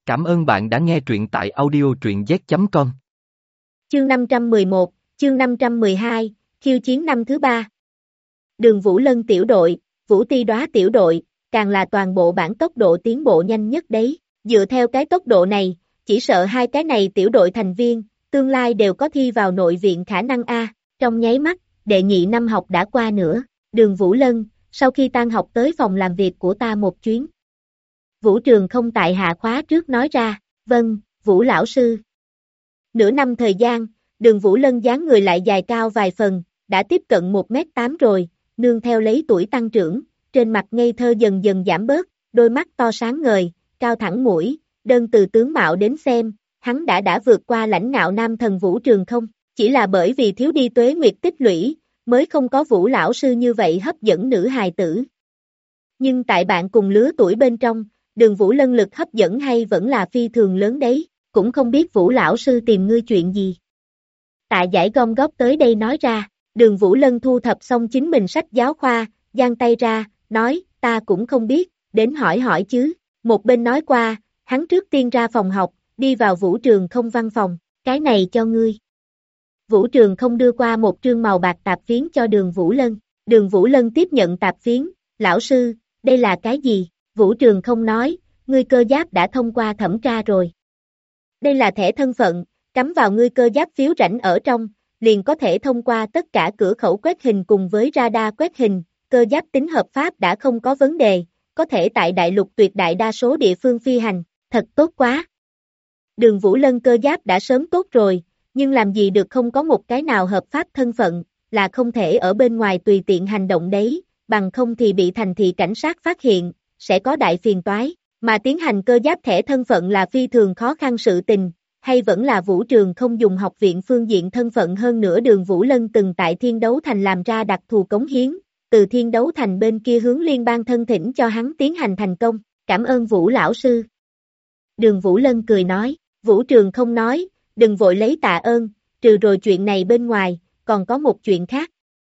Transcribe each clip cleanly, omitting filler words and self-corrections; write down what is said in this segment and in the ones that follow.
Cảm ơn bạn đã nghe truyện tại audio truyện z.com. Chương 511, chương 512, khiêu chiến năm thứ 3. Đường Vũ Lân tiểu đội, Vũ Ti Đóa tiểu đội, càng là toàn bộ bản tốc độ tiến bộ nhanh nhất đấy. Dựa theo cái tốc độ này, chỉ sợ hai cái này tiểu đội thành viên, tương lai đều có thi vào nội viện khả năng A. Trong nháy mắt, đệ nhị năm học đã qua nữa. Đường Vũ Lân, sau khi tan học tới phòng làm việc của ta một chuyến. Vũ Trường không tại hạ khóa trước nói ra, vâng, Vũ lão sư. Nửa năm thời gian, Đường Vũ Lân dáng người lại dài cao vài phần, đã tiếp cận 1m8 rồi, nương theo lấy tuổi tăng trưởng, trên mặt ngây thơ dần dần giảm bớt, đôi mắt to sáng ngời, cao thẳng mũi, đơn từ tướng mạo đến xem, hắn đã vượt qua lãnh ngạo nam thần Vũ Trường không, chỉ là bởi vì thiếu đi tuế nguyệt tích lũy, mới không có Vũ lão sư như vậy hấp dẫn nữ hài tử. Nhưng tại bạn cùng lứa tuổi bên trong, Đường Vũ Lân lực hấp dẫn hay vẫn là phi thường lớn đấy, cũng không biết Vũ lão sư tìm ngươi chuyện gì. Tạ Giải gom góp tới đây nói ra, Đường Vũ Lân thu thập xong chính mình sách giáo khoa, giang tay ra, nói, ta cũng không biết, đến hỏi hỏi chứ. Một bên nói qua, hắn trước tiên ra phòng học, đi vào Vũ Trường không văn phòng, cái này cho ngươi. Vũ Trường không đưa qua một trương màu bạc tạp phiến cho Đường Vũ Lân. Đường Vũ Lân tiếp nhận tạp phiến, lão sư, đây là cái gì? Vũ Trường không nói, ngươi cơ giáp đã thông qua thẩm tra rồi. Đây là thẻ thân phận, cắm vào ngươi cơ giáp phiếu rãnh ở trong, liền có thể thông qua tất cả cửa khẩu quét hình cùng với radar quét hình, cơ giáp tính hợp pháp đã không có vấn đề, có thể tại đại lục tuyệt đại đa số địa phương phi hành, thật tốt quá. Đường Vũ Lân cơ giáp đã sớm tốt rồi, nhưng làm gì được không có một cái nào hợp pháp thân phận, là không thể ở bên ngoài tùy tiện hành động đấy, bằng không thì bị thành thị cảnh sát phát hiện, sẽ có đại phiền toái, mà tiến hành cơ giáp thẻ thân phận là phi thường khó khăn sự tình, hay vẫn là Vũ Trường không dùng học viện phương diện thân phận hơn nữa. Đường Vũ Lân từng tại Thiên Đấu Thành làm ra đặc thù cống hiến, từ Thiên Đấu Thành bên kia hướng liên bang thân thỉnh cho hắn tiến hành thành công, cảm ơn Vũ lão sư. Đường Vũ Lân cười nói, Vũ Trường không nói, đừng vội lấy tạ ơn, trừ rồi chuyện này bên ngoài, còn có một chuyện khác.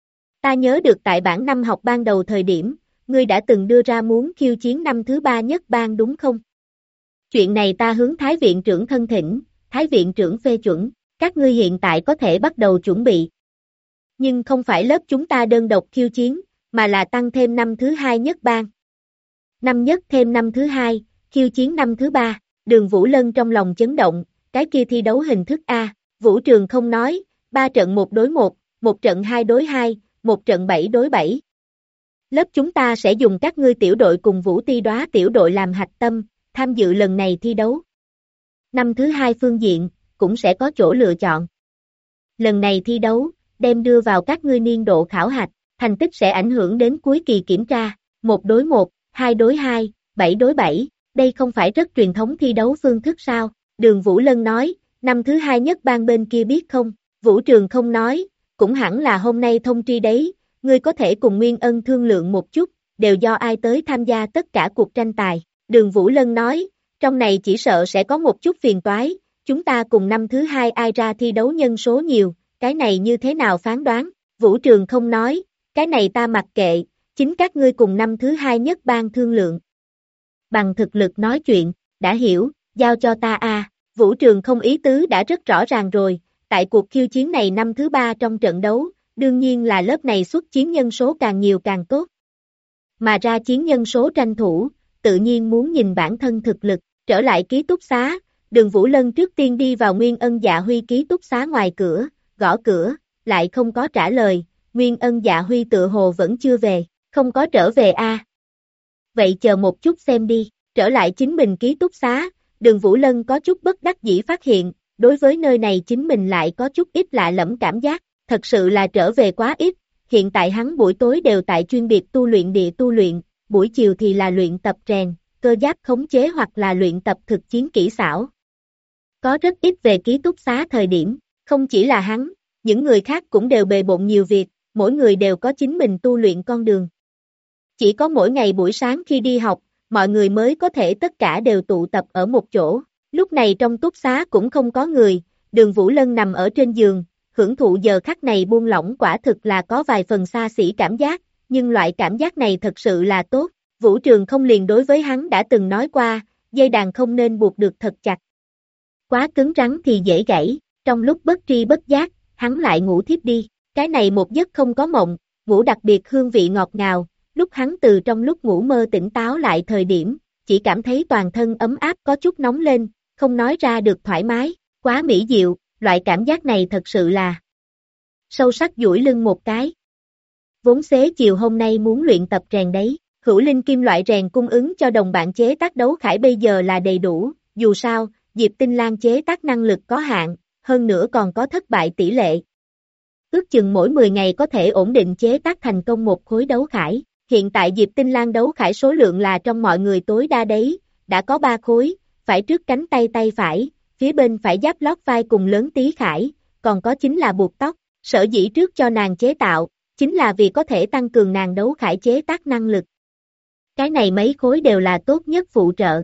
Ta nhớ được tại bản năm học ban đầu thời điểm, ngươi đã từng đưa ra muốn khiêu chiến năm thứ 3 nhất bang đúng không? Chuyện này ta hướng Thái viện trưởng thân thỉnh, Thái viện trưởng phê chuẩn, các ngươi hiện tại có thể bắt đầu chuẩn bị. Nhưng không phải lớp chúng ta đơn độc khiêu chiến, mà là tăng thêm năm thứ 2 nhất bang. Năm nhất thêm năm thứ 2, khiêu chiến năm thứ 3, Đường Vũ Lân trong lòng chấn động, cái kia thi đấu hình thức A, Vũ Trường không nói, 3 trận 1 đối 1, 1 trận 2 đối 2, 1 trận 7 đối 7. Lớp chúng ta sẽ dùng các ngươi tiểu đội cùng Vũ Ti Đóa tiểu đội làm hạch tâm, tham dự lần này thi đấu. Năm thứ 2 phương diện, cũng sẽ có chỗ lựa chọn. Lần này thi đấu, đem đưa vào các ngươi niên độ khảo hạch, thành tích sẽ ảnh hưởng đến cuối kỳ kiểm tra, 1 đối 1, 2 đối 2, 7 đối 7, đây không phải rất truyền thống thi đấu phương thức sao? Đường Vũ Lân nói, năm thứ 2 nhất bang bên kia biết không? Vũ Trường không nói, cũng hẳn là hôm nay thông tri đấy, ngươi có thể cùng Nguyên Ân thương lượng một chút, đều do ai tới tham gia tất cả cuộc tranh tài. Đường Vũ Lân nói, trong này chỉ sợ sẽ có một chút phiền toái, chúng ta cùng năm thứ 2 ai ra thi đấu nhân số nhiều, cái này như thế nào phán đoán? Vũ Trường không nói, cái này ta mặc kệ, chính các ngươi cùng năm thứ 2 nhất bang thương lượng. Bằng thực lực nói chuyện, đã hiểu, giao cho ta a. Vũ Trường không ý tứ đã rất rõ ràng rồi, tại cuộc khiêu chiến này năm thứ 3 trong trận đấu, đương nhiên là lớp này xuất chiến nhân số càng nhiều càng tốt. Mà ra chiến nhân số tranh thủ, tự nhiên muốn nhìn bản thân thực lực, trở lại ký túc xá, Đường Vũ Lân trước tiên đi vào Nguyên Ân Dạ Huy ký túc xá ngoài cửa, gõ cửa, lại không có trả lời, Nguyên Ân Dạ Huy tựa hồ vẫn chưa về, không có trở về a. Vậy chờ một chút xem đi, trở lại chính mình ký túc xá, Đường Vũ Lân có chút bất đắc dĩ phát hiện, đối với nơi này chính mình lại có chút ít lạ lẫm cảm giác, thật sự là trở về quá ít, hiện tại hắn buổi tối đều tại chuyên biệt tu luyện địa tu luyện, buổi chiều thì là luyện tập rèn, cơ giáp khống chế hoặc là luyện tập thực chiến kỹ xảo. Có rất ít về ký túc xá thời điểm, không chỉ là hắn, những người khác cũng đều bề bộn nhiều việc, mỗi người đều có chính mình tu luyện con đường. Chỉ có mỗi ngày buổi sáng khi đi học, mọi người mới có thể tất cả đều tụ tập ở một chỗ, lúc này trong túc xá cũng không có người, Đường Vũ Lân nằm ở trên giường, hưởng thụ giờ khắc này buông lỏng quả thực là có vài phần xa xỉ cảm giác, nhưng loại cảm giác này thật sự là tốt, Vũ Trường không liền đối với hắn đã từng nói qua, dây đàn không nên buộc được thật chặt. Quá cứng rắn thì dễ gãy, trong lúc bất tri bất giác, hắn lại ngủ thiếp đi. Cái này một giấc không có mộng, ngủ đặc biệt hương vị ngọt ngào, lúc hắn từ trong lúc ngủ mơ tỉnh táo lại thời điểm, chỉ cảm thấy toàn thân ấm áp có chút nóng lên, không nói ra được thoải mái, quá mỹ diệu, loại cảm giác này thật sự là sâu sắc duỗi lưng một cái. Vốn xế chiều hôm nay muốn luyện tập rèn đấy, hữu linh kim loại rèn cung ứng cho đồng bạn chế tác đấu khải bây giờ là đầy đủ, dù sao, Diệp Tinh Lang chế tác năng lực có hạn, hơn nữa còn có thất bại tỷ lệ. Ước chừng mỗi 10 ngày có thể ổn định chế tác thành công một khối đấu khải. Hiện tại Diệp Tinh Lang đấu khải số lượng là trong mọi người tối đa đấy, đã có 3 khối, phải trước cánh tay tay phải, phía bên phải giáp lót vai cùng lớn tí khải, còn có chính là buộc tóc, sở dĩ trước cho nàng chế tạo, chính là vì có thể tăng cường nàng đấu khải chế tác năng lực. Cái này mấy khối đều là tốt nhất phụ trợ.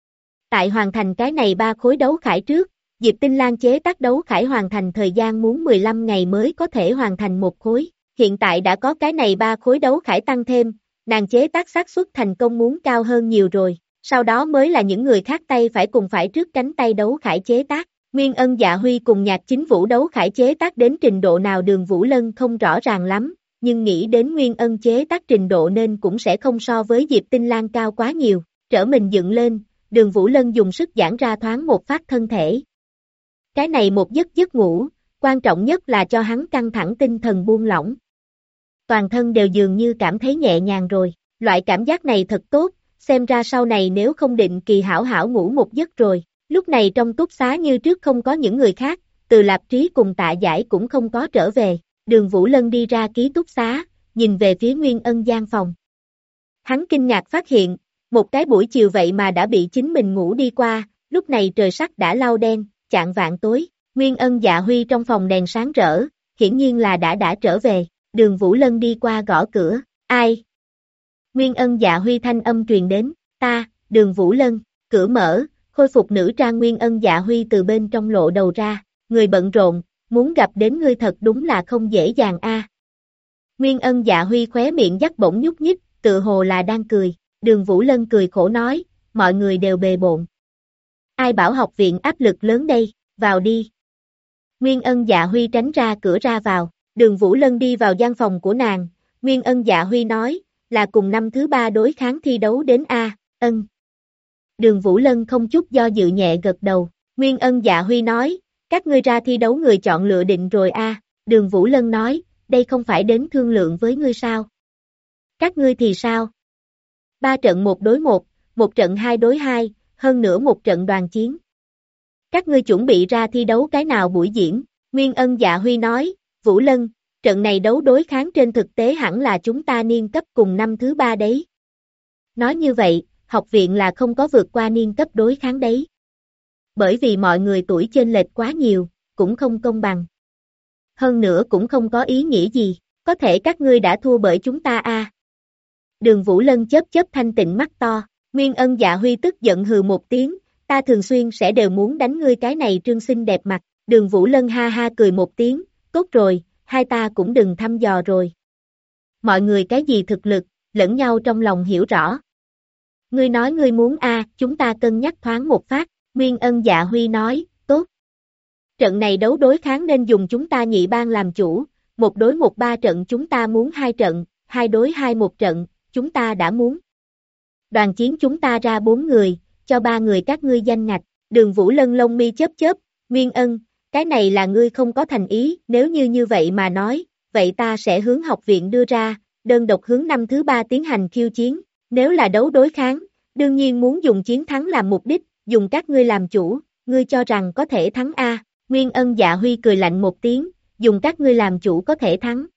Tại hoàn thành cái này 3 khối đấu khải trước, Diệp Tinh Lang chế tác đấu khải hoàn thành thời gian muốn 15 ngày mới có thể hoàn thành một khối. Hiện tại đã có cái này 3 khối đấu khải tăng thêm, nàng chế tác xác suất thành công muốn cao hơn nhiều rồi, sau đó mới là những người khác tay phải cùng phải trước cánh tay đấu khải chế tác. Nguyên Ân Dạ Huy cùng Nhạc Chính Vũ đấu khải chế tác đến trình độ nào Đường Vũ Lân không rõ ràng lắm, nhưng nghĩ đến Nguyên Ân chế tác trình độ nên cũng sẽ không so với Diệp Tinh Lang cao quá nhiều, trở mình dựng lên, Đường Vũ Lân dùng sức giãn ra thoáng một phát thân thể. Cái này một giấc ngủ, quan trọng nhất là cho hắn căng thẳng tinh thần buông lỏng. Toàn thân đều dường như cảm thấy nhẹ nhàng rồi, loại cảm giác này thật tốt, xem ra sau này nếu không định kỳ hảo hảo ngủ một giấc rồi. Lúc này trong túc xá như trước không có những người khác, Từ Lạp Trí cùng Tạ Giải cũng không có trở về, Đường Vũ Lân đi ra ký túc xá, nhìn về phía Nguyên Ân gian phòng. Hắn kinh ngạc phát hiện, một cái buổi chiều vậy mà đã bị chính mình ngủ đi qua, lúc này trời sắc đã lau đen, chạng vạng tối, Nguyên Ân Dạ Huy trong phòng đèn sáng rỡ, hiển nhiên là đã trở về, Đường Vũ Lân đi qua gõ cửa, ai? Nguyên Ân Dạ Huy thanh âm truyền đến, ta, Đường Vũ Lân, cửa mở, khôi phục nữ trang Nguyên Ân Dạ Huy từ bên trong lộ đầu ra, người bận rộn, muốn gặp đến ngươi thật đúng là không dễ dàng a. Nguyên Ân Dạ Huy khóe miệng dắt bỗng nhúc nhích, tự hồ là đang cười, Đường Vũ Lân cười khổ nói, mọi người đều bề bộn. Ai bảo học viện áp lực lớn đây, vào đi. Nguyên Ân Dạ Huy tránh ra cửa ra vào, Đường Vũ Lân đi vào gian phòng của nàng, Nguyên Ân Dạ Huy nói, là cùng năm thứ 3 đối kháng thi đấu đến a, ân. Đường Vũ Lân không chút do dự nhẹ gật đầu, Nguyên Ân Dạ Huy nói, các ngươi ra thi đấu người chọn lựa định rồi a, Đường Vũ Lân nói, đây không phải đến thương lượng với ngươi sao? Các ngươi thì sao? 3 trận 1 đối 1, 1 trận 2 đối 2, hơn nữa 1 trận đoàn chiến. Các ngươi chuẩn bị ra thi đấu cái nào buổi diễn? Nguyên Ân Dạ Huy nói, Vũ Lân, trận này đấu đối kháng trên thực tế hẳn là chúng ta niên cấp cùng năm thứ 3 đấy. Nói như vậy, học viện là không có vượt qua niên cấp đối kháng đấy. Bởi vì mọi người tuổi chênh lệch quá nhiều, cũng không công bằng. Hơn nữa cũng không có ý nghĩa gì, có thể các ngươi đã thua bởi chúng ta a. Đường Vũ Lân chớp thanh tịnh mắt to, Nguyên Ân Dạ Huy tức giận hừ một tiếng, ta thường xuyên sẽ đều muốn đánh ngươi cái này trương xinh đẹp mặt, Đường Vũ Lân ha ha cười một tiếng, tốt rồi, hai ta cũng đừng thăm dò rồi. Mọi người cái gì thực lực, lẫn nhau trong lòng hiểu rõ. Ngươi nói ngươi muốn a, chúng ta cân nhắc thoáng một phát, Nguyên Ân Dạ Huy nói, tốt. Trận này đấu đối kháng nên dùng chúng ta nhị ban làm chủ, 1 đối 1 3 trận chúng ta muốn 2 trận, 2 đối 2 1 trận, chúng ta đã muốn. Đoàn chiến chúng ta ra 4 người, cho 3 người các ngươi danh ngạch, Đường Vũ Lân lông mi chớp, Nguyên Ân, cái này là ngươi không có thành ý, nếu như vậy mà nói, vậy ta sẽ hướng học viện đưa ra, đơn độc hướng năm thứ 3 tiến hành khiêu chiến, nếu là đấu đối kháng, đương nhiên muốn dùng chiến thắng làm mục đích, dùng các ngươi làm chủ, ngươi cho rằng có thể thắng a? Nguyên Ân Dạ Huy cười lạnh một tiếng, dùng các ngươi làm chủ có thể thắng.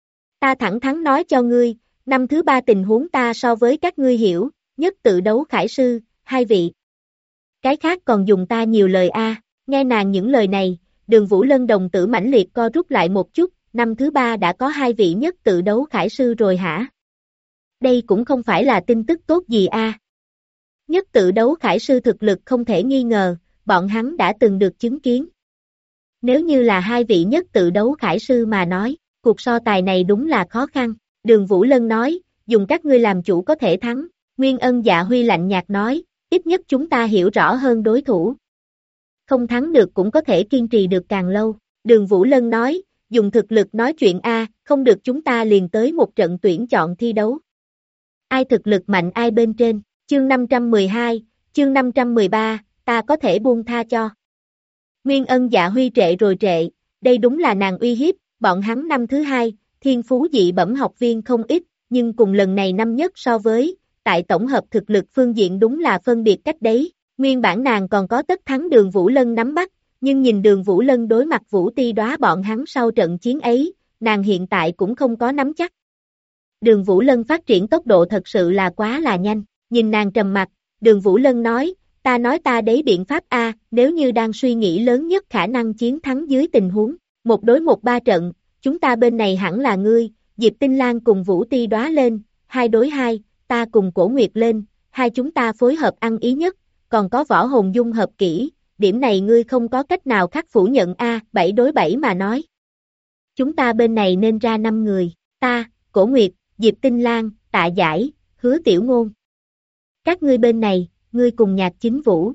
Ta thẳng thắn nói cho ngươi, năm thứ 3 tình huống ta so với các ngươi hiểu, nhất tự đấu khải sư, 2 vị. Cái khác còn dùng ta nhiều lời a. Nghe nàng những lời này, Đường Vũ Lân đồng tử mãnh liệt co rút lại một chút, năm thứ 3 đã có 2 vị nhất tự đấu khải sư rồi hả? Đây cũng không phải là tin tức tốt gì a. Nhất tự đấu khải sư thực lực không thể nghi ngờ, bọn hắn đã từng được chứng kiến. Nếu như là 2 vị nhất tự đấu khải sư mà nói, cuộc so tài này đúng là khó khăn. Đường Vũ Lân nói, dùng các ngươi làm chủ có thể thắng. Nguyên Ân Dạ Huy lạnh nhạt nói, ít nhất chúng ta hiểu rõ hơn đối thủ. Không thắng được cũng có thể kiên trì được càng lâu. Đường Vũ Lân nói, dùng thực lực nói chuyện không được chúng ta liền tới một trận tuyển chọn thi đấu. Ai thực lực mạnh ai bên trên, chương 512, chương 513, ta có thể buông tha cho. Nguyên Ân Dạ Huy trệ rồi trệ, đây đúng là nàng uy hiếp, bọn hắn năm thứ hai, thiên phú dị bẩm học viên không ít, nhưng cùng lần này năm nhất so với, tại tổng hợp thực lực phương diện đúng là phân biệt cách đấy. Nguyên bản nàng còn có tất thắng Đường Vũ Lân nắm bắt, nhưng nhìn Đường Vũ Lân đối mặt Vũ Ti Đóa bọn hắn sau trận chiến ấy, nàng hiện tại cũng không có nắm chắc. Đường Vũ Lân phát triển tốc độ thật sự là quá là nhanh, nhìn nàng trầm mặt, Đường Vũ Lân nói ta đấy biện pháp nếu như đang suy nghĩ lớn nhất khả năng chiến thắng dưới tình huống, 1 đối 1 3 trận, chúng ta bên này hẳn là ngươi, Diệp Tinh Lan cùng Vũ Ti Đóa lên, 2 đối 2, ta cùng Cổ Nguyệt lên, hai chúng ta phối hợp ăn ý nhất, còn có Võ Hồn dung hợp kỹ, điểm này ngươi không có cách nào khác phủ nhận 7 đối 7 mà nói. Chúng ta bên này nên ra 5 người, ta, Cổ Nguyệt, Diệp Tinh Lan, Tạ Giải, Hứa Tiểu Ngôn. Các ngươi bên này, ngươi cùng Nhạc Chính Vũ.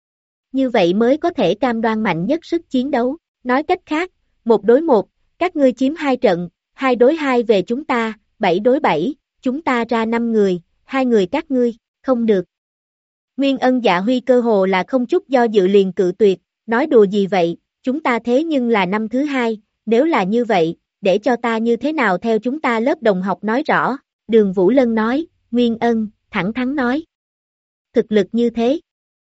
Như vậy mới có thể cam đoan mạnh nhất sức chiến đấu, nói cách khác, 1 đối 1, các ngươi chiếm 2 trận, 2 đối 2 về chúng ta, 7 đối 7, chúng ta ra 5 người, 2 người các ngươi, không được. Nguyên Ân Dạ Huy cơ hồ là không chút do dự liền cự tuyệt, nói đùa gì vậy, chúng ta thế nhưng là năm thứ hai, nếu là như vậy, để cho ta như thế nào theo chúng ta lớp đồng học nói rõ, Đường Vũ Lân nói, Nguyên Ân, thẳng thắn nói. Thực lực như thế.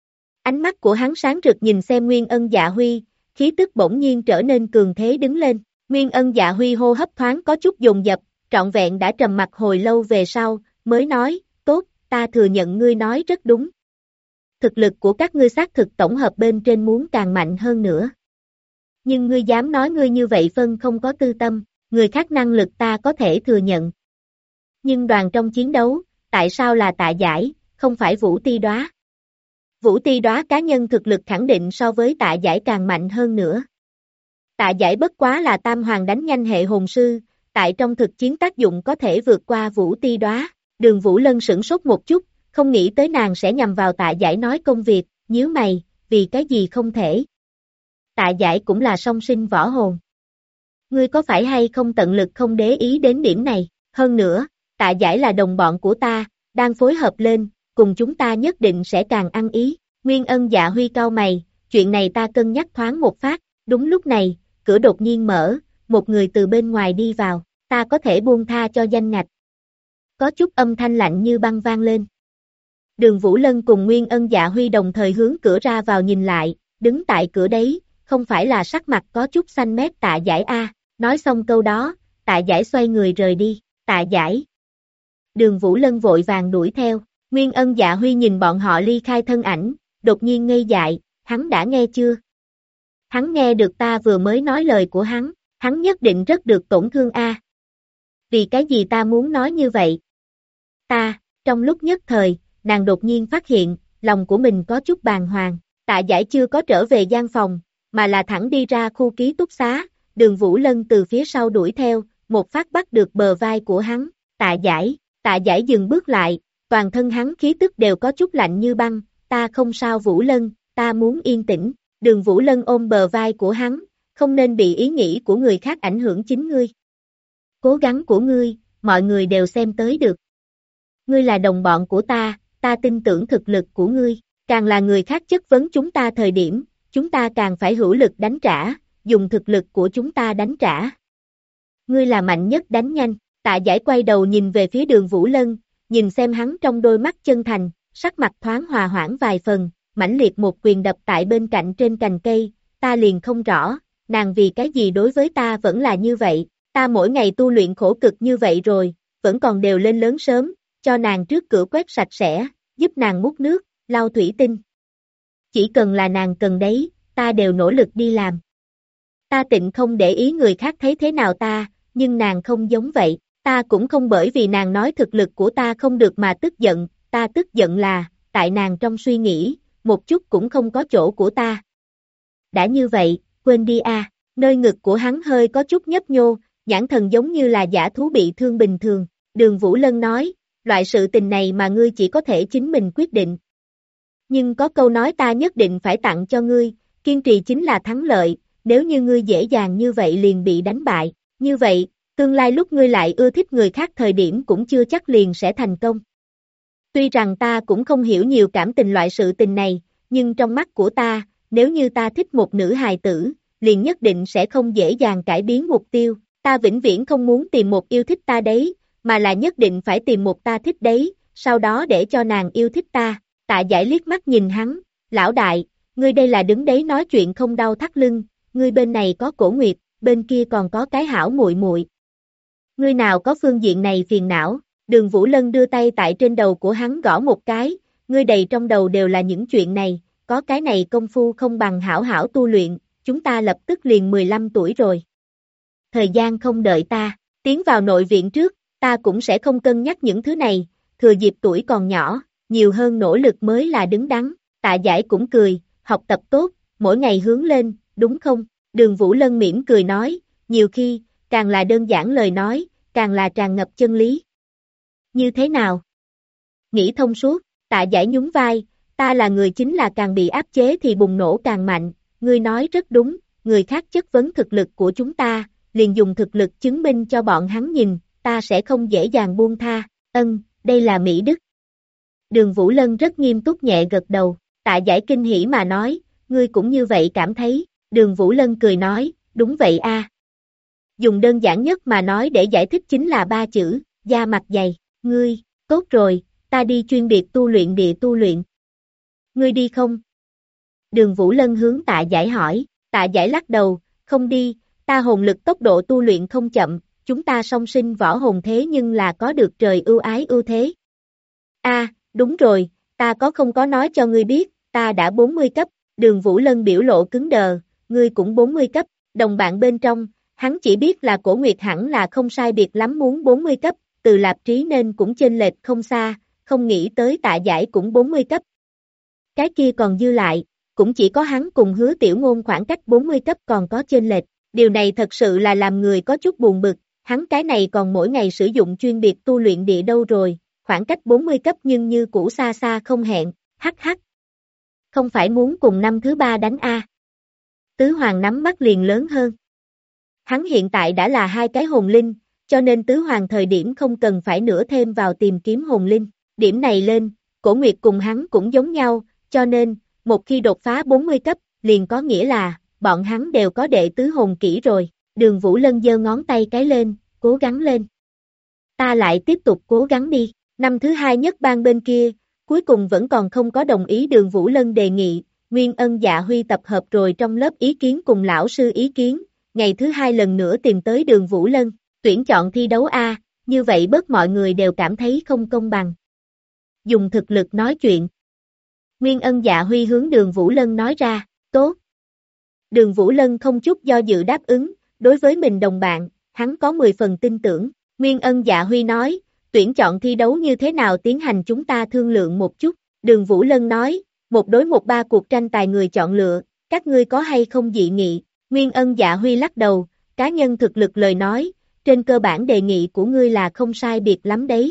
Ánh mắt của hắn sáng rực nhìn xem Nguyên Ân Dạ Huy, khí tức bỗng nhiên trở nên cường thế đứng lên, Nguyên Ân Dạ Huy hô hấp thoáng có chút dồn dập, trọn vẹn đã trầm mặc hồi lâu về sau, mới nói, tốt, ta thừa nhận ngươi nói rất đúng. Thực lực của các ngươi xác thực tổng hợp bên trên muốn càng mạnh hơn nữa. Nhưng ngươi dám nói ngươi như vậy phân không có tư tâm, người khác năng lực ta có thể thừa nhận. Nhưng đoàn trong chiến đấu, tại sao là Tạ Giải, không phải Vũ Ti Đóa? Vũ Ti Đóa cá nhân thực lực khẳng định so với Tạ Giải càng mạnh hơn nữa. Tạ Giải bất quá là tam hoàng đánh nhanh hệ hồn sư, tại trong thực chiến tác dụng có thể vượt qua Vũ Ti Đóa. Đường Vũ Lân sửng sốt một chút, không nghĩ tới nàng sẽ nhằm vào Tạ Giải nói công việc, nhíu mày, vì cái gì không thể. Tạ Giải cũng là song sinh võ hồn. Ngươi có phải hay không tận lực không để ý đến điểm này, hơn nữa, Tạ Giải là đồng bọn của ta, đang phối hợp lên, cùng chúng ta nhất định sẽ càng ăn ý. Nguyên Ân Dạ Huy cau mày, chuyện này ta cân nhắc thoáng một phát, đúng lúc này, cửa đột nhiên mở, một người từ bên ngoài đi vào, ta có thể buông tha cho danh ngạch. Có chút âm thanh lạnh như băng vang lên. Đường Vũ Lân cùng Nguyên Ân Dạ Huy đồng thời hướng cửa ra vào nhìn lại, đứng tại cửa đấy, không phải là sắc mặt có chút xanh mét Tạ Giải nói xong câu đó, Tạ Giải xoay người rời đi, Tạ Giải. Đường Vũ Lân vội vàng đuổi theo, Nguyên Ân Dạ Huy nhìn bọn họ ly khai thân ảnh, đột nhiên ngây dại, hắn đã nghe chưa? Hắn nghe được ta vừa mới nói lời của hắn nhất định rất được tổn thương Vì cái gì ta muốn nói như vậy? Trong lúc nhất thời, nàng đột nhiên phát hiện, lòng của mình có chút bàng hoàng, Tạ Giải chưa có trở về gian phòng, mà là thẳng đi ra khu ký túc xá, Đường Vũ Lân từ phía sau đuổi theo, một phát bắt được bờ vai của hắn, Tạ Giải dừng bước lại, toàn thân hắn khí tức đều có chút lạnh như băng, ta không sao Vũ Lân, ta muốn yên tĩnh, Đường Vũ Lân ôm bờ vai của hắn, không nên bị ý nghĩ của người khác ảnh hưởng chính ngươi. Cố gắng của ngươi, mọi người đều xem tới được. Ngươi là đồng bọn của ta tin tưởng thực lực của ngươi, càng là người khác chất vấn chúng ta thời điểm, chúng ta càng phải hữu lực đánh trả, dùng thực lực của chúng ta đánh trả. Ngươi là mạnh nhất đánh nhanh, Tạ Giải quay đầu nhìn về phía Đường Vũ Lân, nhìn xem hắn trong đôi mắt chân thành, sắc mặt thoáng hòa hoãn vài phần, mãnh liệt một quyền đập tại bên cạnh trên cành cây, ta liền không rõ, nàng vì cái gì đối với ta vẫn là như vậy, ta mỗi ngày tu luyện khổ cực như vậy rồi, vẫn còn đều lên lớn sớm, cho nàng trước cửa quét sạch sẽ, giúp nàng múc nước, lau thủy tinh. Chỉ cần là nàng cần đấy, ta đều nỗ lực đi làm. Ta tịnh không để ý người khác thấy thế nào ta, nhưng nàng không giống vậy, ta cũng không bởi vì nàng nói thực lực của ta không được mà tức giận, ta tức giận là, tại nàng trong suy nghĩ, một chút cũng không có chỗ của ta. Đã như vậy, quên đi nơi ngực của hắn hơi có chút nhấp nhô, nhãn thần giống như là dã thú bị thương bình thường, Đường Vũ Lân nói, loại sự tình này mà ngươi chỉ có thể chính mình quyết định. Nhưng có câu nói ta nhất định phải tặng cho ngươi, kiên trì chính là thắng lợi, nếu như ngươi dễ dàng như vậy liền bị đánh bại, như vậy, tương lai lúc ngươi lại ưa thích người khác thời điểm cũng chưa chắc liền sẽ thành công. Tuy rằng ta cũng không hiểu nhiều cảm tình loại sự tình này, nhưng trong mắt của ta, nếu như ta thích một nữ hài tử, liền nhất định sẽ không dễ dàng cải biến mục tiêu, ta vĩnh viễn không muốn tìm một yêu thích ta đấy, mà là nhất định phải tìm một ta thích đấy, sau đó để cho nàng yêu thích ta. Tạ Giải liếc mắt nhìn hắn, lão đại, ngươi đây là đứng đấy nói chuyện không đau thắt lưng, ngươi bên này có Cổ Nguyệt, bên kia còn có cái Hảo muội muội. Ngươi nào có phương diện này phiền não? Đường Vũ Lân đưa tay tại trên đầu của hắn gõ một cái, ngươi đầy trong đầu đều là những chuyện này, có cái này công phu không bằng hảo hảo tu luyện, chúng ta lập tức liền 15 tuổi rồi. Thời gian không đợi ta, tiến vào nội viện trước, ta cũng sẽ không cân nhắc những thứ này, thừa dịp tuổi còn nhỏ, nhiều hơn nỗ lực mới là đứng đắn. Tạ Giải cũng cười, học tập tốt, mỗi ngày hướng lên, đúng không? Đường Vũ Lân mỉm cười nói, nhiều khi, càng là đơn giản lời nói, càng là tràn ngập chân lý. Như thế nào? Nghĩ thông suốt, Tạ Giải nhún vai, ta là người chính là càng bị áp chế thì bùng nổ càng mạnh, ngươi nói rất đúng, người khác chất vấn thực lực của chúng ta, liền dùng thực lực chứng minh cho bọn hắn nhìn, ta sẽ không dễ dàng buông tha, đây là Mỹ Đức. Đường Vũ Lân rất nghiêm túc nhẹ gật đầu, Tạ Giải kinh hỉ mà nói, ngươi cũng như vậy cảm thấy, Đường Vũ Lân cười nói, đúng vậy a. Dùng đơn giản nhất mà nói để giải thích chính là 3 chữ, da mặt dày, ngươi, tốt rồi, ta đi chuyên biệt tu luyện địa tu luyện. Ngươi đi không? Đường Vũ Lân hướng Tạ Giải hỏi, Tạ Giải lắc đầu, không đi, ta hồn lực tốc độ tu luyện không chậm, chúng ta song sinh võ hồn thế nhưng là có được trời ưu ái ưu thế. Đúng rồi, ta không có nói cho ngươi biết, ta đã 40 cấp, Đường Vũ Lân biểu lộ cứng đờ, ngươi cũng 40 cấp, đồng bạn bên trong, hắn chỉ biết là Cổ Nguyệt hẳn là không sai biệt lắm muốn 40 cấp, từ Lạp Trí nên cũng chênh lệch không xa, không nghĩ tới Tạ Giải cũng 40 cấp. Cái kia còn dư lại, cũng chỉ có hắn cùng Hứa Tiểu Ngôn khoảng cách 40 cấp còn có chênh lệch, điều này thật sự là làm người có chút buồn bực, hắn cái này còn mỗi ngày sử dụng chuyên biệt tu luyện địa đâu rồi, khoảng cách 40 cấp nhưng như cũ xa xa không hẹn, hắc hắc. Không phải muốn cùng năm thứ 3 đánh A. Tứ Hoàng nắm mắt liền lớn hơn. Hắn hiện tại đã là 2 cái hồn linh, cho nên Tứ Hoàng thời điểm không cần phải nữa thêm vào tìm kiếm hồn linh. Điểm này lên, Cổ Nguyệt cùng hắn cũng giống nhau, cho nên, một khi đột phá 40 cấp, liền có nghĩa là, bọn hắn đều có đệ tứ hồn kỹ rồi. Đường Vũ Lân giơ ngón tay cái lên, cố gắng lên. Ta lại tiếp tục cố gắng đi. Năm thứ 2 nhất ban bên kia, cuối cùng vẫn còn không có đồng ý Đường Vũ Lân đề nghị, Nguyên Ân Dạ Huy tập hợp rồi trong lớp ý kiến cùng lão sư ý kiến, ngày thứ 2 lần nữa tìm tới Đường Vũ Lân, tuyển chọn thi đấu A, như vậy bớt mọi người đều cảm thấy không công bằng. Dùng thực lực nói chuyện. Nguyên Ân Dạ Huy hướng Đường Vũ Lân nói ra, tốt. Đường Vũ Lân không chút do dự đáp ứng, đối với mình đồng bạn, hắn có 10 phần tin tưởng. Nguyên Ân Dạ Huy nói, tuyển chọn thi đấu như thế nào tiến hành chúng ta thương lượng một chút. Đường Vũ Lân nói, 1 đối 1 3 cuộc tranh tài người chọn lựa, các ngươi có hay không dị nghị? Nguyên Ân Dạ Huy lắc đầu, cá nhân thực lực lời nói, trên cơ bản đề nghị của ngươi là không sai biệt lắm đấy.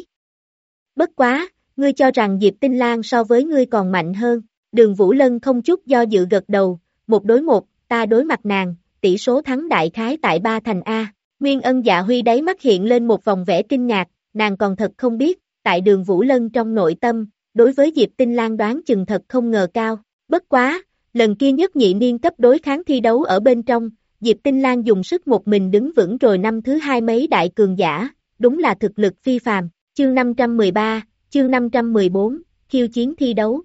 Bất quá, ngươi cho rằng Diệp Tinh Lan so với ngươi còn mạnh hơn. Đường Vũ Lân không chút do dự gật đầu, 1 đối 1, ta đối mặt nàng, tỷ số thắng đại khái tại 3-1 A. Nguyên Ân Dạ Huy đáy mắt hiện lên một vòng vẻ kinh ngạc, nàng còn thật không biết, tại Đường Vũ Lân trong nội tâm, đối với Diệp Tinh Lan đoán chừng thật không ngờ cao. Bất quá, lần kia nhất nhị niên cấp đối kháng thi đấu ở bên trong, Diệp Tinh Lan dùng sức một mình đứng vững rồi năm thứ 2 mấy đại cường giả, đúng là thực lực phi phàm. Chương 513, chương 514, khiêu chiến thi đấu.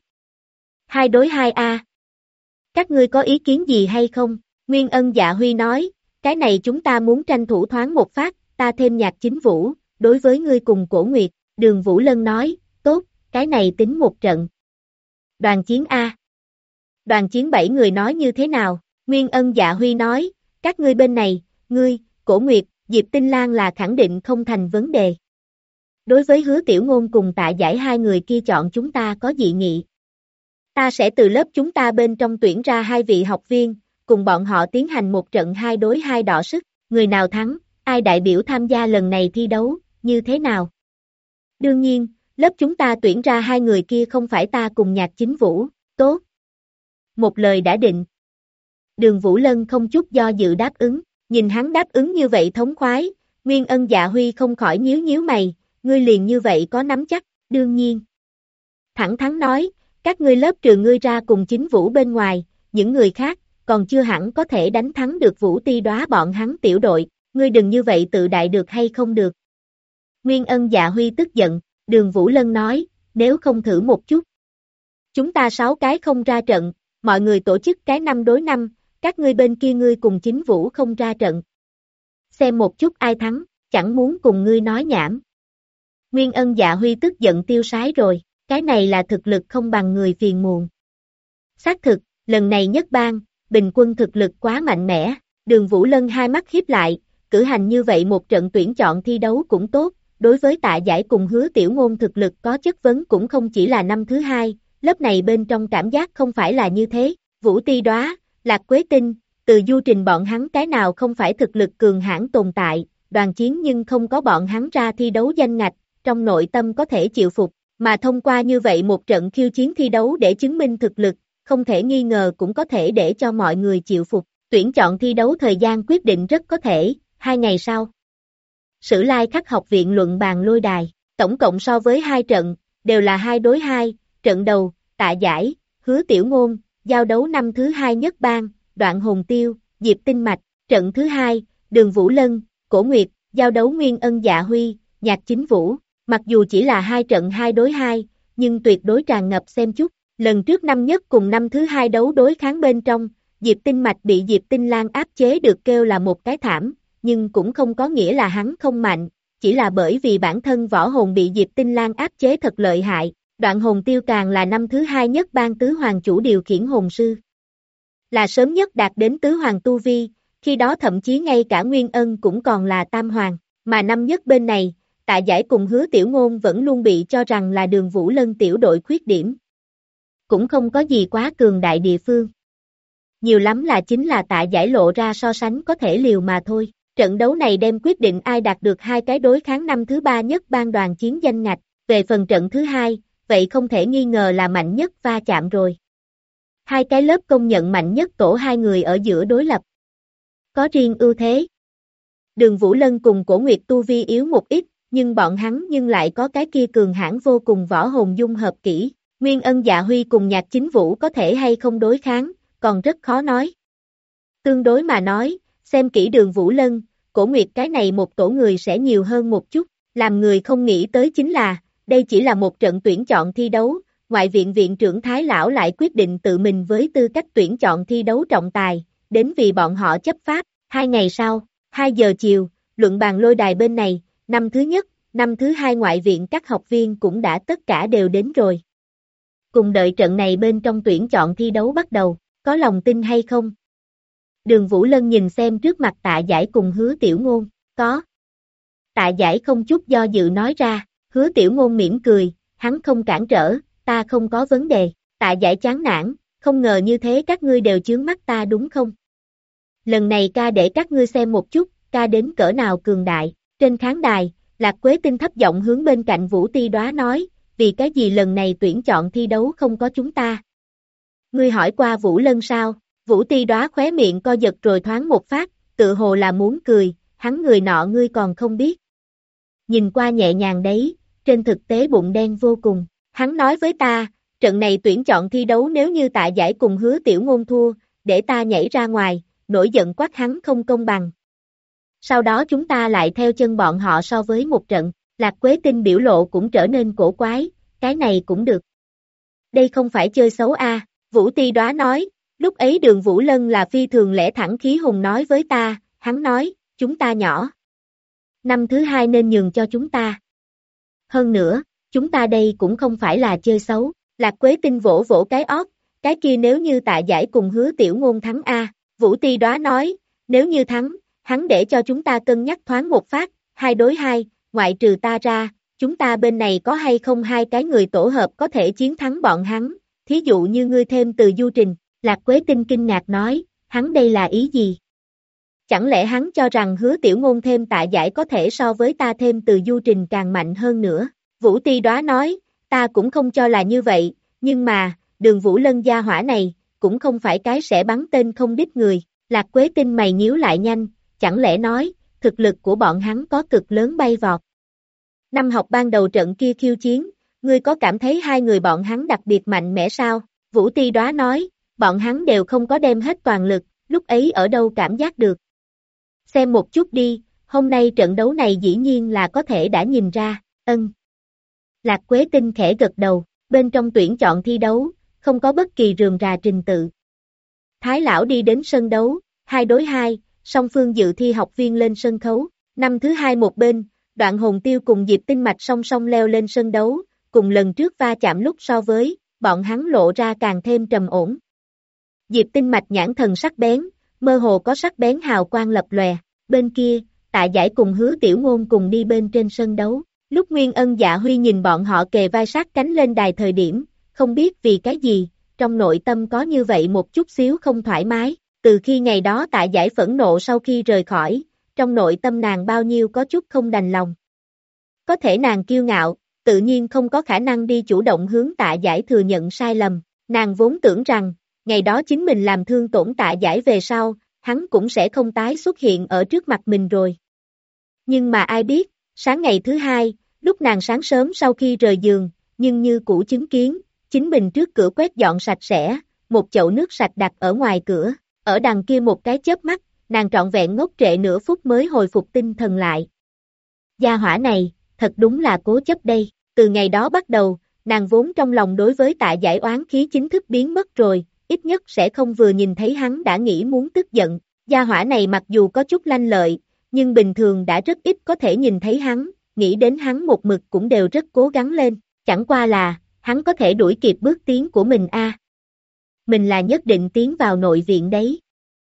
2 đối 2 A. Các ngươi có ý kiến gì hay không? Nguyên Ân Dạ Huy nói, cái này chúng ta muốn tranh thủ thoáng một phát, ta thêm Nhạc Chính Vũ, đối với ngươi cùng Cổ Nguyệt. Đường Vũ Lân nói, tốt, cái này tính một trận. Đoàn chiến A. Đoàn chiến 7 người nói như thế nào? Nguyên Ân Dạ Huy nói, các ngươi bên này, ngươi, Cổ Nguyệt, Diệp Tinh Lan là khẳng định không thành vấn đề. Đối với Hứa Tiểu Ngôn cùng Tạ Giải 2 người kia chọn chúng ta có dị nghị. Ta sẽ từ lớp chúng ta bên trong tuyển ra 2 vị học viên, cùng bọn họ tiến hành một trận 2 đối 2 đọ sức, người nào thắng, ai đại biểu tham gia lần này thi đấu, như thế nào? Đương nhiên, lớp chúng ta tuyển ra 2 người kia không phải ta cùng Nhạc Chính Vũ, Tốt. Một lời đã định. Đường Vũ Lân không chút do dự đáp ứng, nhìn hắn đáp ứng như vậy thống khoái, Nguyên Ân Dạ Huy không khỏi nhíu nhíu mày, ngươi liền như vậy có nắm chắc, đương nhiên. Thẳng thắn nói, các ngươi lớp trừ ngươi ra cùng Chính Vũ bên ngoài, những người khác, còn chưa hẳn có thể đánh thắng được Vũ Ti Đóa bọn hắn tiểu đội, ngươi đừng như vậy tự đại được hay không được. Nguyên Ân Dạ Huy tức giận, Đường Vũ Lân nói, nếu không thử một chút. Chúng ta 6 cái không ra trận, mọi người tổ chức cái 5 đối 5, các ngươi bên kia ngươi cùng Chính Vũ không ra trận. Xem một chút ai thắng, chẳng muốn cùng ngươi nói nhảm. Nguyên Ân Dạ Huy tức giận tiêu sái rồi, cái này là thực lực không bằng người phiền muộn. Xác thực, lần này nhất bang, bình quân thực lực quá mạnh mẽ, Đường Vũ Lân hai mắt híp lại, cử hành như vậy một trận tuyển chọn thi đấu cũng tốt, đối với Tạ Giải cùng Hứa Tiểu Ngôn thực lực có chất vấn cũng không chỉ là năm thứ hai, lớp này bên trong cảm giác không phải là như thế, Vũ Ti Đóa, Lạc Quế Tinh, Từ Du Trình bọn hắn cái nào không phải thực lực cường hãn tồn tại, đoàn chiến nhưng không có bọn hắn ra thi đấu danh ngạch, trong nội tâm có thể chịu phục, mà thông qua như vậy một trận khiêu chiến thi đấu để chứng minh thực lực, không thể nghi ngờ cũng có thể để cho mọi người chịu phục, tuyển chọn thi đấu thời gian quyết định rất có thể, 2 ngày sau. Sử Lai Khắc học viện luận bàn lôi đài, tổng cộng so với 2 trận, đều là 2 đối 2, trận đầu, Tạ Giải, Hứa Tiểu Ngôn, giao đấu năm thứ 2 nhất bang, Đoạn Hồn Tiêu, Diệp Tinh Mạch, trận thứ 2, Đường Vũ Lân, Cổ Nguyệt, giao đấu Nguyên Ân Dạ Huy, Nhạc Chính Vũ, mặc dù chỉ là 2 trận 2 đối 2, nhưng tuyệt đối tràn ngập xem chút, lần trước năm nhất cùng năm thứ 2 đấu đối kháng bên trong, Diệp Tinh Mạch bị Diệp Tinh Lan áp chế được kêu là một cái thảm, nhưng cũng không có nghĩa là hắn không mạnh, chỉ là bởi vì bản thân võ hồn bị Diệp Tinh Lan áp chế thật lợi hại, Đoạn Hồn Tiêu càng là năm thứ 2 nhất bang tứ hoàng chủ điều khiển hồn sư. Là sớm nhất đạt đến tứ hoàng tu vi, khi đó thậm chí ngay cả Nguyên Ân cũng còn là tam hoàng, mà năm nhất bên này, Tạ Giải cùng Hứa Tiểu Ngôn vẫn luôn bị cho rằng là Đường Vũ Lân tiểu đội khuyết điểm. Cũng không có gì quá cường đại địa phương. Nhiều lắm là chính là Tạ Giải lộ ra so sánh có thể liều mà thôi. Trận đấu này đem quyết định ai đạt được 2 cái đối kháng năm thứ 3 nhất bang đoàn chiến danh ngạch, về phần trận thứ 2, vậy không thể nghi ngờ là mạnh nhất va chạm rồi. 2 cái lớp công nhận mạnh nhất tổ 2 người ở giữa đối lập. Có riêng ưu thế. Đường Vũ Lân cùng Cổ Nguyệt tu vi yếu một ít, nhưng bọn hắn nhưng lại có cái kia cường hãn vô cùng võ hồn dung hợp kỹ. Nguyên Ân Dạ Huy cùng Nhạc Chính Vũ có thể hay không đối kháng, còn rất khó nói. Tương đối mà nói, xem kỹ Đường Vũ Lân, Cổ Nguyệt cái này một tổ người sẽ nhiều hơn một chút, làm người không nghĩ tới chính là, đây chỉ là một trận tuyển chọn thi đấu, ngoại viện viện trưởng Thái Lão lại quyết định tự mình với tư cách tuyển chọn thi đấu trọng tài, đến vì bọn họ chấp pháp, 2 ngày sau, 2 giờ chiều, luận bàn lôi đài bên này, năm thứ nhất, năm thứ 2 ngoại viện các học viên cũng đã tất cả đều đến rồi. Cùng đợi trận này bên trong tuyển chọn thi đấu bắt đầu, có lòng tin hay không? Đường Vũ Lân nhìn xem trước mặt Tạ Giải cùng Hứa Tiểu Ngôn, có. Tạ Giải không chút do dự nói ra, Hứa Tiểu Ngôn mỉm cười, hắn không cản trở, ta không có vấn đề, Tạ Giải chán nản, không ngờ như thế các ngươi đều chướng mắt ta đúng không? Lần này ca để các ngươi xem một chút, ca đến cỡ nào cường đại, trên khán đài, Lạc Quế Tinh thấp giọng hướng bên cạnh Vũ Ti Đóa nói, vì cái gì lần này tuyển chọn thi đấu không có chúng ta? Ngươi hỏi qua Vũ Lân sao? Vũ Ti Đóa khóe miệng co giật rồi thoáng một phát, tự hồ là muốn cười, hắn người nọ ngươi còn không biết. Nhìn qua nhẹ nhàng đấy, trên thực tế bụng đen vô cùng, hắn nói với ta, trận này tuyển chọn thi đấu nếu như Tạ Giải cùng Hứa Tiểu Ngôn thua, để ta nhảy ra ngoài, nổi giận quát hắn không công bằng. Sau đó chúng ta lại theo chân bọn họ so với một trận, Lạc Quế Tinh biểu lộ cũng trở nên cổ quái, cái này cũng được. Đây không phải chơi xấu a, Vũ Ti Đóa nói, lúc ấy Đường Vũ Lân là phi thường lẽ thẳng khí hùng nói với ta, hắn nói, chúng ta nhỏ. Năm thứ 2 nên nhường cho chúng ta. Hơn nữa, chúng ta đây cũng không phải là chơi xấu, Lạc Quế Tinh vỗ vỗ cái ót, cái kia nếu như Tạ Giải cùng Hứa Tiểu Ngôn thắng a, Vũ Ti Đóa nói, nếu như thắng, hắn để cho chúng ta cân nhắc thoáng một phát, 2 đối 2, ngoại trừ ta ra, chúng ta bên này có hay không 2 cái người tổ hợp có thể chiến thắng bọn hắn, thí dụ như ngươi thêm Từ Du Trình, Lạc Quế Tinh kinh ngạc nói, hắn đây là ý gì? Chẳng lẽ hắn cho rằng Hứa Tiểu Ngôn thêm Tạ Giải có thể so với ta thêm Từ Du Trình càng mạnh hơn nữa? Vũ Ti Đóa nói, ta cũng không cho là như vậy, nhưng mà, Đường Vũ Lân gia hỏa này, cũng không phải cái sẽ bắn tên không đích người, Lạc Quế Tinh mày nhíu lại nhanh, chẳng lẽ nói, thực lực của bọn hắn có cực lớn bay vọt. Năm học ban đầu trận kia khiêu chiến, ngươi có cảm thấy hai người bọn hắn đặc biệt mạnh mẽ sao? Vũ Ti Đoá nói, bọn hắn đều không có đem hết toàn lực, lúc ấy ở đâu cảm giác được. Xem một chút đi, hôm nay trận đấu này dĩ nhiên là có thể đã nhìn ra, Lạc Quế Tinh khẽ gật đầu, bên trong tuyển chọn thi đấu, không có bất kỳ rườm rà trình tự. Thái lão đi đến sân đấu, 2 đối 2, song phương dự thi học viên lên sân khấu, năm thứ 2 một bên, Đoạn Hồn Tiêu cùng Diệp Tinh Mạch song song leo lên sân đấu, cùng lần trước va chạm lúc so với, bọn hắn lộ ra càng thêm trầm ổn. Diệp Tinh Mạch nhãn thần sắc bén, mơ hồ có sắc bén hào quang lập lòe, bên kia, Tạ Giải cùng Hứa Tiểu Ngôn cùng đi bên trên sân đấu. Lúc Nguyên Ân Dạ Huy nhìn bọn họ kề vai sát cánh lên đài thời điểm, không biết vì cái gì, trong nội tâm có như vậy một chút xíu không thoải mái, từ khi ngày đó Tạ Giải phẫn nộ sau khi rời khỏi, trong nội tâm nàng bao nhiêu có chút không đành lòng. Có thể nàng kiêu ngạo, tự nhiên không có khả năng đi chủ động hướng Tạ Giải thừa nhận sai lầm, nàng vốn tưởng rằng, ngày đó chính mình làm thương tổn Tạ Giải về sau, hắn cũng sẽ không tái xuất hiện ở trước mặt mình rồi. Nhưng mà ai biết, sáng ngày thứ 2, lúc nàng sáng sớm sau khi rời giường, nhưng như cũ chứng kiến, chính mình trước cửa quét dọn sạch sẽ, một chậu nước sạch đặt ở ngoài cửa, ở đằng kia một cái chớp mắt, nàng trọn vẹn ngốc trệ nửa phút mới hồi phục tinh thần lại. Gia hỏa này, thật đúng là cố chấp đây, từ ngày đó bắt đầu, nàng vốn trong lòng đối với Tạ Giải oán khí chính thức biến mất rồi, ít nhất sẽ không vừa nhìn thấy hắn đã nghĩ muốn tức giận, gia hỏa này mặc dù có chút lanh lợi, nhưng bình thường đã rất ít có thể nhìn thấy hắn, nghĩ đến hắn một mực cũng đều rất cố gắng lên, chẳng qua là, hắn có thể đuổi kịp bước tiến của mình Mình là nhất định tiến vào nội viện đấy.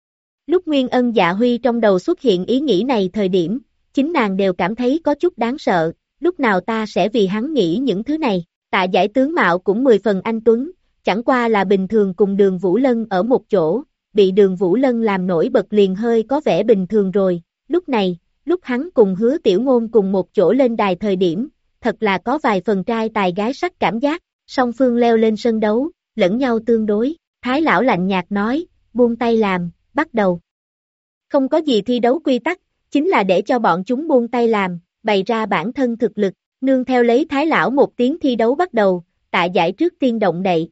Lúc Nguyên Ân Dạ Huy trong đầu xuất hiện ý nghĩ này thời điểm, chính nàng đều cảm thấy có chút đáng sợ, lúc nào ta sẽ vì hắn nghĩ những thứ này, Tạ Giải tướng mạo cũng 10 phần anh tuấn, chẳng qua là bình thường cùng Đường Vũ Lân ở một chỗ, bị Đường Vũ Lân làm nổi bật liền hơi có vẻ bình thường rồi, lúc này, lúc hắn cùng Hứa Tiểu Ngôn cùng một chỗ lên đài thời điểm, thật là có vài phần trai tài gái sắc cảm giác, song phương leo lên sân đấu, lẫn nhau tương đối, Thái lão lạnh nhạt nói, buông tay làm, bắt đầu. Không có gì thi đấu quy tắc, chính là để cho bọn chúng buông tay làm, bày ra bản thân thực lực, nương theo lấy Thái lão một tiếng thi đấu bắt đầu, Tạ Giải trước tiên động đậy.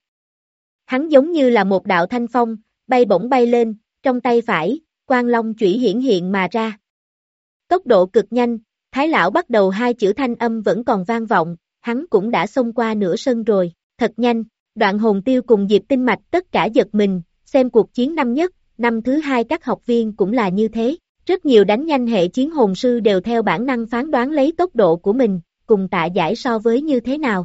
Hắn giống như là một đạo thanh phong, bay bổng bay lên, trong tay phải, quang long chủy hiển hiện mà ra. Tốc độ cực nhanh, Thái lão bắt đầu hai chữ thanh âm vẫn còn vang vọng, hắn cũng đã xông qua nửa sân rồi, thật nhanh, Đoạn Hồn Tiêu cùng Diệp Tinh Mạch tất cả giật mình, xem cuộc chiến năm nhất, năm thứ 2 các học viên cũng là như thế, rất nhiều đánh nhanh hệ chiến hồn sư đều theo bản năng phán đoán lấy tốc độ của mình, cùng Tạ Giải so với như thế nào.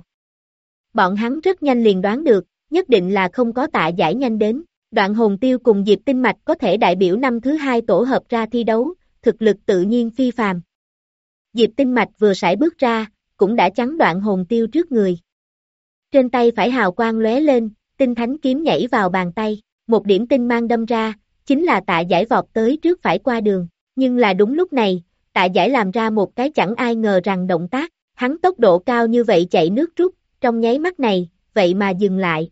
Bọn hắn rất nhanh liền đoán được, nhất định là không có Tạ Giải nhanh đến, Đoạn Hồn Tiêu cùng Diệp Tinh Mạch có thể đại biểu năm thứ 2 tổ hợp ra thi đấu, thực lực tự nhiên phi phàm. Diệp Tinh Mạch vừa sải bước ra, cũng đã chắn Đoạn Hồn Tiêu trước người. Trên tay phải hào quang lóe lên, tinh thánh kiếm nhảy vào bàn tay, một điểm tinh mang đâm ra, chính là Tạ Giải vọt tới trước phải qua đường, nhưng là đúng lúc này, Tạ Giải làm ra một cái chẳng ai ngờ rằng động tác, hắn tốc độ cao như vậy chạy nước rút, trong nháy mắt này, vậy mà dừng lại.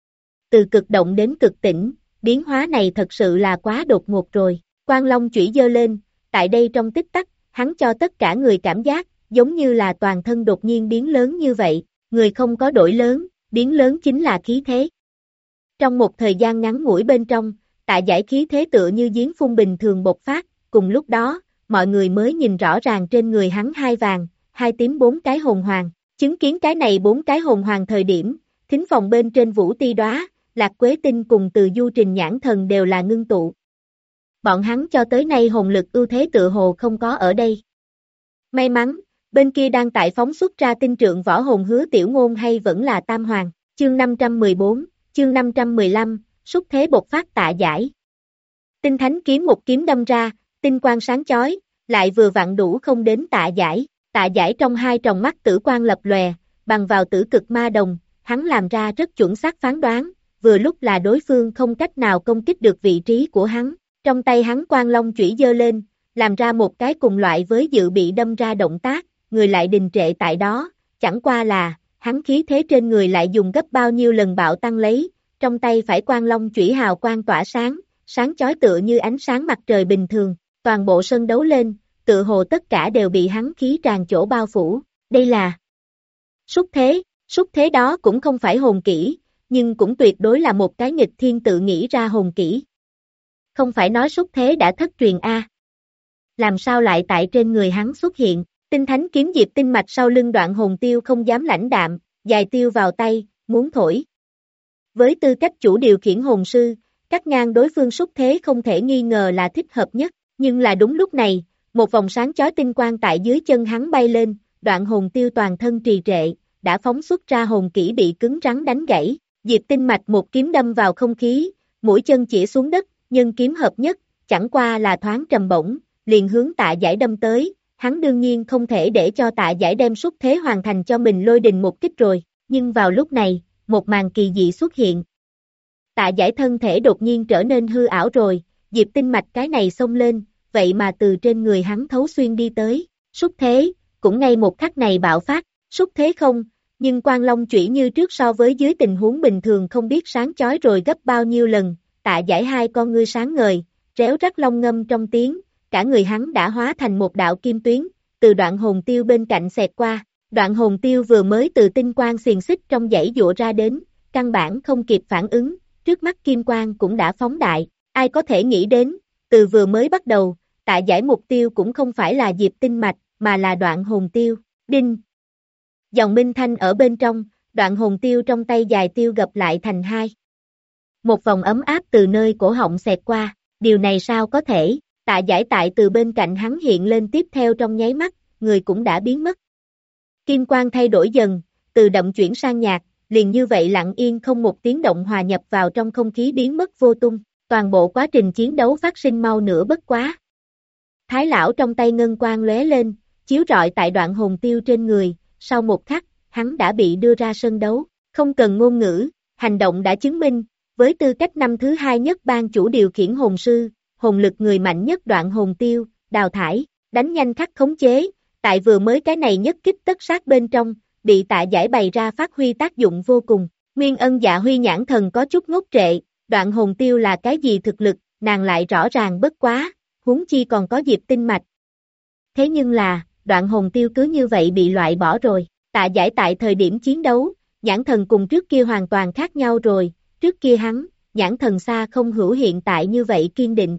Từ cực động đến cực tĩnh, biến hóa này thật sự là quá đột ngột rồi, Quang Long chủy giơ lên, tại đây trong tích tắc, hắn cho tất cả người cảm giác, giống như là toàn thân đột nhiên biến lớn như vậy, người không có đổi lớn, biến lớn chính là khí thế. Trong một thời gian ngắn ngủi bên trong, Tạ Giải khí thế tựa như giếng phun bình thường bộc phát, cùng lúc đó, mọi người mới nhìn rõ ràng trên người hắn 2 vàng, 2 tím 4 cái hồn hoàng, chứng kiến cái này 4 cái hồn hoàng thời điểm, thính phòng bên trên Vũ Ti Đoá, Lạc Quế Tinh cùng Từ Du Trình nhãn thần đều là ngưng tụ. Bọn hắn cho tới nay hồn lực ưu thế tựa hồ không có ở đây. May mắn, bên kia đang tại phóng xuất ra tinh trượng võ hồn Hứa Tiểu Ngôn hay vẫn là Tam Hoàng, chương 514, chương 515, xúc thế bộc phát Tạ Giải. Tinh thánh kiếm một kiếm đâm ra, tinh quang sáng chói, lại vừa vặn đủ không đến Tạ Giải trong hai tròng mắt tử quang lập lòe, bằng vào tử cực ma đồng, hắn làm ra rất chuẩn xác phán đoán, vừa lúc là đối phương không cách nào công kích được vị trí của hắn, trong tay hắn quang long chủy giơ lên, làm ra một cái cùng loại với dự bị đâm ra động tác, người lại đình trệ tại đó, chẳng qua là, hắn khí thế trên người lại dùng gấp bao nhiêu lần bạo tăng lấy, trong tay phải Quang Long chủy hào quang tỏa sáng, sáng chói tựa như ánh sáng mặt trời bình thường, toàn bộ sân đấu lên, tựa hồ tất cả đều bị hắn khí tràn chỗ bao phủ, đây là xúc thế đó cũng không phải hồn kỹ, nhưng cũng tuyệt đối là một cái nghịch thiên tự nghĩ ra hồn kỹ. Không phải nói xúc thế đã thất truyền a? Làm sao lại tại trên người hắn xuất hiện? Tinh thánh kiếm diệp tinh mạch sau lưng Đoạn Hồn Tiêu không dám lãnh đạm, dài tiêu vào tay, muốn thổi. Với tư cách chủ điều khiển hồn sư, cắt ngang đối phương xúc thế không thể nghi ngờ là thích hợp nhất, nhưng là đúng lúc này, một vòng sáng chói tinh quang tại dưới chân hắn bay lên, Đoạn Hồn Tiêu toàn thân trì trệ, đã phóng xuất ra hồn kỹ bị cứng rắn đánh gãy, diệp tinh mạch một kiếm đâm vào không khí, mũi chân chỉ xuống đất, nhân kiếm hợp nhất, chẳng qua là thoáng trầm bổng, liền hướng Tạ Giải đâm tới, hắn đương nhiên không thể để cho Tạ Giải đem xúc thế hoàn thành cho mình lôi đình một kích rồi, nhưng vào lúc này, một màn kỳ dị xuất hiện. Tạ Giải thân thể đột nhiên trở nên hư ảo rồi, diệp tinh mạch cái này xông lên, vậy mà từ trên người hắn thấu xuyên đi tới, xúc thế, cũng ngay một khắc này bạo phát, xúc thế không, nhưng Quang Long chủy như trước so với dưới tình huống bình thường không biết sáng chói rồi gấp bao nhiêu lần, Tạ Giải hai con ngươi sáng ngời, réo rắt long ngâm trong tiếng, cả người hắn đã hóa thành một đạo kim tuyến, từ Đoạn Hồn Tiêu bên cạnh xẹt qua, Đoạn Hồn Tiêu vừa mới từ tinh quang xiềng xích trong dãy dụa ra đến, căn bản không kịp phản ứng, trước mắt kim quang cũng đã phóng đại, ai có thể nghĩ đến, từ vừa mới bắt đầu, Tạ Giải mục tiêu cũng không phải là diệp tinh mạch, mà là Đoạn Hồn Tiêu, đinh. Dòng minh thanh ở bên trong, Đoạn Hồn Tiêu trong tay dài tiêu gập lại thành hai. Một vòng ấm áp từ nơi cổ họng xẹt qua, điều này sao có thể, Tạ Giải tại từ bên cạnh hắn hiện lên tiếp theo trong nháy mắt, người cũng đã biến mất. Kim quang thay đổi dần, từ đậm chuyển sang nhạt, liền như vậy lặng yên không một tiếng động hòa nhập vào trong không khí biến mất vô tung, toàn bộ quá trình chiến đấu phát sinh mau nửa bất quá. Thái lão trong tay ngân quang lóe lên, chiếu rọi tại Đoạn Hồn Tiêu trên người, sau một khắc, hắn đã bị đưa ra sân đấu, không cần ngôn ngữ, hành động đã chứng minh, với tư cách năm thứ hai nhất ban chủ điều khiển hồn sư, hồn lực người mạnh nhất Đoạn Hồn Tiêu, đào thải, đánh nhanh khắc khống chế, tại vừa mới cái này nhất kích tất sát bên trong, bị Tạ Giải bày ra phát huy tác dụng vô cùng, Nguyên Ân Dạ Huy nhãn thần có chút ngốc trệ, Đoạn Hồn Tiêu là cái gì thực lực, nàng lại rõ ràng bất quá, huống chi còn có diệp tinh mạch. Thế nhưng là, Đoạn Hồn Tiêu cứ như vậy bị loại bỏ rồi, Tạ Giải tại thời điểm chiến đấu, nhãn thần cùng trước kia hoàn toàn khác nhau rồi, trước kia hắn, nhãn thần xa không hữu hiện tại như vậy kiên định.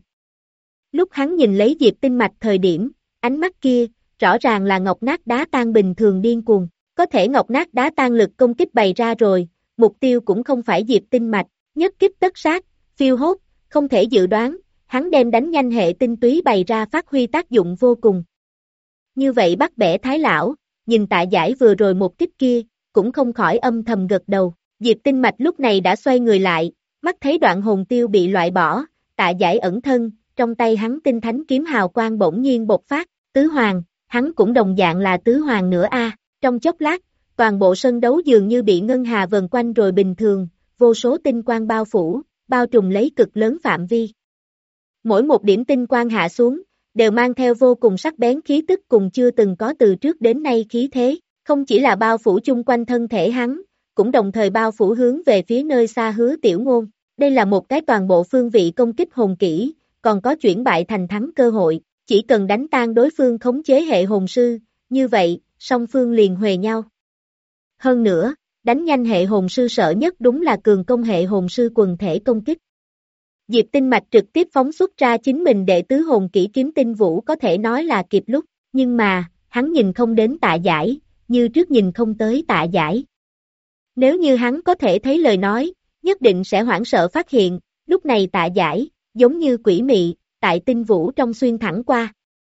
Lúc hắn nhìn lấy diệp tinh mạch thời điểm, ánh mắt kia, rõ ràng là ngọc nát đá tan bình thường điên cuồng, có thể ngọc nát đá tan lực công kích bày ra rồi, mục tiêu cũng không phải diệp tinh mạch, nhất kích tất sát, phiêu hốt, không thể dự đoán, hắn đem đánh nhanh hệ tinh túy bày ra phát huy tác dụng vô cùng. Như vậy bắt bẻ Thái lão, nhìn Tạ Giải vừa rồi một kích kia, cũng không khỏi âm thầm gật đầu, diệp tinh mạch lúc này đã xoay người lại, mắt thấy Đoạn Hồn Tiêu bị loại bỏ, Tạ Giải ẩn thân, trong tay hắn tinh thánh kiếm hào quang bỗng nhiên bộc phát, tứ hoàng, hắn cũng đồng dạng là tứ hoàng nữa a. Trong chốc lát, toàn bộ sân đấu dường như bị ngân hà vần quanh rồi bình thường, vô số tinh quang bao phủ, bao trùm lấy cực lớn phạm vi. Mỗi một điểm tinh quang hạ xuống, đều mang theo vô cùng sắc bén khí tức cùng chưa từng có từ trước đến nay khí thế, không chỉ là bao phủ chung quanh thân thể hắn, cũng đồng thời bao phủ hướng về phía nơi xa Hứa Tiểu Ngôn. Đây là một cái toàn bộ phương vị công kích hồn kỹ, còn có chuyển bại thành thắng cơ hội, chỉ cần đánh tan đối phương khống chế hệ hồn sư, như vậy, song phương liền huề nhau. Hơn nữa, đánh nhanh hệ hồn sư sợ nhất đúng là cường công hệ hồn sư quần thể công kích. Diệp Tinh Mạch trực tiếp phóng xuất ra chính mình đệ tứ hồn kỹ Kiếm Tinh Vũ có thể nói là kịp lúc, nhưng mà, hắn nhìn không đến Tạ Giải, như trước nhìn không tới Tạ Giải. Nếu như hắn có thể thấy lời nói, nhất định sẽ hoảng sợ phát hiện, lúc này Tạ Giải, giống như quỷ mị, tại tinh vũ trong xuyên thẳng qua.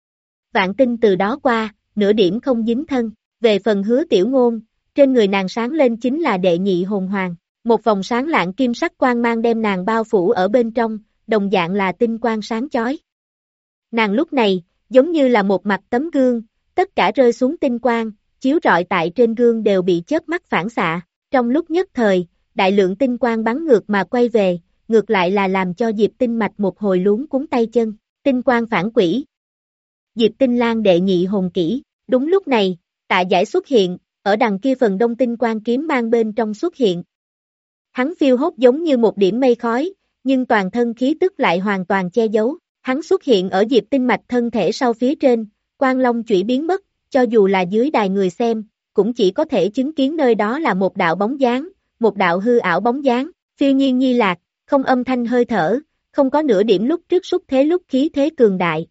Vạn tinh từ đó qua, nửa điểm không dính thân, về phần Hứa Tiểu Ngôn, trên người nàng sáng lên chính là đệ nhị hồn hoàng, một vòng sáng lạng kim sắc quang mang đem nàng bao phủ ở bên trong, đồng dạng là tinh quang sáng chói. Nàng lúc này, giống như là một mặt tấm gương, tất cả rơi xuống tinh quang, chiếu rọi tại trên gương đều bị chớp mắt phản xạ, trong lúc nhất thời, đại lượng tinh quang bắn ngược mà quay về, ngược lại là làm cho Diệp Tinh Mạch một hồi luống cuống tay chân, tinh quang phản quỷ. Diệp Tinh Lan đệ nhị hồn kỹ, đúng lúc này, Tạ Giải xuất hiện, ở đằng kia phần đông tinh quang kiếm mang bên trong xuất hiện. Hắn phiêu hốt giống như một điểm mây khói, nhưng toàn thân khí tức lại hoàn toàn che giấu. Hắn xuất hiện ở Diệp Tinh Mạch thân thể sau phía trên, Quang Long chủy biến mất, cho dù là dưới đài người xem, cũng chỉ có thể chứng kiến nơi đó là một đạo bóng dáng, một đạo hư ảo bóng dáng, phiêu nhiên nhi lạc, không âm thanh hơi thở, không có nửa điểm lúc trước xúc thế lúc khí thế cường đại.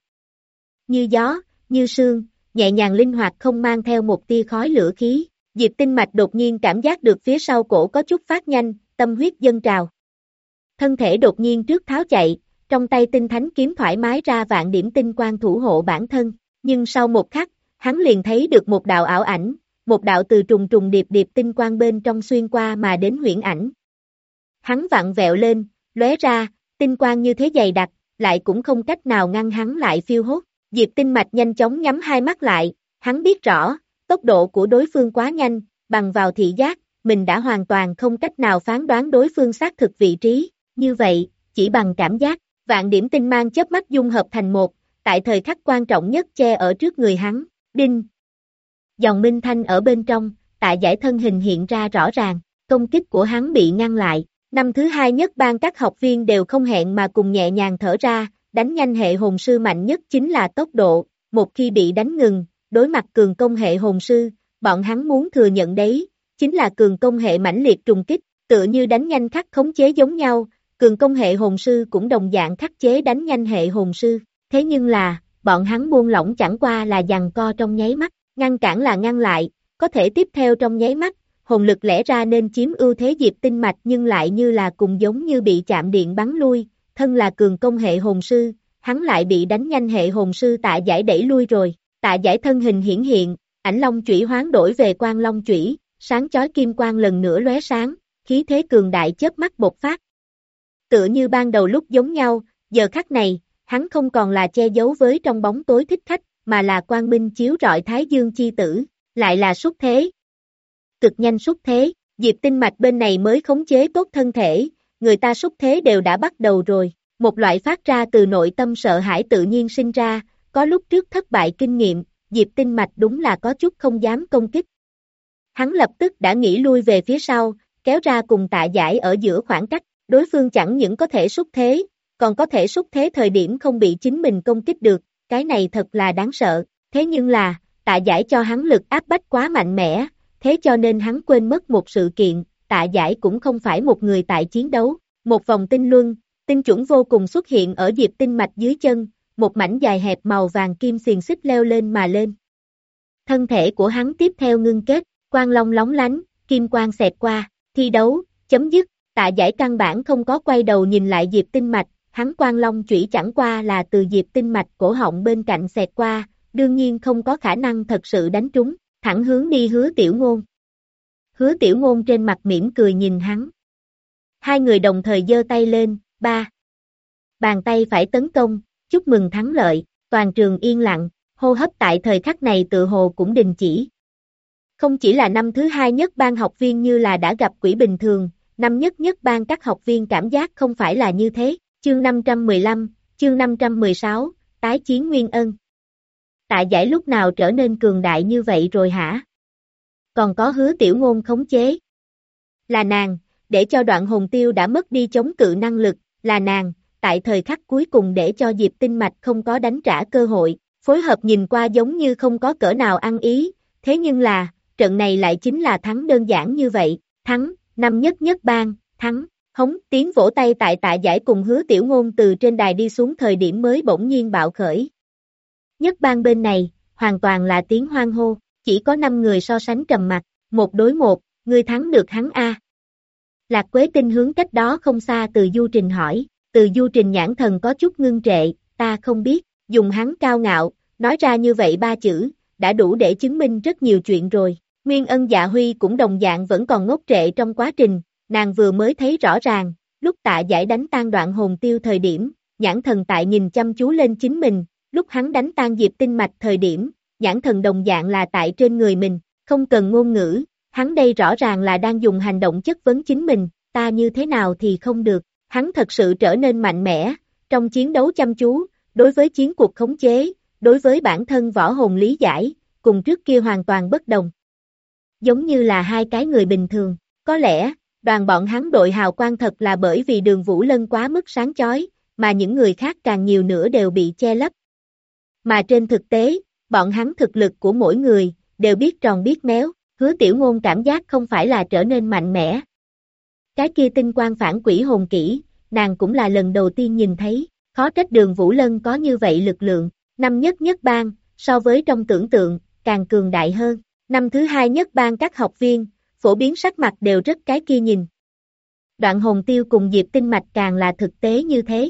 Như gió, như sương, nhẹ nhàng linh hoạt không mang theo một tia khói lửa khí. Diệp Tinh Mạch đột nhiên cảm giác được phía sau cổ có chút phát nhanh, tâm huyết dâng trào. Thân thể đột nhiên trước tháo chạy, trong tay tinh thánh kiếm thoải mái ra vạn điểm tinh quang thủ hộ bản thân, nhưng sau một khắc, hắn liền thấy được một đạo ảo ảnh, một đạo từ trùng trùng điệp điệp tinh quang bên trong xuyên qua mà đến huyễn ảnh. Hắn vặn vẹo lên, lóe ra, tinh quang như thế dày đặc, lại cũng không cách nào ngăn hắn lại phiêu hốt. Diệp Tinh Mạch nhanh chóng nhắm hai mắt lại, hắn biết rõ, tốc độ của đối phương quá nhanh, bằng vào thị giác, mình đã hoàn toàn không cách nào phán đoán đối phương xác thực vị trí, như vậy, chỉ bằng cảm giác, vạn điểm tinh mang chớp mắt dung hợp thành một, tại thời khắc quan trọng nhất che ở trước người hắn, đinh. Dòng minh thanh ở bên trong, Tạ Giải thân hình hiện ra rõ ràng, công kích của hắn bị ngăn lại, năm thứ hai nhất ban các học viên đều không hẹn mà cùng nhẹ nhàng thở ra, đánh nhanh hệ hồn sư mạnh nhất chính là tốc độ, một khi bị đánh ngừng, đối mặt cường công hệ hồn sư, bọn hắn muốn thừa nhận đấy, chính là cường công hệ mãnh liệt trùng kích, tựa như đánh nhanh khắc khống chế giống nhau, cường công hệ hồn sư cũng đồng dạng khắc chế đánh nhanh hệ hồn sư, thế nhưng là, bọn hắn buông lỏng chẳng qua là giằng co trong nháy mắt, ngăn cản là ngăn lại, có thể tiếp theo trong nháy mắt, hồn lực lẽ ra nên chiếm ưu thế Diệp Tinh Mạch nhưng lại như là cùng giống như bị chạm điện bắn lui, thân là cường công hệ hồn sư, hắn lại bị đánh nhanh hệ hồn sư Tạ Giải đẩy lui rồi, Tạ Giải thân hình hiển hiện, ảnh long chủy hoán đổi về quang long chủy, sáng chói kim quang lần nữa lóe sáng, khí thế cường đại chớp mắt bộc phát. Tựa như ban đầu lúc giống nhau, giờ khắc này, hắn không còn là che giấu với trong bóng tối thích khách, mà là quang minh chiếu rọi Thái Dương chi tử, lại là xuất thế. Cực nhanh xuất thế, Diệp Tinh Mạch bên này mới khống chế tốt thân thể, người ta xuất thế đều đã bắt đầu rồi, một loại phát ra từ nội tâm sợ hãi tự nhiên sinh ra, có lúc trước thất bại kinh nghiệm, Diệp Tinh Mạch đúng là có chút không dám công kích. Hắn lập tức đã nghĩ lui về phía sau, kéo ra cùng Tạ Giải ở giữa khoảng cách, đối phương chẳng những có thể xuất thế, còn có thể xuất thế thời điểm không bị chính mình công kích được, cái này thật là đáng sợ, thế nhưng là, Tạ Giải cho hắn lực áp bách quá mạnh mẽ, thế cho nên hắn quên mất một sự kiện, Tạ Giải cũng không phải một người tại chiến đấu, một vòng tinh luân, tinh chuẩn vô cùng xuất hiện ở Diệp Tinh Mạch dưới chân, một mảnh dài hẹp màu vàng kim xiềng xích leo lên mà lên. Thân thể của hắn tiếp theo ngưng kết, quang long lóng lánh, kim quang xẹt qua, thi đấu, chấm dứt, Tạ Giải căn bản không có quay đầu nhìn lại Diệp Tinh Mạch, hắn quang long chủy chẳng qua là từ Diệp Tinh Mạch cổ họng bên cạnh xẹt qua, đương nhiên không có khả năng thật sự đánh trúng, thẳng hướng đi Hứa Tiểu Ngôn. Hứa Tiểu Ngôn trên mặt mỉm cười nhìn hắn. Hai người đồng thời giơ tay lên, ba. Bàn tay phải tấn công, chúc mừng thắng lợi, toàn trường yên lặng, hô hấp tại thời khắc này tự hồ cũng đình chỉ. Không chỉ là năm thứ hai nhất ban học viên như là đã gặp quỷ bình thường, năm nhất nhất ban các học viên cảm giác không phải là như thế, chương 515, chương 516, tái chiến Nguyên Ân. Tạ Giải lúc nào trở nên cường đại như vậy rồi hả? Còn có Hứa Tiểu Ngôn khống chế. Là nàng, để cho Đoạn Hồn Tiêu đã mất đi chống cự năng lực, là nàng, tại thời khắc cuối cùng để cho Diệp Tinh Mạch không có đánh trả cơ hội, phối hợp nhìn qua giống như không có cỡ nào ăn ý, thế nhưng là, trận này lại chính là thắng đơn giản như vậy, thắng, năm nhất nhất ban, thắng, hống, tiếng vỗ tay tại Tạ Giải cùng Hứa Tiểu Ngôn từ trên đài đi xuống thời điểm mới bỗng nhiên bạo khởi. Nhất ban bên này, hoàn toàn là tiếng hoan hô, chỉ có 5 người so sánh trầm mặc, một đối một, ngươi thắng được hắn a. Lạc Quế Tinh hướng cách đó không xa Từ Du Trình hỏi, Từ Du Trình nhãn thần có chút ngưng trệ, ta không biết, dùng hắn cao ngạo, nói ra như vậy 3 chữ, đã đủ để chứng minh rất nhiều chuyện rồi. Nguyên Ân Dạ Huy cũng đồng dạng vẫn còn ngốc trệ trong quá trình, nàng vừa mới thấy rõ ràng, lúc Tạ Giải đánh tan Đoạn Hồn Tiêu thời điểm, nhãn thần tại nhìn chăm chú lên chính mình, lúc hắn đánh tan Diệp Tinh Mạch thời điểm, nhãn thần đồng dạng là tại trên người mình, không cần ngôn ngữ, hắn đây rõ ràng là đang dùng hành động chất vấn chính mình, ta như thế nào thì không được, hắn thật sự trở nên mạnh mẽ, trong chiến đấu chăm chú, đối với chiến cuộc khống chế, đối với bản thân võ hồn lý giải, cùng trước kia hoàn toàn bất đồng. Giống như là hai cái người bình thường, có lẽ, Đoàn bọn hắn đội hào quang thật là bởi vì Đường Vũ Lân quá mức sáng chói, mà những người khác càng nhiều nữa đều bị che lấp. Mà trên thực tế, bọn hắn thực lực của mỗi người, đều biết tròn biết méo, Hứa Tiểu Ngôn cảm giác không phải là trở nên mạnh mẽ. Cái kia tinh quang phản quỷ hồn kỹ, nàng cũng là lần đầu tiên nhìn thấy, khó trách Đường Vũ Lân có như vậy lực lượng, năm nhất nhất bang, so với trong tưởng tượng, càng cường đại hơn, năm thứ hai nhất bang các học viên, phổ biến sắc mặt đều rất cái kia nhìn. Đoạn Hồn Tiêu cùng Diệp Tinh Mạch càng là thực tế như thế.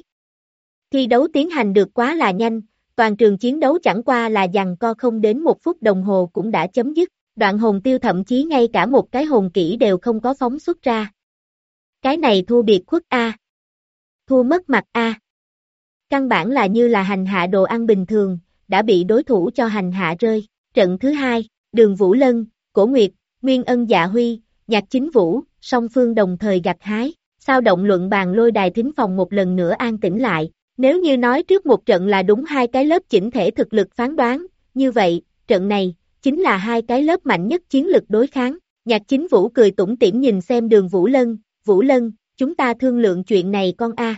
Thi đấu tiến hành được quá là nhanh, toàn trường chiến đấu chẳng qua là giằng co không đến 1 phút đồng hồ cũng đã chấm dứt, Đoạn Hồn Tiêu thậm chí ngay cả một cái hồn kỹ đều không có phóng xuất ra. Cái này thua biệt khuất A. Thua mất mặt A. Căn bản là như là hành hạ đồ ăn bình thường, đã bị đối thủ cho hành hạ rơi. Trận thứ hai, Đường Vũ Lân, Cổ Nguyệt, Nguyên Ân Dạ Huy, Nhạc Chính Vũ, song phương đồng thời gặt hái. Sao động luận bàn lôi đài thính phòng một lần nữa an tĩnh lại. Nếu như nói trước một trận là đúng hai cái lớp chỉnh thể thực lực phán đoán, như vậy, trận này, chính là hai cái lớp mạnh nhất chiến lực đối kháng. Nhạc Chính Vũ cười tủm tỉm nhìn xem Đường Vũ Lân, chúng ta thương lượng chuyện này con A.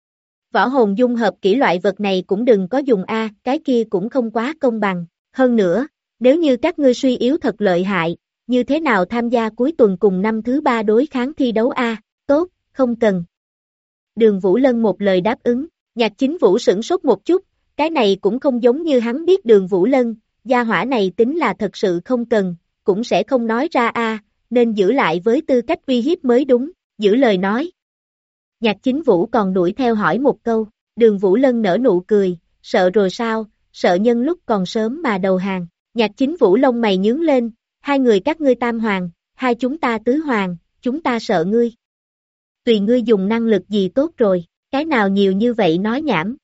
Võ hồn dung hợp kỹ loại vật này cũng đừng có dùng A, cái kia cũng không quá công bằng. Hơn nữa, nếu như các ngươi suy yếu thật lợi hại, như thế nào tham gia cuối tuần cùng năm thứ ba đối kháng thi đấu A, tốt, không cần. Đường Vũ Lân một lời đáp ứng, Nhạc Chính Vũ sửng sốt một chút, cái này cũng không giống như hắn biết Đường Vũ Lân, gia hỏa này tính là thật sự không cần, cũng sẽ không nói ra A, nên giữ lại với tư cách uy hiếp mới đúng, giữ lời nói. Nhạc Chính Vũ còn đuổi theo hỏi một câu, Đường Vũ Lân nở nụ cười, sợ rồi sao, sợ nhân lúc còn sớm mà đầu hàng. Nhạc Chính Vũ lông mày nhướng lên, hai người các ngươi tam hoàng, hai chúng ta tứ hoàng, chúng ta sợ ngươi. Tùy ngươi dùng năng lực gì tốt rồi, cái nào nhiều như vậy nói nhảm.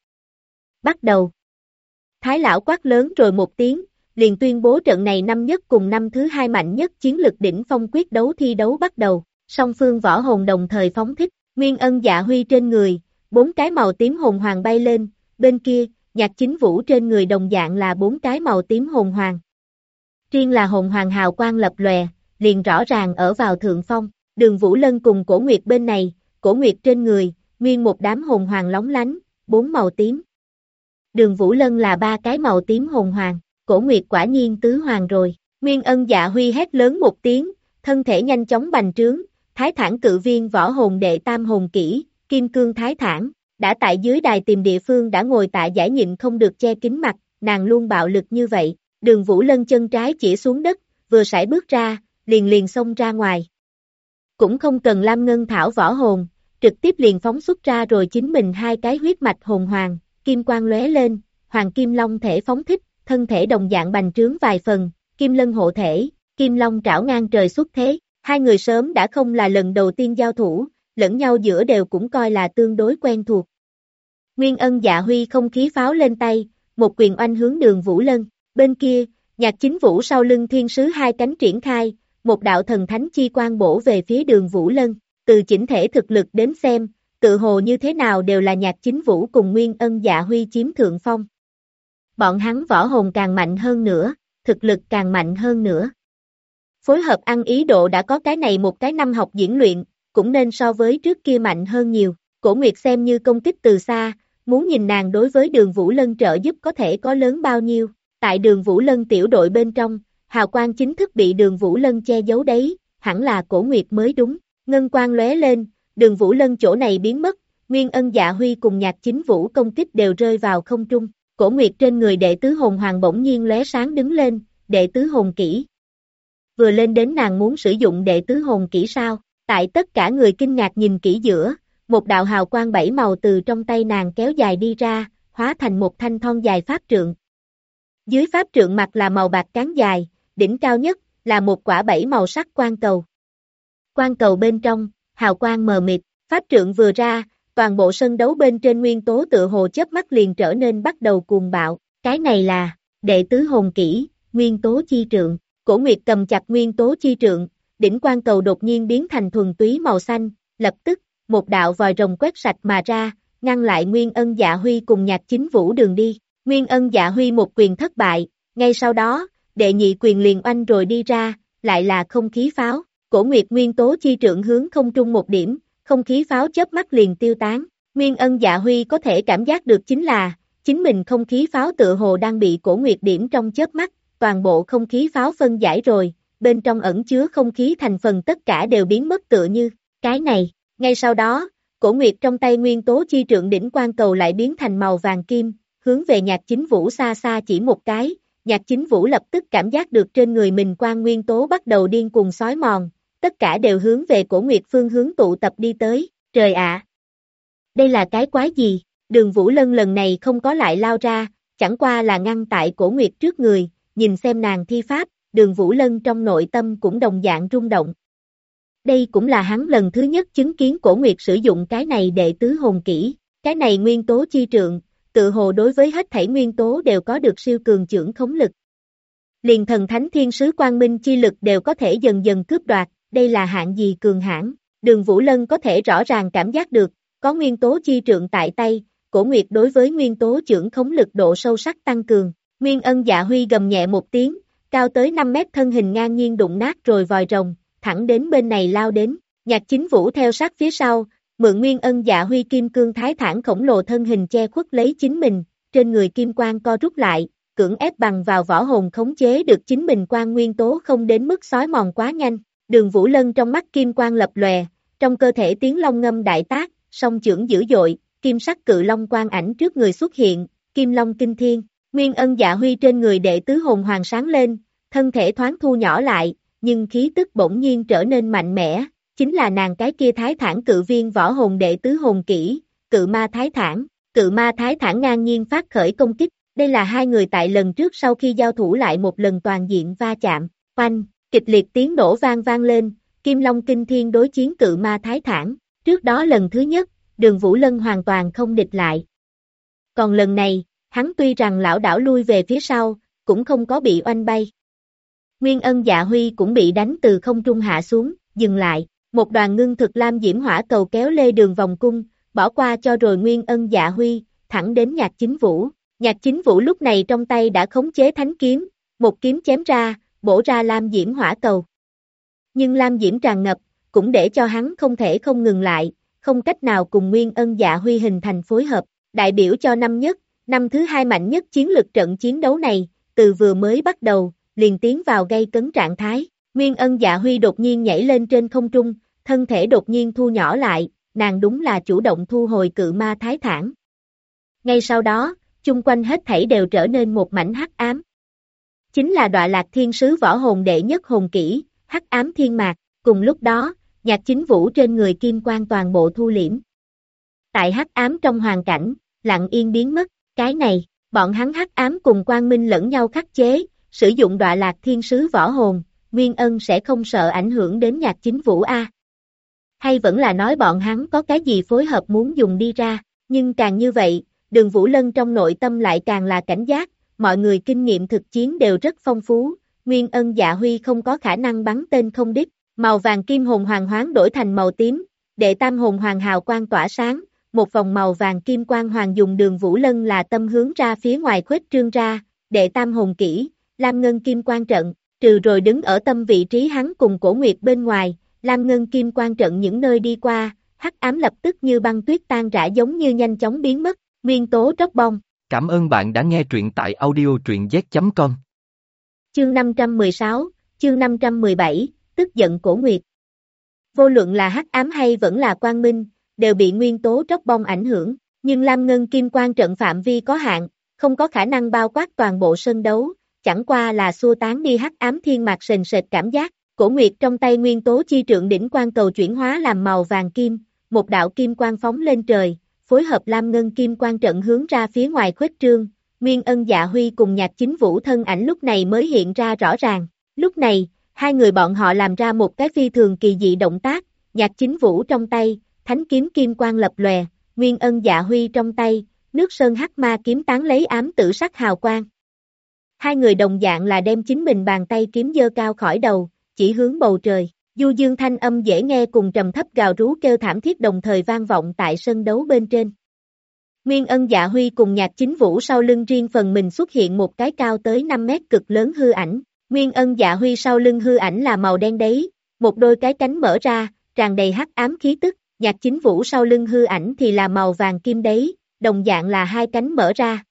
Bắt đầu. Thái lão quát lớn rồi một tiếng, liền tuyên bố trận này năm nhất cùng năm thứ hai mạnh nhất chiến lực đỉnh phong quyết đấu thi đấu bắt đầu, song phương võ hồn đồng thời phóng thích, Nguyên Ân Dạ Huy trên người, 4 cái màu tím hồn hoàng bay lên, bên kia, Nhạc Chính Vũ trên người đồng dạng là 4 cái màu tím hồn hoàng. Riêng là hồn hoàng hào quang lập lòe, liền rõ ràng ở vào thượng phong, Đường Vũ Lân cùng Cổ Nguyệt bên này, Cổ Nguyệt trên người, nguyên một đám hồn hoàng lóng lánh, 4 màu tím. Đường Vũ Lân là 3 cái màu tím hồn hoàng, Cổ Nguyệt quả nhiên tứ hoàng rồi, Nguyên Ân Dạ Huy hét lớn một tiếng, thân thể nhanh chóng bành trướng, Thái Thản cự viên võ hồn đệ tam hồn kỹ, Kim Cương Thái Thản, đã tại dưới đài tìm địa phương đã ngồi tạ giải nhịn không được che kín mặt, nàng luôn bạo lực như vậy, Đường Vũ Lân chân trái chỉ xuống đất, vừa sải bước ra, liền xông ra ngoài. Cũng không cần Lam Ngân Thảo võ hồn, trực tiếp liền phóng xuất ra rồi chính mình hai cái huyết mạch hồn hoàng, kim quang lóe lên, Hoàng Kim Long thể phóng thích, thân thể đồng dạng bành trướng vài phần, Kim Lân hộ thể, Kim Long trảo ngang trời xuất thế, hai người sớm đã không là lần đầu tiên giao thủ, lẫn nhau giữa đều cũng coi là tương đối quen thuộc. Nguyên Ân Dạ Huy không khí pháo lên tay, một quyền oanh hướng Đường Vũ Lân, bên kia, Nhạc Chính Vũ sau lưng thiên sứ hai cánh triển khai, một đạo thần thánh chi quang bổ về phía Đường Vũ Lân, từ chỉnh thể thực lực đến xem, tự hồ như thế nào đều là Nhạc Chính Vũ cùng Nguyên Ân Dạ Huy chiếm thượng phong. Bọn hắn võ hồn càng mạnh hơn nữa, thực lực càng mạnh hơn nữa. Phối hợp ăn ý độ đã có cái này một cái năm học diễn luyện, cũng nên so với trước kia mạnh hơn nhiều. Cổ Nguyệt xem như công kích từ xa, muốn nhìn nàng đối với Đường Vũ Lân trợ giúp có thể có lớn bao nhiêu. Tại Đường Vũ Lân tiểu đội bên trong, hào quang chính thức bị Đường Vũ Lân che giấu đấy, hẳn là Cổ Nguyệt mới đúng. Ngân quang lóe lên, Đường Vũ Lân chỗ này biến mất, Nguyên Ân Dạ Huy cùng Nhạc Chính Vũ công kích đều rơi vào không trung. Cổ Nguyệt trên người đệ tứ hồn hoàng bỗng nhiên lóe sáng đứng lên, đệ tứ hồn kỹ. Vừa lên đến nàng muốn sử dụng đệ tứ hồn kỹ sao, tại tất cả người kinh ngạc nhìn kỹ giữa, một đạo hào quang 7 màu từ trong tay nàng kéo dài đi ra, hóa thành một thanh thon dài pháp trượng. Dưới pháp trượng mặt là màu bạc cán dài, đỉnh cao nhất là một quả 7 màu sắc quang cầu. Quang cầu bên trong, hào quang mờ mịt, pháp trượng vừa ra, toàn bộ sân đấu bên trên nguyên tố tựa hồ chớp mắt liền trở nên bắt đầu cuồng bạo, cái này là đệ tứ hồn kỹ, nguyên tố chi trượng. Cổ Nguyệt cầm chặt nguyên tố chi trượng, đỉnh quang cầu đột nhiên biến thành thuần túy màu xanh, lập tức, một đạo vòi rồng quét sạch mà ra, ngăn lại Nguyên Ân Dạ Huy cùng Nhạc Chính Vũ đường đi. Nguyên Ân Dạ Huy một quyền thất bại, ngay sau đó, đệ nhị quyền liền oanh rồi đi ra, lại là không khí pháo, Cổ Nguyệt nguyên tố chi trượng hướng không trung một điểm, không khí pháo chớp mắt liền tiêu tán. Nguyên Ân Dạ Huy có thể cảm giác được chính mình không khí pháo tựa hồ đang bị Cổ Nguyệt điểm trong chớp mắt, toàn bộ không khí pháo phân giải rồi, bên trong ẩn chứa không khí thành phần tất cả đều biến mất tựa như cái này. Ngay sau đó, Cổ Nguyệt trong tay nguyên tố chi trượng đỉnh quang cầu lại biến thành màu vàng kim, hướng về Nhạc Chính Vũ xa xa chỉ một cái, Nhạc Chính Vũ lập tức cảm giác được trên người mình quang nguyên tố bắt đầu điên cuồng xói mòn, tất cả đều hướng về Cổ Nguyệt phương hướng tụ tập đi tới. Trời ạ! Đây là cái quái gì? Đường Vũ Lân lần này không có lại lao ra, chẳng qua là ngăn tại Cổ Nguyệt trước người, nhìn xem nàng thi pháp, Đường Vũ Lân trong nội tâm cũng đồng dạng rung động. Đây cũng là hắn lần thứ nhất chứng kiến Cổ Nguyệt sử dụng cái này để tứ hồn kỹ, cái này nguyên tố chi trượng, tự hồ đối với hết thảy nguyên tố đều có được siêu cường chưởng khống lực. Liền thần thánh thiên sứ quang minh chi lực đều có thể dần dần cướp đoạt, đây là hạng gì cường hãn. Đường Vũ Lân có thể rõ ràng cảm giác được, có nguyên tố chi trượng tại tay, Cổ Nguyệt đối với nguyên tố chưởng khống lực độ sâu sắc tăng cường. Nguyên Ân Dạ Huy gầm nhẹ một tiếng, cao tới 5 mét thân hình ngang nhiên đụng nát rồi vòi rồng, thẳng đến bên này lao đến. Nhạc Chính Vũ theo sát phía sau, mượn Nguyên Ân Dạ Huy kim cương thái thản khổng lồ thân hình che khuất lấy chính mình, trên người kim quang co rút lại, cưỡng ép bằng vào võ hồn khống chế được chính mình quang nguyên tố không đến mức xói mòn quá nhanh. Đường Vũ Lân trong mắt kim quang lập lòe, trong cơ thể tiếng long ngâm đại tác, song chưởng dữ dội, kim sắc cự long quang ảnh trước người xuất hiện, kim long kinh thiên. Nguyên Ân Dạ Huy trên người đệ tứ hồn hoàng sáng lên, thân thể thoáng thu nhỏ lại, nhưng khí tức bỗng nhiên trở nên mạnh mẽ, chính là nàng cái kia thái thản cự viên võ hồn đệ tứ hồn kỹ, cự ma thái thản ngang nhiên phát khởi công kích, đây là hai người tại lần trước sau khi giao thủ lại một lần toàn diện va chạm, oanh, kịch liệt tiếng nổ vang lên, kim long kinh thiên đối chiến cự ma thái thản, trước đó lần thứ nhất, Đường Vũ Lân hoàn toàn không địch lại. Còn lần này, hắn tuy rằng lảo đảo lui về phía sau, cũng không có bị oanh bay. Nguyên Ân Dạ Huy cũng bị đánh từ không trung hạ xuống, dừng lại, một đoàn ngưng thực lam diễm hỏa cầu kéo lê đường vòng cung, bỏ qua cho rồi Nguyên Ân Dạ Huy, thẳng đến Nhạc Chính Vũ. Nhạc Chính Vũ lúc này trong tay đã khống chế thánh kiếm, một kiếm chém ra, bổ ra lam diễm hỏa cầu. Nhưng lam diễm tràn ngập, cũng để cho hắn không thể không ngừng lại, không cách nào cùng Nguyên Ân Dạ Huy hình thành phối hợp, đại biểu cho năm thứ hai mạnh nhất chiến lực trận chiến đấu này, từ vừa mới bắt đầu, liền tiến vào gây cấn trạng thái. Nguyên Ân Dạ Huy đột nhiên nhảy lên trên không trung, thân thể đột nhiên thu nhỏ lại, nàng đúng là chủ động thu hồi cự ma thái thản. Ngay sau đó, chung quanh hết thảy đều trở nên một mảnh hắc ám. Chính là Đọa Lạc Thiên Sứ võ hồn đệ nhất hồn kỹ, Hắc Ám Thiên Mạc, cùng lúc đó, Nhạc Chính Vũ trên người kim quang toàn bộ thu liễm. Tại hắc ám trong hoàn cảnh, lặng yên biến mất, cái này, bọn hắn hắc ám cùng quang minh lẫn nhau khắc chế, sử dụng Đọa Lạc Thiên Sứ võ hồn, Nguyên Ân sẽ không sợ ảnh hưởng đến Nhạc Chính Vũ a? Hay vẫn là nói bọn hắn có cái gì phối hợp muốn dùng đi ra, nhưng càng như vậy, Đường Vũ Lân trong nội tâm lại càng là cảnh giác, mọi người kinh nghiệm thực chiến đều rất phong phú, Nguyên Ân Dạ Huy không có khả năng bắn tên không đích, màu vàng kim hồn hoàng hoán đổi thành màu tím, đệ tam hồn hoàng hào quang tỏa sáng, một vòng màu vàng kim quang hoàng dùng Đường Vũ Lân là tâm hướng ra phía ngoài khuếch trương ra, đệ tam hồn kỹ, Lam Ngân Kim Quang Trận, trừ rồi đứng ở tâm vị trí hắn cùng Cổ Nguyệt bên ngoài, Lam Ngân Kim Quang Trận những nơi đi qua, hắc ám lập tức như băng tuyết tan rã giống như nhanh chóng biến mất, nguyên tố tróc bong. Cảm ơn bạn đã nghe truyện tại audio truyện z.com. Chương 516, chương 517, tức giận Cổ Nguyệt. Vô luận là hắc ám hay vẫn là quang minh, đều bị nguyên tố tróc bong ảnh hưởng, nhưng Lam Ngân Kim Quang Trận phạm vi có hạn, không có khả năng bao quát toàn bộ sân đấu, chẳng qua là xua tán đi hắc ám thiên mạc sền sệt cảm giác. Cổ Nguyệt trong tay nguyên tố chi trượng đỉnh quang cầu chuyển hóa làm màu vàng kim, một đạo kim quang phóng lên trời, phối hợp Lam Ngân Kim Quang Trận hướng ra phía ngoài khuếch trương, Nguyên Ân Dạ Huy cùng Nhạc Chính Vũ thân ảnh lúc này mới hiện ra rõ ràng. Lúc này, hai người bọn họ làm ra một cái phi thường kỳ dị động tác, Nhạc Chính Vũ trong tay, thánh kiếm kim quang lập lòe, Nguyên Ân Dạ Huy trong tay, nước sơn hắc ma kiếm tán lấy ám tử sắc hào quang. Hai người đồng dạng là đem chính mình bàn tay kiếm giơ cao khỏi đầu, chỉ hướng bầu trời, du dương thanh âm dễ nghe cùng trầm thấp gào rú kêu thảm thiết đồng thời vang vọng tại sân đấu bên trên. Nguyên Ân Dạ Huy cùng Nhạc Chính Vũ sau lưng riêng phần mình xuất hiện một cái cao tới 5 mét cực lớn hư ảnh. Nguyên Ân Dạ Huy sau lưng hư ảnh là màu đen đấy, một đôi cái cánh mở ra, tràn đầy hắc ám khí tức, Nhạc Chính Vũ sau lưng hư ảnh thì là màu vàng kim đấy, đồng dạng là hai cánh mở ra.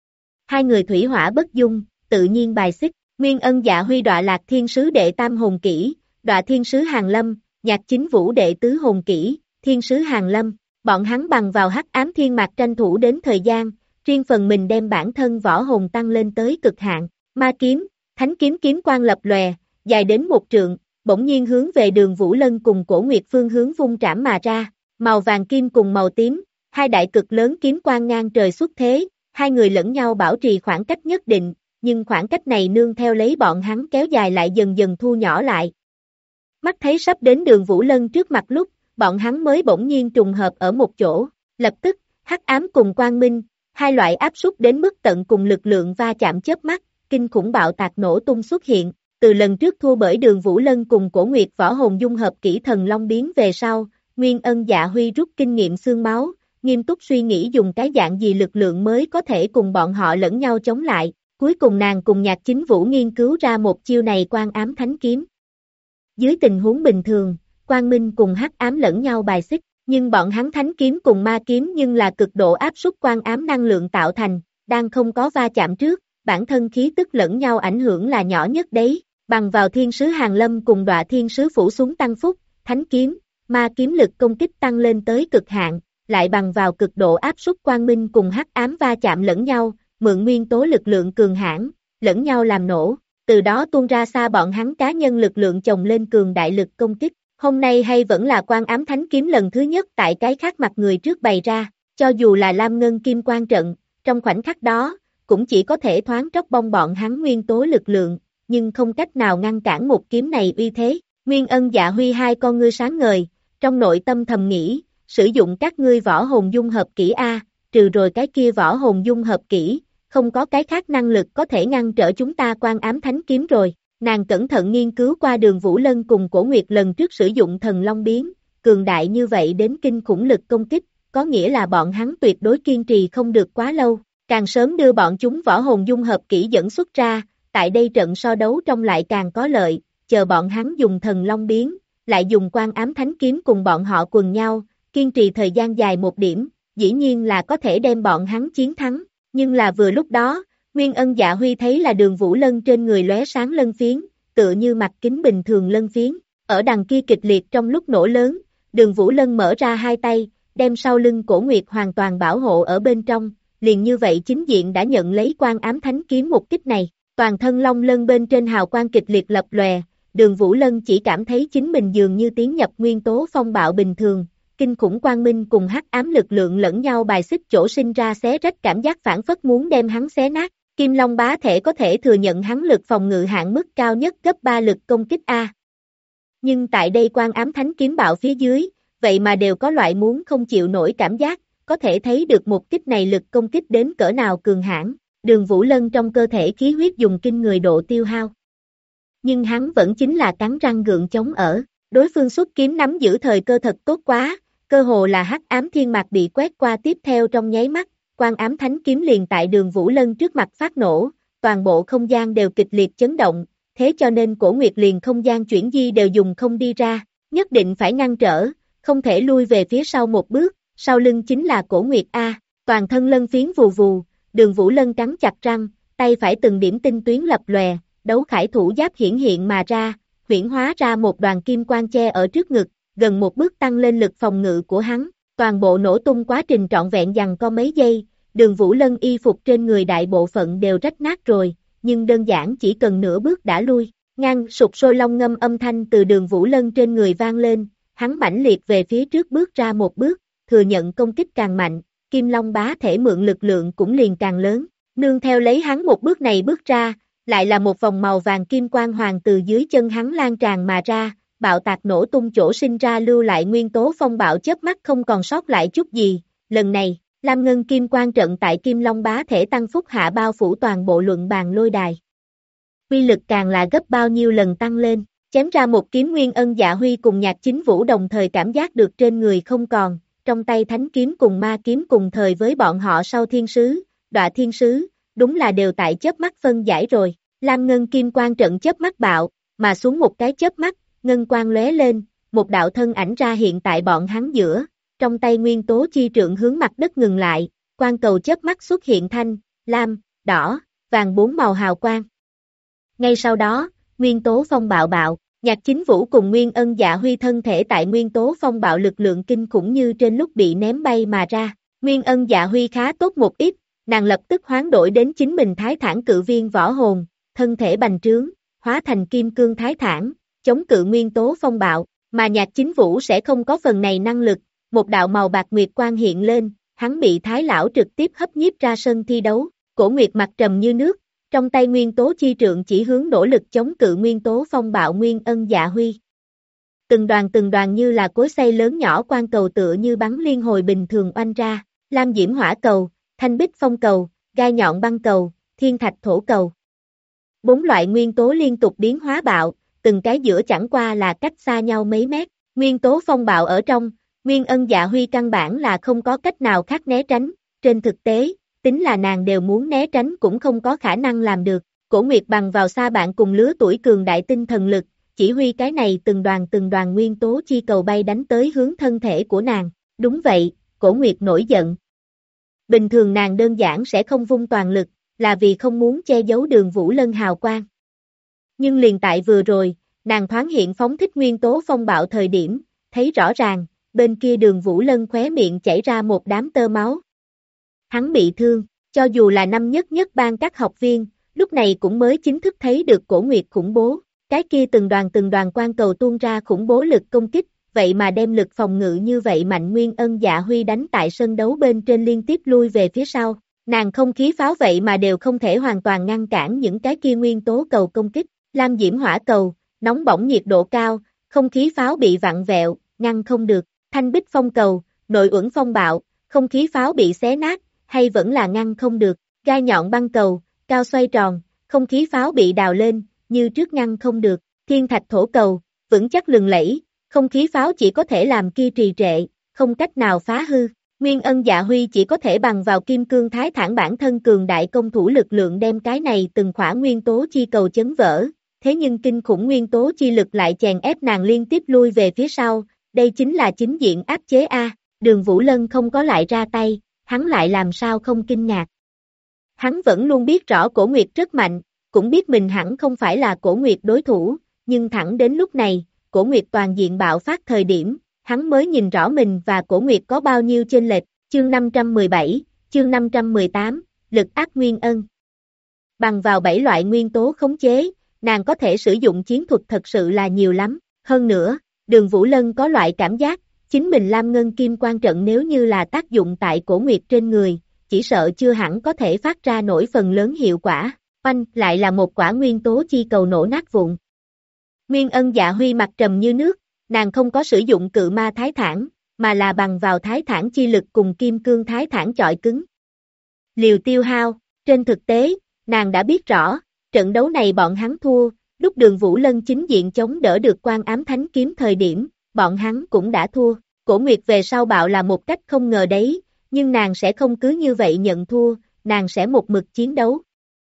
Hai người thủy hỏa bất dung, tự nhiên bài xích, Nguyên Ân Dạ Huy đọa Lạc Thiên Sứ đệ tam hồn kỹ, đọa Thiên Sứ Hàn Lâm, Nhạc Chính Vũ đệ tứ hồn kỹ, Thiên Sứ Hàn Lâm, bọn hắn bằng vào hắc ám thiên mạc tranh thủ đến thời gian, riêng phần mình đem bản thân võ hồn tăng lên tới cực hạn, ma kiếm, thánh kiếm kiếm quang lập lòe, dài đến 1 trượng, bỗng nhiên hướng về Đường Vũ Lân cùng Cổ Nguyệt phương hướng vung trảm mà ra, màu vàng kim cùng màu tím, hai đại cực lớn kiếm quang ngang trời xuất thế, hai người lẫn nhau bảo trì khoảng cách nhất định, nhưng khoảng cách này nương theo lấy bọn hắn kéo dài lại dần dần thu nhỏ lại. Mắt thấy sắp đến Đường Vũ Lân trước mặt lúc, bọn hắn mới bỗng nhiên trùng hợp ở một chỗ, lập tức, hắc ám cùng quang minh, hai loại áp suất đến mức tận cùng lực lượng va chạm chớp mắt, kinh khủng bạo tạc nổ tung xuất hiện, từ lần trước thua bởi Đường Vũ Lân cùng Cổ Nguyệt võ hồn dung hợp kỹ thần long biến về sau, Nguyên Ân Dạ Huy rút kinh nghiệm xương máu, nghiêm túc suy nghĩ dùng cái dạng gì lực lượng mới có thể cùng bọn họ lẫn nhau chống lại, cuối cùng nàng cùng Nhạc Chính Vũ nghiên cứu ra một chiêu này Quang Ám Thánh Kiếm. Dưới tình huống bình thường, quang minh cùng hắc ám lẫn nhau bài xích, nhưng bọn hắn thánh kiếm cùng ma kiếm nhưng là cực độ áp suất quang ám năng lượng tạo thành, đang không có va chạm trước, bản thân khí tức lẫn nhau ảnh hưởng là nhỏ nhất đấy, bằng vào Thiên Sứ Hàn Lâm cùng đọa Thiên Sứ phủ xuống tăng phúc, thánh kiếm, ma kiếm lực công kích tăng lên tới cực hạn, lại bằng vào cực độ áp suất quang minh cùng hắc ám va chạm lẫn nhau, mượn nguyên tố lực lượng cường hãn, lẫn nhau làm nổ, từ đó tuôn ra xa bọn hắn cá nhân lực lượng chồng lên cường đại lực công kích. Hôm nay hay vẫn là Quang Ám Thánh Kiếm lần thứ nhất tại cái khác mặt người trước bày ra, cho dù là Lam Ngân Kim Quang trận, trong khoảnh khắc đó, cũng chỉ có thể thoáng tróc bong bọn hắn nguyên tố lực lượng, nhưng không cách nào ngăn cản một kiếm này uy thế. Nguyên Ân Dạ Huy hai con ngươi sáng ngời, trong nội tâm thầm nghĩ, sử dụng các ngươi võ hồn dung hợp kỹ A, trừ rồi cái kia võ hồn dung hợp kỹ, không có cái khác năng lực có thể ngăn trở chúng ta Quang Ám Thánh Kiếm rồi. Nàng cẩn thận nghiên cứu qua Đường Vũ Lân cùng Cổ Nguyệt lần trước sử dụng thần long biến, cường đại như vậy đến kinh khủng lực công kích, có nghĩa là bọn hắn tuyệt đối kiên trì không được quá lâu, càng sớm đưa bọn chúng võ hồn dung hợp kỹ dẫn xuất ra, tại đây trận so đấu trong lại càng có lợi, chờ bọn hắn dùng thần long biến, lại dùng Quang Ám Thánh Kiếm cùng bọn họ quần nhau, kiên trì thời gian dài một điểm, dĩ nhiên là có thể đem bọn hắn chiến thắng, nhưng là vừa lúc đó, Nguyên Ân Dạ Huy thấy là Đường Vũ Lân trên người lóe sáng lân phiến, tựa như mặt kính bình thường lân phiến, ở đằng kia kịch liệt trong lúc nổ lớn, Đường Vũ Lân mở ra hai tay, đem sau lưng Cổ Nguyệt hoàn toàn bảo hộ ở bên trong, liền như vậy chính diện đã nhận lấy Quang Ám Thánh Kiếm một kích này, toàn thân long lân bên trên hào quang kịch liệt lập lòe, Đường Vũ Lân chỉ cảm thấy chính mình dường như tiến nhập nguyên tố phong bạo bình thường, kinh khủng quang minh cùng hắc ám lực lượng lẫn nhau bài xích chỗ sinh ra xé rách cảm giác phản phất muốn đem hắn xé nát. Kim Long bá thể có thể thừa nhận hắn lực phòng ngự hạn mức cao nhất gấp 3 lực công kích A. Nhưng tại đây Quang Ám Thánh Kiếm bạo phía dưới, vậy mà đều có loại muốn không chịu nổi cảm giác, có thể thấy được một kích này lực công kích đến cỡ nào cường hãn. Đường Vũ Lân trong cơ thể khí huyết dùng kinh người độ tiêu hao. Nhưng hắn vẫn chính là cắn răng gượng chống ở, đối phương xuất kiếm nắm giữ thời cơ thật tốt quá, cơ hồ là hắc ám thiên mạc bị quét qua tiếp theo trong nháy mắt. Quang Ám Thánh Kiếm liền tại Đường Vũ Lân trước mặt phát nổ, toàn bộ không gian đều kịch liệt chấn động, thế cho nên Cổ Nguyệt liền không gian chuyển di đều dùng không đi ra, nhất định phải ngăn trở, không thể lui về phía sau một bước, sau lưng chính là Cổ Nguyệt A, toàn thân lân phiến vù vù, Đường Vũ Lân cắn chặt răng, tay phải từng điểm tinh tuyến lập lòe, đấu khải thủ giáp hiển hiện mà ra, huyễn hóa ra một đoàn kim quang che ở trước ngực, gần một bước tăng lên lực phòng ngự của hắn. Toàn bộ nổ tung quá trình trọn vẹn dằng có mấy giây, Đường Vũ Lân y phục trên người đại bộ phận đều rách nát rồi, nhưng đơn giản chỉ cần nửa bước đã lui, ngang sụp sôi long ngâm âm thanh từ Đường Vũ Lân trên người vang lên, hắn mãnh liệt về phía trước bước ra một bước, thừa nhận công kích càng mạnh, Kim Long bá thể mượn lực lượng cũng liền càng lớn, nương theo lấy hắn một bước này bước ra, lại là một vòng màu vàng kim quang hoàng từ dưới chân hắn lan tràn mà ra. Bạo tạc nổ tung chỗ sinh ra lưu lại nguyên tố phong bạo chớp mắt không còn sót lại chút gì, lần này, Lam Ngân Kim Quang trận tại Kim Long bá thể tăng phúc hạ bao phủ toàn bộ luận bàn lôi đài. Uy lực càng là gấp bao nhiêu lần tăng lên, chém ra một kiếm Nguyên Ân Dạ Huy cùng Nhạc Chính Vũ đồng thời cảm giác được trên người không còn, trong tay thánh kiếm cùng ma kiếm cùng thời với bọn họ sau thiên sứ, đọa thiên sứ, đúng là đều tại chớp mắt phân giải rồi, Lam Ngân Kim Quang trận chớp mắt bạo, mà xuống một cái chớp mắt, ngân quang lóe lên, một đạo thân ảnh ra hiện tại bọn hắn giữa, trong tay nguyên tố chi trượng hướng mặt đất ngừng lại, quang cầu chớp mắt xuất hiện thanh, lam, đỏ, vàng 4 màu hào quang. Ngay sau đó, nguyên tố phong bạo bạo, Nhạc Chính Vũ cùng Nguyên Ân Dạ Huy thân thể tại nguyên tố phong bạo lực lượng kinh khủng như trên lúc bị ném bay mà ra. Nguyên Ân Dạ Huy khá tốt một ít, nàng lập tức hoán đổi đến chính mình Thái Thản cự viên võ hồn, thân thể bành trướng, hóa thành kim cương Thái Thản, chống cự nguyên tố phong bạo, mà Nhạc Chính Vũ sẽ không có phần này năng lực. Một đạo màu bạc nguyệt quang hiện lên, hắn bị Thái lão trực tiếp hấp nhiếp ra sân thi đấu. Cổ Nguyệt mặt trầm như nước, trong tay nguyên tố chi trượng chỉ hướng nỗ lực chống cự nguyên tố phong bạo Nguyên Ân Dạ Huy. Từng đoàn như là cối xay lớn nhỏ quang cầu tựa như bắn liên hồi bình thường oanh ra, lam diễm hỏa cầu, thanh bích phong cầu, gai nhọn băng cầu, thiên thạch thổ cầu. 4 loại nguyên tố liên tục biến hóa bạo, từng cái giữa chẳng qua là cách xa nhau mấy mét. Nguyên tố phong bạo ở trong, Nguyên Ân Dạ Huy căn bản là không có cách nào khác né tránh, trên thực tế, tính là nàng đều muốn né tránh cũng không có khả năng làm được. Cổ Nguyệt bằng vào xa bạn cùng lứa tuổi cường đại tinh thần lực, chỉ huy cái này từng đoàn nguyên tố chi cầu bay đánh tới hướng thân thể của nàng. Đúng vậy, Cổ Nguyệt nổi giận. Bình thường nàng đơn giản sẽ không vung toàn lực, là vì không muốn che giấu Đường Vũ Lân hào quang. Nhưng liền tại vừa rồi, nàng thoáng hiện phóng thích nguyên tố phong bạo thời điểm, thấy rõ ràng, bên kia Đường Vũ Lân khóe miệng chảy ra một đám tơ máu. Hắn bị thương, cho dù là năm nhất ban các học viên, lúc này cũng mới chính thức thấy được Cổ Nguyệt khủng bố, cái kia từng đoàn quang cầu tuôn ra khủng bố lực công kích, vậy mà đem lực phòng ngự như vậy mạnh. Nguyên Ân Dạ Huy đánh tại sân đấu bên trên liên tiếp lui về phía sau, nàng không khí pháo vậy mà đều không thể hoàn toàn ngăn cản những cái kia nguyên tố cầu công kích, lam diễm hỏa cầu, nóng bỏng nhiệt độ cao, không khí pháo bị vặn vẹo, ngăn không được, thanh bích phong cầu, nội uẩn phong bạo, không khí pháo bị xé nát, hay vẫn là ngăn không được, gai nhọn băng cầu, cao xoay tròn, không khí pháo bị đào lên, như trước ngăn không được, thiên thạch thổ cầu, vững chắc lừng lẫy, không khí pháo chỉ có thể làm kia trì trệ, không cách nào phá hư. Nguyên Ân Dạ Huy chỉ có thể bằng vào kim cương Thái Thản bản thân cường đại công thủ lực lượng đem cái này từng khỏa nguyên tố chi cầu chấn vỡ, thế nhưng kinh khủng nguyên tố chi lực lại chèn ép nàng liên tiếp lui về phía sau, đây chính là chính diện áp chế A. Đường Vũ Lân không có lại ra tay, hắn lại làm sao không kinh ngạc. Hắn vẫn luôn biết rõ Cổ Nguyệt rất mạnh, cũng biết mình hẳn không phải là Cổ Nguyệt đối thủ, nhưng thẳng đến lúc này, Cổ Nguyệt toàn diện bạo phát thời điểm, hắn mới nhìn rõ mình và Cổ Nguyệt có bao nhiêu chênh lệch. Chương 517, chương 518, lực áp Nguyên Ân. Bằng vào 7 loại nguyên tố khống chế, nàng có thể sử dụng chiến thuật thật sự là nhiều lắm. Hơn nữa, Đường Vũ Lân có loại cảm giác, chính mình Lam Ngân Kim Quan trận nếu như là tác dụng tại Cổ Nguyệt trên người, chỉ sợ chưa hẳn có thể phát ra nổi phần lớn hiệu quả. Oanh, lại là một quả nguyên tố chi cầu nổ nát vụn. Nguyên Ân Dạ Huy mặt trầm như nước, nàng không có sử dụng cự ma Thái Thản, mà là bằng vào Thái Thản chi lực cùng kim cương Thái Thản chọi cứng. Liều tiêu hao, trên thực tế, nàng đã biết rõ, trận đấu này bọn hắn thua, lúc Đường Vũ Lân chính diện chống đỡ được Quan Ám Thánh kiếm thời điểm, bọn hắn cũng đã thua. Cổ Nguyệt về sau bạo là một cách không ngờ đấy, nhưng nàng sẽ không cứ như vậy nhận thua, nàng sẽ một mực chiến đấu.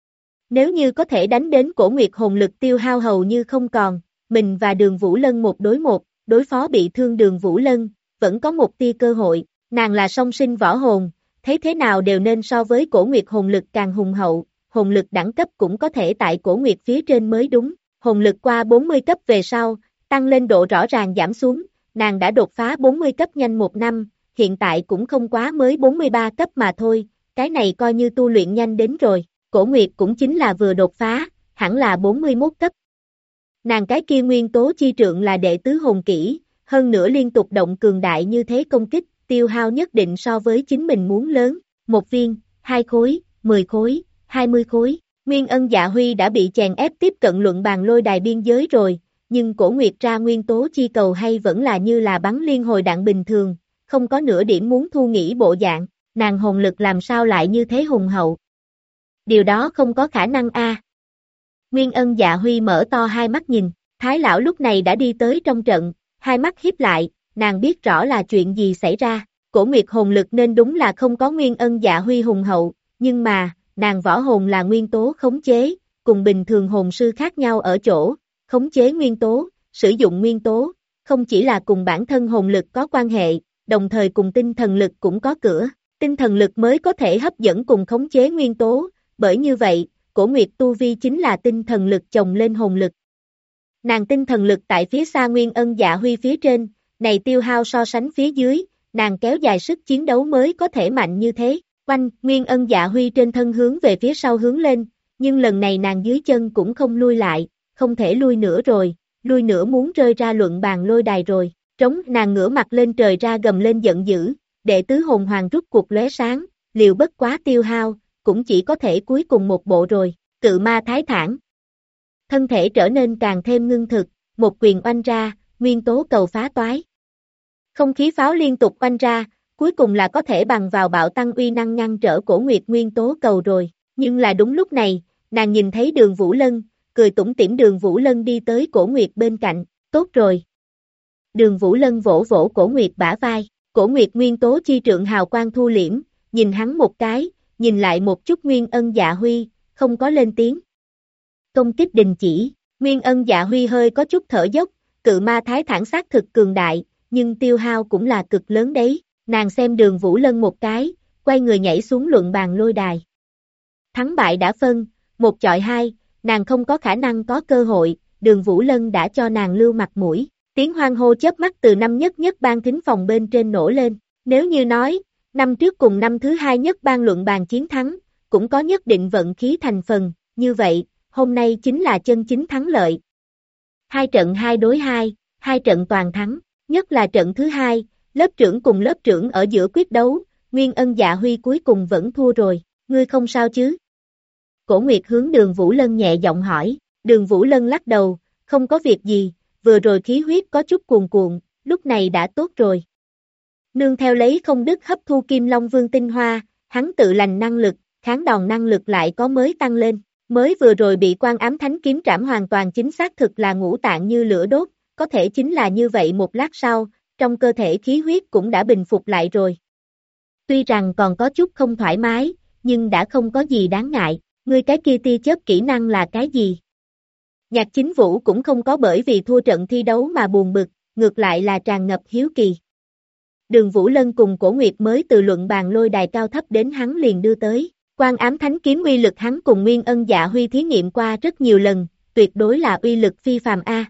Nếu như có thể đánh đến Cổ Nguyệt hồn lực tiêu hao hầu như không còn, mình và Đường Vũ Lân một đối một, đối phó bị thương Đường Vũ Lân, vẫn có một tia cơ hội, nàng là song sinh võ hồn, thấy thế nào đều nên so với Cổ Nguyệt hồn lực càng hùng hậu, hồn lực đẳng cấp cũng có thể tại Cổ Nguyệt phía trên mới đúng, hồn lực qua 40 cấp về sau, tăng lên độ rõ ràng giảm xuống, nàng đã đột phá 40 cấp nhanh một năm, hiện tại cũng không quá mới 43 cấp mà thôi, cái này coi như tu luyện nhanh đến rồi, Cổ Nguyệt cũng chính là vừa đột phá, hẳn là 41 cấp. Nàng cái kia nguyên tố chi trượng là đệ tứ hồn kỹ, hơn nữa liên tục động cường đại như thế công kích, tiêu hao nhất định so với chính mình muốn lớn, một viên, 2 khối, 10 khối, 20 khối. Nguyên Ân Dạ Huy đã bị chèn ép tiếp cận luận bàn lôi đài biên giới rồi, nhưng Cổ Nguyệt ra nguyên tố chi cầu hay vẫn là như là bắn liên hồi đạn bình thường, không có nửa điểm muốn thu nghĩ bộ dạng, nàng hồn lực làm sao lại như thế hùng hậu. Điều đó không có khả năng a. Nguyên Ân Dạ Huy mở to hai mắt nhìn, Thái lão lúc này đã đi tới trong trận, hai mắt híp lại, nàng biết rõ là chuyện gì xảy ra, Cổ Nguyệt hồn lực nên đúng là không có Nguyên Ân Dạ Huy hùng hậu, nhưng mà, nàng võ hồn là nguyên tố khống chế, cùng bình thường hồn sư khác nhau ở chỗ, khống chế nguyên tố, sử dụng nguyên tố, không chỉ là cùng bản thân hồn lực có quan hệ, đồng thời cùng tinh thần lực cũng có cửa. Tinh thần lực mới có thể hấp dẫn cùng khống chế nguyên tố, bởi như vậy, Cổ Nguyệt tu vi chính là tinh thần lực chồng lên hồn lực. Nàng tinh thần lực tại phía xa Nguyên Ân Dạ Huy phía trên, này tiêu hao so sánh phía dưới, nàng kéo dài sức chiến đấu mới có thể mạnh như thế. Oanh, Nguyên Ân Dạ Huy trên thân hướng về phía sau hướng lên, nhưng lần này nàng dưới chân cũng không lui lại, không thể lui nữa rồi, lui nữa muốn rơi ra luận bàn lôi đài rồi. Trống, nàng ngửa mặt lên trời ra gầm lên giận dữ, đệ tứ hồn hoàng rút cuộc lóe sáng, liều bất quá tiêu hao, cũng chỉ có thể cuối cùng một bộ rồi. Cự ma thái thản, thân thể trở nên càng thêm ngưng thực, một quyền oanh ra, nguyên tố cầu phá toái. Không khí pháo liên tục oanh ra, cuối cùng là có thể bằng vào bạo tăng uy năng ngăn trở Cổ Nguyệt nguyên tố cầu rồi. Nhưng là đúng lúc này, nàng nhìn thấy Đường Vũ Lân, cười tủm tỉm Đường Vũ Lân đi tới Cổ Nguyệt bên cạnh, tốt rồi. Đường Vũ Lân vỗ vỗ Cổ Nguyệt bả vai, Cổ Nguyệt nguyên tố chi trượng hào quang thu liễm, nhìn hắn một cái, nhìn lại một chút Nguyên Ân Dạ Huy, không có lên tiếng. Công kích đình chỉ, Nguyên Ân Dạ Huy hơi có chút thở dốc, cự ma thái thản xác thực cường đại, nhưng tiêu hao cũng là cực lớn đấy. Nàng xem Đường Vũ Lân một cái, quay người nhảy xuống luận bàn lôi đài. Thắng bại đã phân, một chọi hai, nàng không có khả năng có cơ hội, Đường Vũ Lân đã cho nàng lưu mặt mũi. Tiếng hoan hô chớp mắt từ năm nhất ban thính phòng bên trên nổ lên. Nếu như nói, năm trước cùng năm thứ hai nhất ban luận bàn chiến thắng, cũng có nhất định vận khí thành phần, như vậy, hôm nay chính là chân chính thắng lợi. Hai trận 2 đối 2, hai trận toàn thắng, nhất là trận thứ hai, lớp trưởng cùng lớp trưởng ở giữa quyết đấu, Nguyên Ân Dạ Huy cuối cùng vẫn thua rồi, ngươi không sao chứ? Cổ Nguyệt hướng Đường Vũ Lân nhẹ giọng hỏi, Đường Vũ Lân lắc đầu, không có việc gì, vừa rồi khí huyết có chút cuồn cuộn, lúc này đã tốt rồi. Nương theo lấy không đứt hấp thu Kim Long Vương tinh hoa, hắn tự lành năng lực, kháng đòn năng lực lại có mới tăng lên. Mới vừa rồi bị Quan Ám Thánh kiếm trảm hoàn toàn chính xác thực là ngũ tạng như lửa đốt, có thể chính là như vậy một lát sau, trong cơ thể khí huyết cũng đã bình phục lại rồi. Tuy rằng còn có chút không thoải mái, nhưng đã không có gì đáng ngại, ngươi cái kia tia chớp kỹ năng là cái gì? Nhạc Chính Vũ cũng không có bởi vì thua trận thi đấu mà buồn bực, ngược lại là tràn ngập hiếu kỳ. Đường Vũ Lân cùng Cổ Nguyệt mới từ luận bàn lôi đài cao thấp đến hắn liền đưa tới. Quan Ám Thánh kiếm uy lực hắn cùng Nguyên Ân Dạ Huy thí nghiệm qua rất nhiều lần, tuyệt đối là uy lực phi phàm a.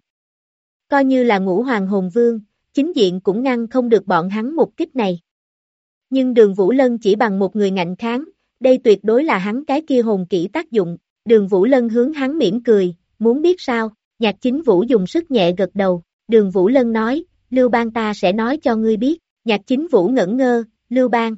Coi như là Ngũ Hoàng Hồn Vương, chính diện cũng ngăn không được bọn hắn một kích này. Nhưng Đường Vũ Lân chỉ bằng một người ngạnh kháng, đây tuyệt đối là hắn cái kia hồn kỹ tác dụng. Đường Vũ Lân hướng hắn mỉm cười, muốn biết sao? Nhạc Chính Vũ dùng sức nhẹ gật đầu. Đường Vũ Lân nói, Lưu Bang ta sẽ nói cho ngươi biết. Nhạc Chính Vũ ngẩn ngơ, Lưu Bang.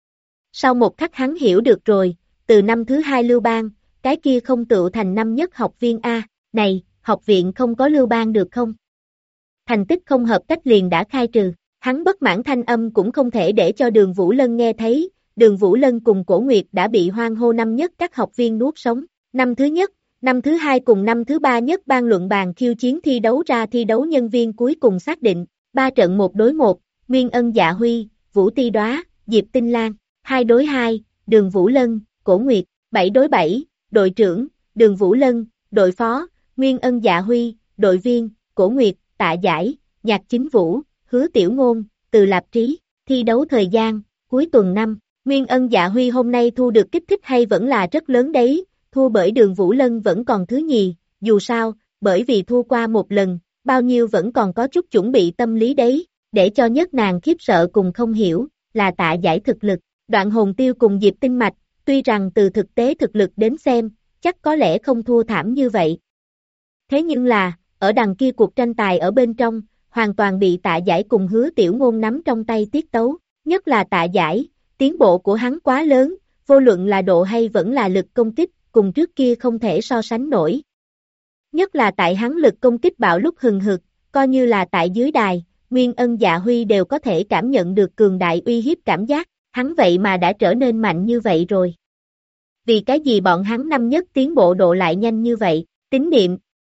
Sau một khắc hắn hiểu được rồi, từ năm thứ hai Lưu Bang, cái kia không tựu thành năm nhất học viên A, này, học viện không có Lưu Bang được không? Thành tích không hợp cách liền đã khai trừ, hắn bất mãn thanh âm cũng không thể để cho Đường Vũ Lân nghe thấy, Đường Vũ Lân cùng Cổ Nguyệt đã bị hoan hô năm nhất các học viên nuốt sống, năm thứ nhất, năm thứ hai cùng năm thứ ba nhất ban luận bàn khiêu chiến thi đấu ra thi đấu nhân viên cuối cùng xác định, 3 trận 1 đối 1, Nguyên Ân Dạ Huy, Vũ Ti Đóa, Diệp Tinh Lan, 2 đối 2, Đường Vũ Lân, Cổ Nguyệt, 7 đối 7, đội trưởng, Đường Vũ Lân, đội phó, Nguyên Ân Dạ Huy, đội viên, Cổ Nguyệt, Tạ Giải, Nhạc Chính Vũ, Hứa Tiểu Ngôn, Từ Lạp Trí, thi đấu thời gian, cuối tuần 5, Nguyên Ân Dạ Huy hôm nay thu được kích thích hay vẫn là rất lớn đấy, thua bởi Đường Vũ Lân vẫn còn thứ nhì, dù sao, bởi vì thua qua một lần, bao nhiêu vẫn còn có chút chuẩn bị tâm lý đấy, để cho nhất nàng khiếp sợ cùng không hiểu, là Tạ Giải thực lực, Đoạn Hồn Tiêu cùng Diệp Tinh Mạch, tuy rằng từ thực tế thực lực đến xem, chắc có lẽ không thua thảm như vậy. Thế nhưng là, ở đằng kia cuộc tranh tài ở bên trong, hoàn toàn bị Tạ Giải cùng Hứa Tiểu Ngôn nắm trong tay tiết tấu, nhất là Tạ Giải, tiến bộ của hắn quá lớn, vô luận là độ hay vẫn là lực công kích, cùng trước kia không thể so sánh nổi. Nhất là tại hắn lực công kích bạo lúc hừng hực, coi như là tại dưới đài, Nguyên Ân Dạ Huy đều có thể cảm nhận được cường đại uy hiếp cảm giác, hắn vậy mà đã trở nên mạnh như vậy rồi. Vì cái gì bọn hắn năm nhất tiến bộ độ lại nhanh như vậy, tín niệm.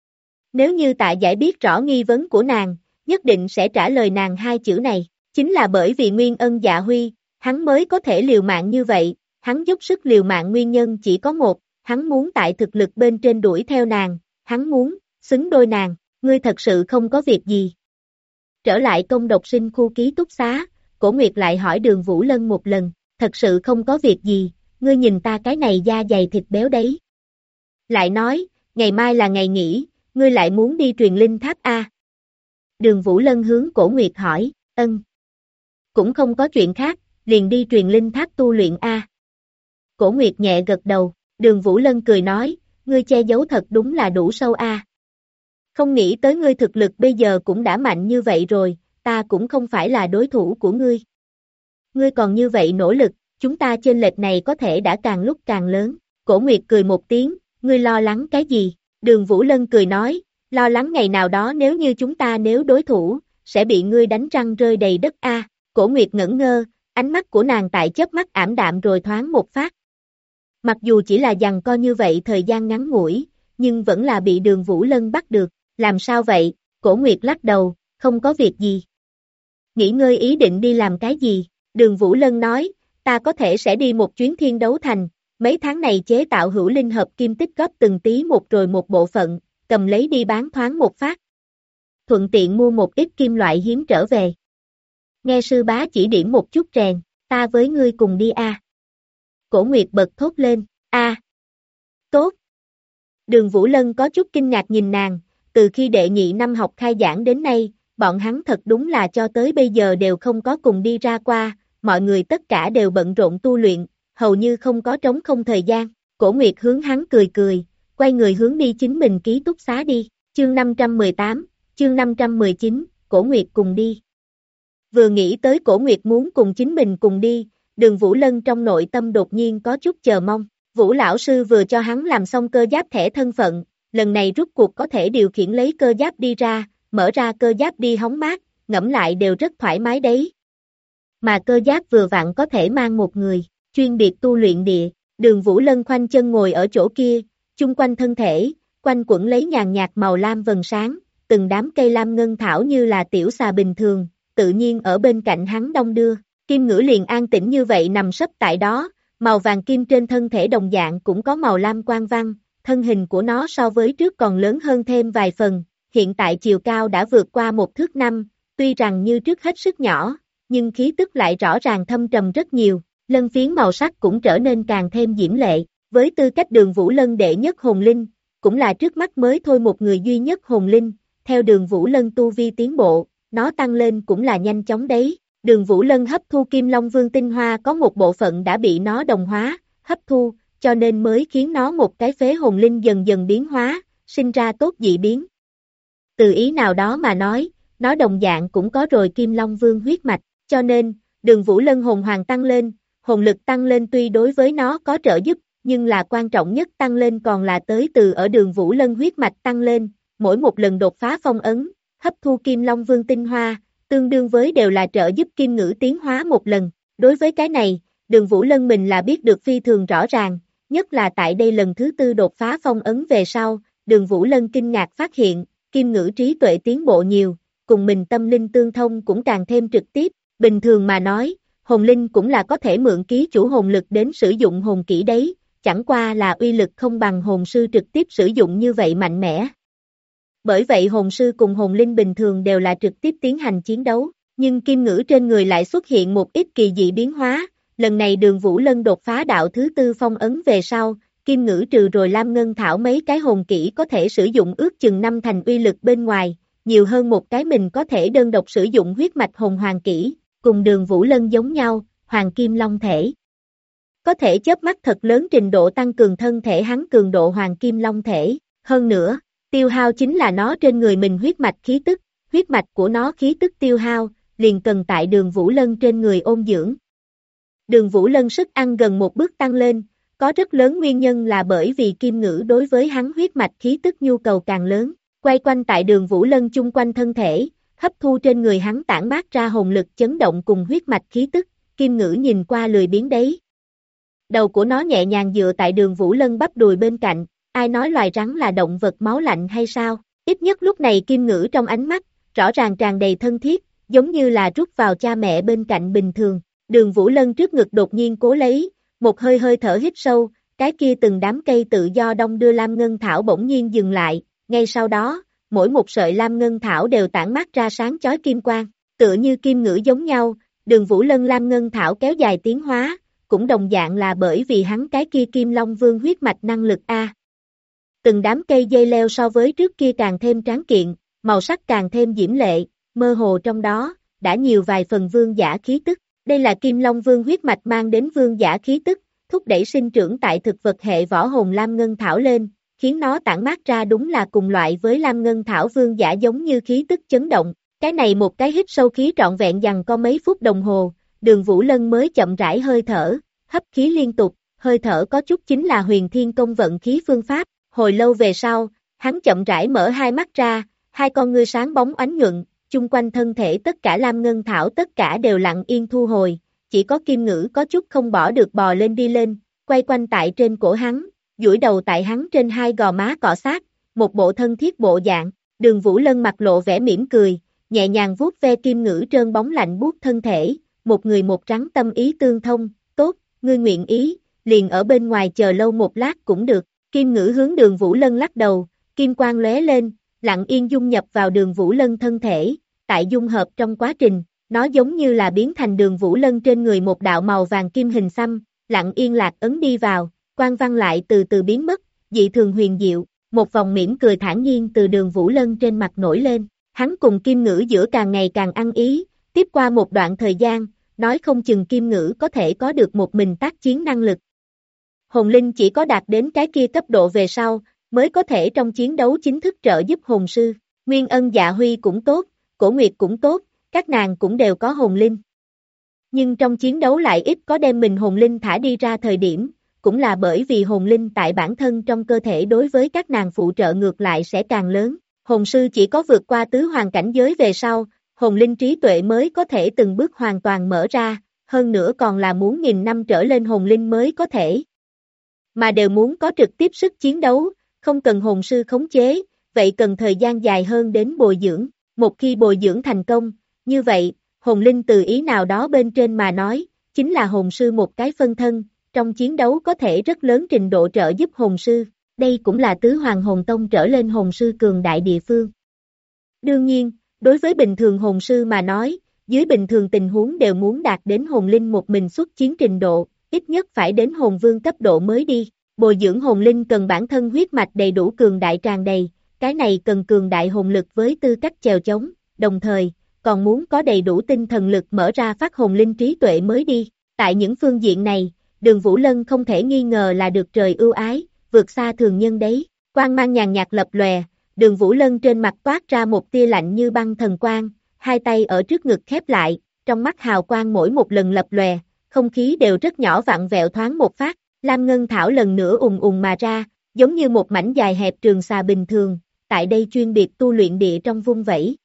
Nếu như Tạ Giải biết rõ nghi vấn của nàng, nhất định sẽ trả lời nàng hai chữ này, chính là bởi vì Nguyên Ân Dạ Huy, hắn mới có thể liều mạng như vậy, hắn dốc sức liều mạng nguyên nhân chỉ có một, hắn muốn tại thực lực bên trên đuổi theo nàng, hắn muốn, xứng đôi nàng, ngươi thật sự không có việc gì. Trở lại công độc sinh khu ký túc xá, Cổ Nguyệt lại hỏi Đường Vũ Lân một lần, thật sự không có việc gì, ngươi nhìn ta cái này da dày thịt béo đấy. Lại nói, ngày mai là ngày nghỉ, ngươi lại muốn đi truyền linh tháp a? Đường Vũ Lân hướng Cổ Nguyệt hỏi, ân. Cũng không có chuyện khác, liền đi truyền linh tháp tu luyện a. Cổ Nguyệt nhẹ gật đầu, Đường Vũ Lân cười nói, ngươi che giấu thật đúng là đủ sâu a. Không nghĩ tới ngươi thực lực bây giờ cũng đã mạnh như vậy rồi, ta cũng không phải là đối thủ của ngươi. Ngươi còn như vậy nỗ lực, chúng ta chênh lệch này có thể đã càng lúc càng lớn. Cổ Nguyệt cười một tiếng, ngươi lo lắng cái gì? Đường Vũ Lân cười nói, lo lắng ngày nào đó nếu chúng ta đối thủ, sẽ bị ngươi đánh răng rơi đầy đất a. Cổ Nguyệt ngẩn ngơ, ánh mắt của nàng tại chớp mắt ảm đạm rồi thoáng một phát. Mặc dù chỉ là giằng co như vậy thời gian ngắn ngủi, nhưng vẫn là bị Đường Vũ Lân bắt được. Làm sao vậy? Cổ Nguyệt lắc đầu, không có việc gì. Nghỉ ngơi ý định đi làm cái gì? Đường Vũ Lân nói, ta có thể sẽ đi một chuyến Thiên Đấu Thành, mấy tháng này chế tạo hữu linh hợp kim tích góp từng tí một rồi một bộ phận, cầm lấy đi bán thoáng một phát. Thuận tiện mua một ít kim loại hiếm trở về. Nghe sư bá chỉ điểm một chút rèn, ta với ngươi cùng đi a. Cổ Nguyệt bật thốt lên, a. Tốt. Đường Vũ Lân có chút kinh ngạc nhìn nàng, từ khi đệ nhị năm học khai giảng đến nay, bọn hắn thật đúng là cho tới bây giờ đều không có cùng đi ra qua, mọi người tất cả đều bận rộn tu luyện, hầu như không có trống không thời gian. Cổ Nguyệt hướng hắn cười cười, quay người hướng đi chính mình ký túc xá đi. Chương 518, chương 519, Cổ Nguyệt cùng đi. Vừa nghĩ tới Cổ Nguyệt muốn cùng chính mình cùng đi, Đường Vũ Lân trong nội tâm đột nhiên có chút chờ mong. Vũ lão sư vừa cho hắn làm xong cơ giáp thẻ thân phận, lần này rút cuộc có thể điều khiển lấy cơ giáp đi ra, mở ra cơ giáp đi hóng mát, ngẫm lại đều rất thoải mái đấy. Mà cơ giáp vừa vặn có thể mang một người, chuyên biệt tu luyện địa. Đường Vũ Lân khoanh chân ngồi ở chỗ kia, chung quanh thân thể, quanh quẩn lấy nhàn nhạt màu lam vầng sáng, từng đám cây lam ngân thảo như là tiểu xà bình thường, tự nhiên ở bên cạnh hắn đong đưa. Kim Ngữ liền an tĩnh như vậy nằm sấp tại đó, màu vàng kim trên thân thể đồng dạng cũng có màu lam quang văn, thân hình của nó so với trước còn lớn hơn thêm vài phần, hiện tại chiều cao đã vượt qua 1 thước 5, tuy rằng như trước hết sức nhỏ, nhưng khí tức lại rõ ràng thâm trầm rất nhiều, lân phiến màu sắc cũng trở nên càng thêm diễm lệ, với tư cách Đường Vũ Lân đệ nhất hồn linh, cũng là trước mắt mới thôi một người duy nhất hồn linh, theo Đường Vũ Lân tu vi tiến bộ, nó tăng lên cũng là nhanh chóng đấy. Đường Vũ Lân hấp thu Kim Long Vương tinh hoa có một bộ phận đã bị nó đồng hóa, hấp thu, cho nên mới khiến nó một cái phế hồn linh dần dần biến hóa, sinh ra tốt dị biến. Từ ý nào đó mà nói, nó đồng dạng cũng có rồi Kim Long Vương huyết mạch, cho nên, Đường Vũ Lân hồn hoàng tăng lên, hồn lực tăng lên tuy đối với nó có trợ giúp, nhưng là quan trọng nhất tăng lên còn là tới từ ở Đường Vũ Lân huyết mạch tăng lên, mỗi một lần đột phá phong ấn, hấp thu Kim Long Vương tinh hoa, tương đương với đều là trợ giúp Kim Ngữ tiến hóa một lần. Đối với cái này, Đường Vũ Lân mình là biết được phi thường rõ ràng, nhất là tại đây lần thứ 4 đột phá phong ấn về sau, Đường Vũ Lân kinh ngạc phát hiện, Kim Ngữ trí tuệ tiến bộ nhiều, cùng mình tâm linh tương thông cũng càng thêm trực tiếp. Bình thường mà nói, hồn linh cũng là có thể mượn ký chủ hồn lực đến sử dụng hồn kỹ đấy, chẳng qua là uy lực không bằng hồn sư trực tiếp sử dụng như vậy mạnh mẽ. Bởi vậy hồn sư cùng hồn linh bình thường đều là trực tiếp tiến hành chiến đấu, nhưng Kim Ngữ trên người lại xuất hiện một ít kỳ dị biến hóa, lần này Đường Vũ Lân đột phá đạo thứ 4 phong ấn về sau, Kim Ngữ trừ rồi Lam Ngân Thảo mấy cái hồn kỹ có thể sử dụng ước chừng 5 thành uy lực bên ngoài, nhiều hơn một cái mình có thể đơn độc sử dụng huyết mạch hồn hoàng kỹ, cùng Đường Vũ Lân giống nhau, Hoàng Kim Long thể. Có thể chớp mắt thật lớn trình độ tăng cường thân thể hắn cường độ Hoàng Kim Long thể, hơn nữa, tiêu hao chính là nó trên người mình huyết mạch khí tức, huyết mạch của nó khí tức tiêu hao, liền cần tại Đường Vũ Lân trên người ôn dưỡng. Đường Vũ Lân sức ăn gần một bước tăng lên, có rất lớn nguyên nhân là bởi vì Kim Ngữ đối với hắn huyết mạch khí tức nhu cầu càng lớn, quay quanh tại Đường Vũ Lân chung quanh thân thể, hấp thu trên người hắn tản mát ra hồn lực chấn động cùng huyết mạch khí tức, Kim Ngữ nhìn qua lười biếng đấy. Đầu của nó nhẹ nhàng dựa tại Đường Vũ Lân bắp đùi bên cạnh, ai nói loài rắn là động vật máu lạnh hay sao, ít nhất lúc này Kim Ngữ trong ánh mắt, rõ ràng tràn đầy thân thiết, giống như là rút vào cha mẹ bên cạnh bình thường. Đường Vũ Lân trước ngực đột nhiên cố lấy, một hơi hơi thở hít sâu, cái kia từng đám cây tự do đong đưa Lam Ngân Thảo bỗng nhiên dừng lại, ngay sau đó, mỗi một sợi lam ngân thảo đều tản mát ra sáng chói kim quang, tựa như kim ngữ giống nhau, Đường Vũ Lân lam ngân thảo kéo dài tiến hóa, cũng đồng dạng là bởi vì hắn cái kia Kim Long Vương huyết mạch năng lực A. Từng đám cây dây leo so với trước kia càng thêm tráng kiện, màu sắc càng thêm diễm lệ, mơ hồ trong đó, đã nhiều vài phần vương giả khí tức. Đây là Kim Long Vương huyết mạch mang đến vương giả khí tức, thúc đẩy sinh trưởng tại thực vật hệ võ hồn lam ngân thảo lên, khiến nó tản mát ra đúng là cùng loại với lam ngân thảo vương giả giống như khí tức chấn động. Cái này một cái hít sâu khí trọn vẹn dằng có mấy phút đồng hồ, Đường Vũ Lân mới chậm rãi hơi thở, hấp khí liên tục, hơi thở có chút chính là huyền thiên công vận khí phương pháp. Hồi lâu về sau, hắn chậm rãi mở hai mắt ra, hai con ngươi sáng bóng ánh nhuận, chung quanh thân thể tất cả lam ngân thảo tất cả đều lặng yên thu hồi, chỉ có Kim Ngữ có chút không bỏ được bò lên đi lên, quay quanh tại trên cổ hắn, duỗi đầu tại hắn trên hai gò má cọ sát, một bộ thân thiết bộ dạng. Đường Vũ Lân mặt lộ vẻ mỉm cười, nhẹ nhàng vuốt ve Kim Ngữ trơn bóng lạnh buốt thân thể, một người một trắng tâm ý tương thông, tốt, ngươi nguyện ý, liền ở bên ngoài chờ lâu một lát cũng được. Kim Ngữ hướng Đường Vũ Lân lắc đầu, kim quang lóe lên, lặng yên dung nhập vào Đường Vũ Lân thân thể, tại dung hợp trong quá trình, nó giống như là biến thành Đường Vũ Lân trên người một đạo màu vàng kim hình xăm, lặng yên lạc ấn đi vào, quang văn lại từ từ biến mất, dị thường huyền diệu, một vòng mỉm cười thản nhiên từ Đường Vũ Lân trên mặt nổi lên, hắn cùng Kim Ngữ giữa càng ngày càng ăn ý, tiếp qua một đoạn thời gian, nói không chừng Kim Ngữ có thể có được một mình tác chiến năng lực. Hồn linh chỉ có đạt đến cái kia cấp độ về sau, mới có thể trong chiến đấu chính thức trợ giúp hồn sư. Nguyên Ân Dạ Huy cũng tốt, Cổ Nguyệt cũng tốt, các nàng cũng đều có hồn linh. Nhưng trong chiến đấu lại ít có đem mình hồn linh thả đi ra thời điểm, cũng là bởi vì hồn linh tại bản thân trong cơ thể đối với các nàng phụ trợ ngược lại sẽ càng lớn. Hồn sư chỉ có vượt qua tứ hoàng cảnh giới về sau, hồn linh trí tuệ mới có thể từng bước hoàn toàn mở ra, hơn nữa còn là muốn 1000 năm trở lên hồn linh mới có thể. Mà đều muốn có trực tiếp sức chiến đấu, không cần hồn sư khống chế, vậy cần thời gian dài hơn đến bồi dưỡng. Một khi bồi dưỡng thành công, như vậy, hồn linh từ ý nào đó bên trên mà nói, chính là hồn sư một cái phân thân, trong chiến đấu có thể rất lớn trình độ trợ giúp hồn sư. Đây cũng là tứ hoàng hồn tông trở lên hồn sư cường đại địa phương. Đương nhiên, đối với bình thường hồn sư mà nói, dưới bình thường tình huống đều muốn đạt đến hồn linh một mình xuất chiến trình độ, ít nhất phải đến hồn vương cấp độ mới đi. Bồi dưỡng hồn linh cần bản thân huyết mạch đầy đủ cường đại tràn đầy, cái này cần cường đại hồn lực với tư cách chèo chống, đồng thời, còn muốn có đầy đủ tinh thần lực mở ra phát hồn linh trí tuệ mới đi. Tại những phương diện này, Đường Vũ Lân không thể nghi ngờ là được trời ưu ái, vượt xa thường nhân đấy. Quang mang nhàn nhạt lập lòe, Đường Vũ Lân trên mặt toát ra một tia lạnh như băng thần quang, hai tay ở trước ngực khép lại, trong mắt hào quang mỗi một lần lập lòe, không khí đều rất nhỏ vặn vẹo thoáng một phát, lam ngân thảo lần nữa ùng ùng mà ra, giống như một mảnh dài hẹp trường xà bình thường, tại đây chuyên biệt tu luyện địa trong vung vẩy.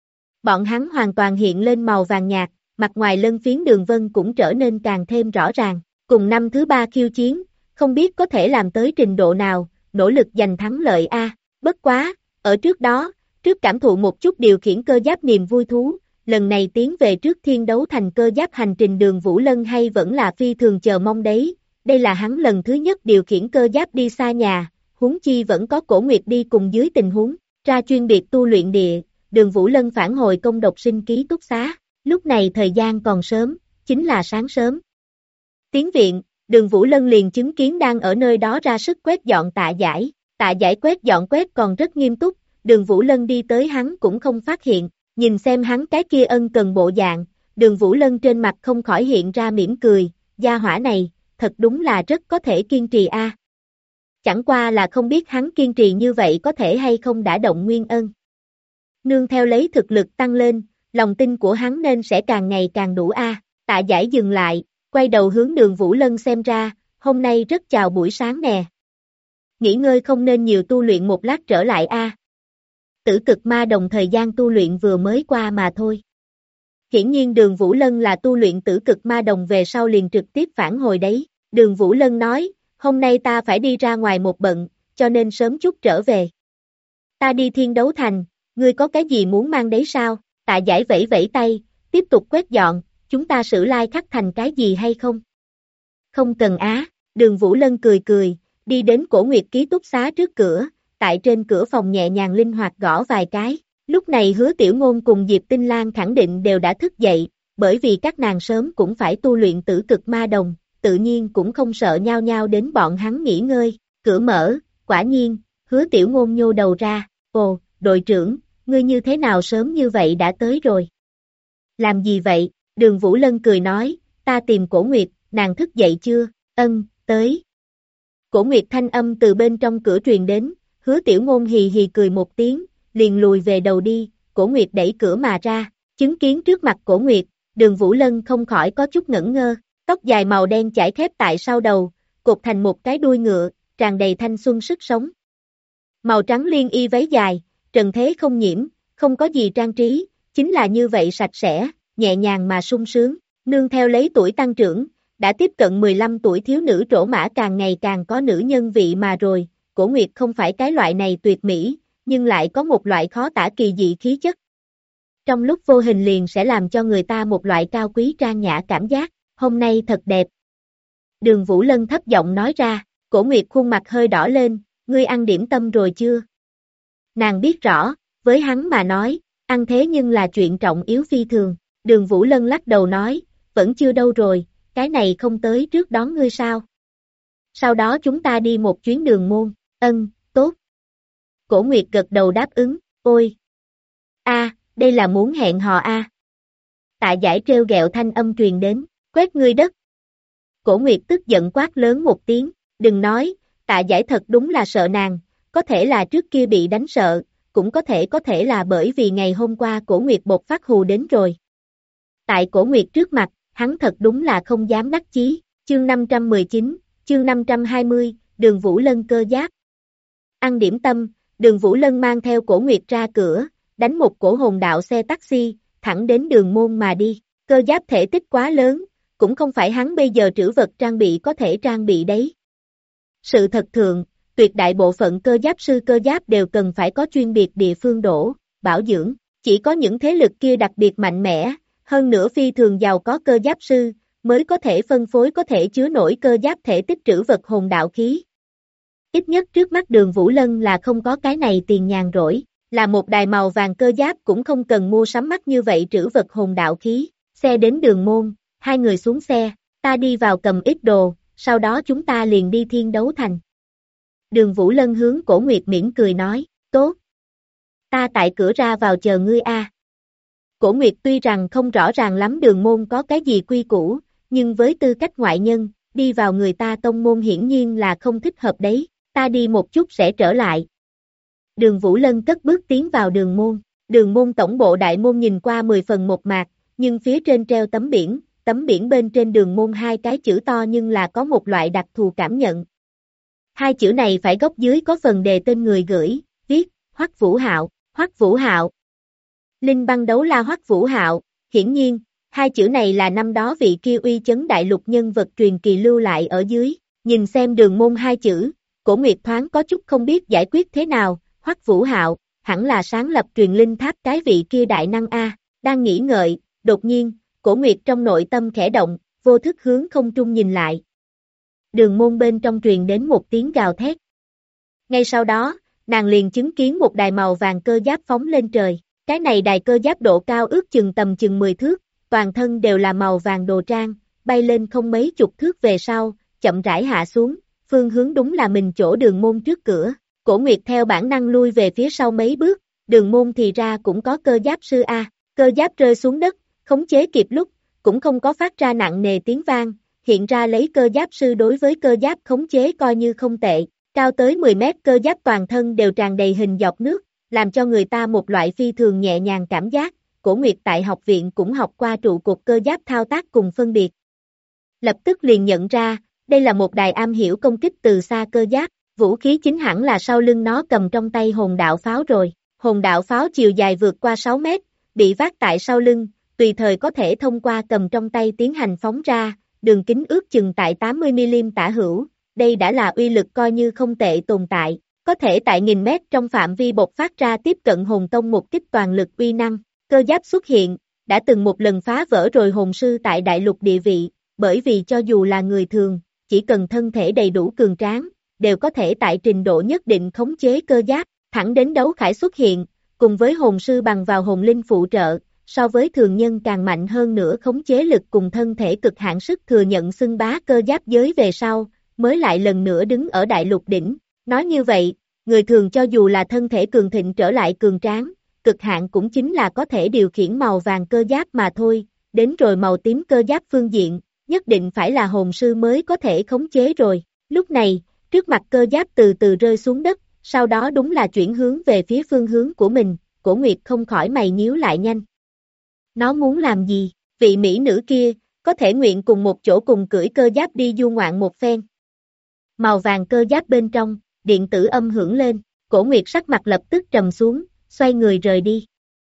Bọn hắn hoàn toàn hiện lên màu vàng nhạt, mặt ngoài lân phiến đường vân cũng trở nên càng thêm rõ ràng, cùng năm thứ 3 khiêu chiến, không biết có thể làm tới trình độ nào, nỗ lực giành thắng lợi a. Bất quá, ở trước đó, trước cảm thụ một chút điều khiển cơ giáp niềm vui thú, lần này tiến về trước thiên đấu thành cơ giáp hành trình Đường Vũ Lân hay vẫn là phi thường chờ mong đấy, đây là hắn lần thứ nhất điều khiển cơ giáp đi xa nhà, huống chi vẫn có Cổ Nguyệt đi cùng dưới tình huống, ra chuyên biệt tu luyện địa, Đường Vũ Lân phản hồi công độc sinh ký túc xá, lúc này thời gian còn sớm, chính là sáng sớm. Tiến viện, Đường Vũ Lân liền chứng kiến đang ở nơi đó ra sức quét dọn Tạ Giải quét dọn quét còn rất nghiêm túc, Đường Vũ Lân đi tới hắn cũng không phát hiện, nhìn xem hắn cái kia ân cần bộ dạng, Đường Vũ Lân trên mặt không khỏi hiện ra mỉm cười, gia hỏa này, thật đúng là rất có thể kiên trì a. Chẳng qua là không biết hắn kiên trì như vậy có thể hay không đã động Nguyên Ân. Nương theo lấy thực lực tăng lên, lòng tin của hắn nên sẽ càng ngày càng đủ a. Tạ Giải dừng lại, quay đầu hướng Đường Vũ Lân xem ra, hôm nay rất chào buổi sáng nè. Nghỉ ngơi không nên nhiều tu luyện một lát trở lại a. Tử cực ma đồng thời gian tu luyện vừa mới qua mà thôi. Hiển nhiên Đường Vũ Lân là tu luyện tử cực ma đồng về sau liền trực tiếp phản hồi đấy. Đường Vũ Lân nói, hôm nay ta phải đi ra ngoài một bận, cho nên sớm chút trở về. Ta đi thiên đấu thành, ngươi có cái gì muốn mang đấy sao? Tạ Giải vẫy vẫy tay, tiếp tục quét dọn, chúng ta sử lai khắc thành cái gì hay không? Không cần á, Đường Vũ Lân cười cười, đi đến Cổ Nguyệt ký túc xá trước cửa, tại trên cửa phòng nhẹ nhàng linh hoạt gõ vài cái. Lúc này Hứa Tiểu Ngôn cùng Diệp Tinh Lan khẳng định đều đã thức dậy, bởi vì các nàng sớm cũng phải tu luyện tử cực ma đồng, tự nhiên cũng không sợ nhao nhao đến bọn hắn nghỉ ngơi. Cửa mở, quả nhiên, Hứa Tiểu Ngôn nhô đầu ra, ồ, đội trưởng, ngươi như thế nào sớm như vậy đã tới rồi? Làm gì vậy? Đường Vũ Lân cười nói, ta tìm Cổ Nguyệt, nàng thức dậy chưa? Ân, tới. Cổ Nguyệt thanh âm từ bên trong cửa truyền đến, Hứa Tiểu Ngôn hì hì cười một tiếng, liền lùi về đầu đi, Cổ Nguyệt đẩy cửa mà ra, chứng kiến trước mặt Cổ Nguyệt, Đường Vũ Lân không khỏi có chút ngẩn ngơ, tóc dài màu đen chải khép tại sau đầu, cột thành một cái đuôi ngựa, tràn đầy thanh xuân sức sống. Màu trắng liên y váy dài, trần thế không nhiễm, không có gì trang trí, chính là như vậy sạch sẽ, nhẹ nhàng mà sung sướng, nương theo lấy tuổi tăng trưởng, đã tiếp cận 15 tuổi thiếu nữ trổ mã càng ngày càng có nữ nhân vị mà rồi, Cổ Nguyệt không phải cái loại này tuyệt mỹ, nhưng lại có một loại khó tả kỳ dị khí chất. Trong lúc vô hình liền sẽ làm cho người ta một loại cao quý trang nhã cảm giác, hôm nay thật đẹp. Đường Vũ Lân thấp giọng nói ra, Cổ Nguyệt khuôn mặt hơi đỏ lên, ngươi ăn điểm tâm rồi chưa? Nàng biết rõ, với hắn mà nói, ăn thế nhưng là chuyện trọng yếu phi thường, Đường Vũ Lân lắc đầu nói, vẫn chưa đâu rồi, cái này không tới trước đón ngươi sao? Sau đó chúng ta đi một chuyến Đường môn, tốt. Cổ Nguyệt gật đầu đáp ứng, ôi! Đây là muốn hẹn hò a. Tạ Giải trêu ghẹo thanh âm truyền đến, quét ngươi đất. Cổ Nguyệt tức giận quát lớn một tiếng, đừng nói, Tạ Giải thật đúng là sợ nàng, có thể là trước kia bị đánh sợ, cũng có thể là bởi vì ngày hôm qua Cổ Nguyệt bộc phát hù đến rồi. Tại Cổ Nguyệt trước mặt, hắn thật đúng là không dám đắc chí, chương 519, chương 520, Đường Vũ Lân cơ giáp. Ăn điểm tâm, Đường Vũ Lân mang theo Cổ Nguyệt ra cửa, đánh một cổ hồn đạo xe taxi, thẳng đến Đường môn mà đi, cơ giáp thể tích quá lớn, cũng không phải hắn bây giờ trữ vật trang bị có thể trang bị đấy. Sự thật thượng, tuyệt đại bộ phận cơ giáp sư cơ giáp đều cần phải có chuyên biệt địa phương đổ, bảo dưỡng, chỉ có những thế lực kia đặc biệt mạnh mẽ, hơn nữa phi thường giàu có cơ giáp sư, mới có thể phân phối có thể chứa nổi cơ giáp thể tích trữ vật hồn đạo khí. Ít nhất trước mắt Đường Vũ Lân là không có cái này tiền nhàn rỗi, là một đài màu vàng cơ giáp cũng không cần mua sắm mắc như vậy trữ vật hồn đạo khí. Xe đến Đường môn, hai người xuống xe, ta đi vào cầm ít đồ, sau đó chúng ta liền đi Thiên Đấu Thành. Đường Vũ Lân hướng Cổ Nguyệt mỉm cười nói, tốt. Ta tại cửa ra vào chờ ngươi a. Cổ Nguyệt tuy rằng không rõ ràng lắm Đường môn có cái gì quy củ, nhưng với tư cách ngoại nhân, đi vào người ta tông môn hiển nhiên là không thích hợp đấy, ta đi một chút sẽ trở lại. Đường Vũ Lân cất bước tiến vào Đường môn tổng bộ đại môn nhìn qua 10 phần một mạc, nhưng phía trên treo tấm biển bên trên đường môn hai cái chữ to nhưng là có một loại đặc thù cảm nhận. Hai chữ này phải góc dưới có phần đề tên người gửi, viết, Hoắc Vũ Hạo. Linh băng đấu la Hoắc Vũ Hạo, hiển nhiên, hai chữ này là năm đó vị kia uy chấn đại lục nhân vật truyền kỳ lưu lại ở dưới, nhìn xem đường môn hai chữ, Cổ Nguyệt thoáng có chút không biết giải quyết thế nào, Hoắc Vũ Hạo, hẳn là sáng lập truyền linh tháp cái vị kia đại năng A, đang nghĩ ngợi, đột nhiên, Cổ Nguyệt trong nội tâm khẽ động, vô thức hướng không trung nhìn lại. Đường môn bên trong truyền đến một tiếng gào thét. Ngay sau đó, nàng liền chứng kiến một đài màu vàng cơ giáp phóng lên trời, cái này đài cơ giáp độ cao ước chừng tầm chừng 10 thước, toàn thân đều là màu vàng đồ trang, bay lên không mấy chục thước về sau, chậm rãi hạ xuống, phương hướng đúng là mình chỗ đường môn trước cửa. Cổ Nguyệt theo bản năng lui về phía sau mấy bước, đường môn thì ra cũng có cơ giáp sư A, cơ giáp rơi xuống đất, khống chế kịp lúc, cũng không có phát ra nặng nề tiếng vang, hiện ra lấy cơ giáp sư đối với cơ giáp khống chế coi như không tệ, cao tới 10 mét cơ giáp toàn thân đều tràn đầy hình giọt nước, làm cho người ta một loại phi thường nhẹ nhàng cảm giác. Cổ Nguyệt tại học viện cũng học qua trụ cột cơ giáp thao tác cùng phân biệt. Lập tức liền nhận ra, đây là một đài am hiểu công kích từ xa cơ giáp, vũ khí chính hẳn là sau lưng nó cầm trong tay hồn đạo pháo rồi. Hồn đạo pháo chiều dài vượt qua 6 mét, bị vác tại sau lưng, tùy thời có thể thông qua cầm trong tay tiến hành phóng ra, đường kính ước chừng tại 80mm tả hữu, đây đã là uy lực coi như không tệ tồn tại, có thể tại nghìn mét trong phạm vi bộc phát ra tiếp cận hồn tông một kích toàn lực uy năng. Cơ giáp xuất hiện, đã từng một lần phá vỡ rồi hồn sư tại đại lục địa vị, bởi vì cho dù là người thường, chỉ cần thân thể đầy đủ cường tráng, đều có thể tại trình độ nhất định khống chế cơ giáp, thẳng đến đấu khải xuất hiện, cùng với hồn sư bằng vào hồn linh phụ trợ, so với thường nhân càng mạnh hơn nữa khống chế lực cùng thân thể cực hạn sức thừa nhận xưng bá cơ giáp giới về sau, mới lại lần nữa đứng ở đại lục đỉnh. Nói như vậy, người thường cho dù là thân thể cường thịnh trở lại cường tráng, cực hạn cũng chính là có thể điều khiển màu vàng cơ giáp mà thôi, đến rồi màu tím cơ giáp phương diện, nhất định phải là hồn sư mới có thể khống chế rồi. Lúc này, trước mặt cơ giáp từ từ rơi xuống đất, sau đó đúng là chuyển hướng về phía phương hướng của mình, Cổ Nguyệt không khỏi mày nhíu lại nhanh. Nó muốn làm gì? Vị mỹ nữ kia, có thể nguyện cùng một chỗ cùng cưỡi cơ giáp đi du ngoạn một phen. Màu vàng cơ giáp bên trong, điện tử âm hưởng lên, Cổ Nguyệt sắc mặt lập tức trầm xuống, xoay người rời đi.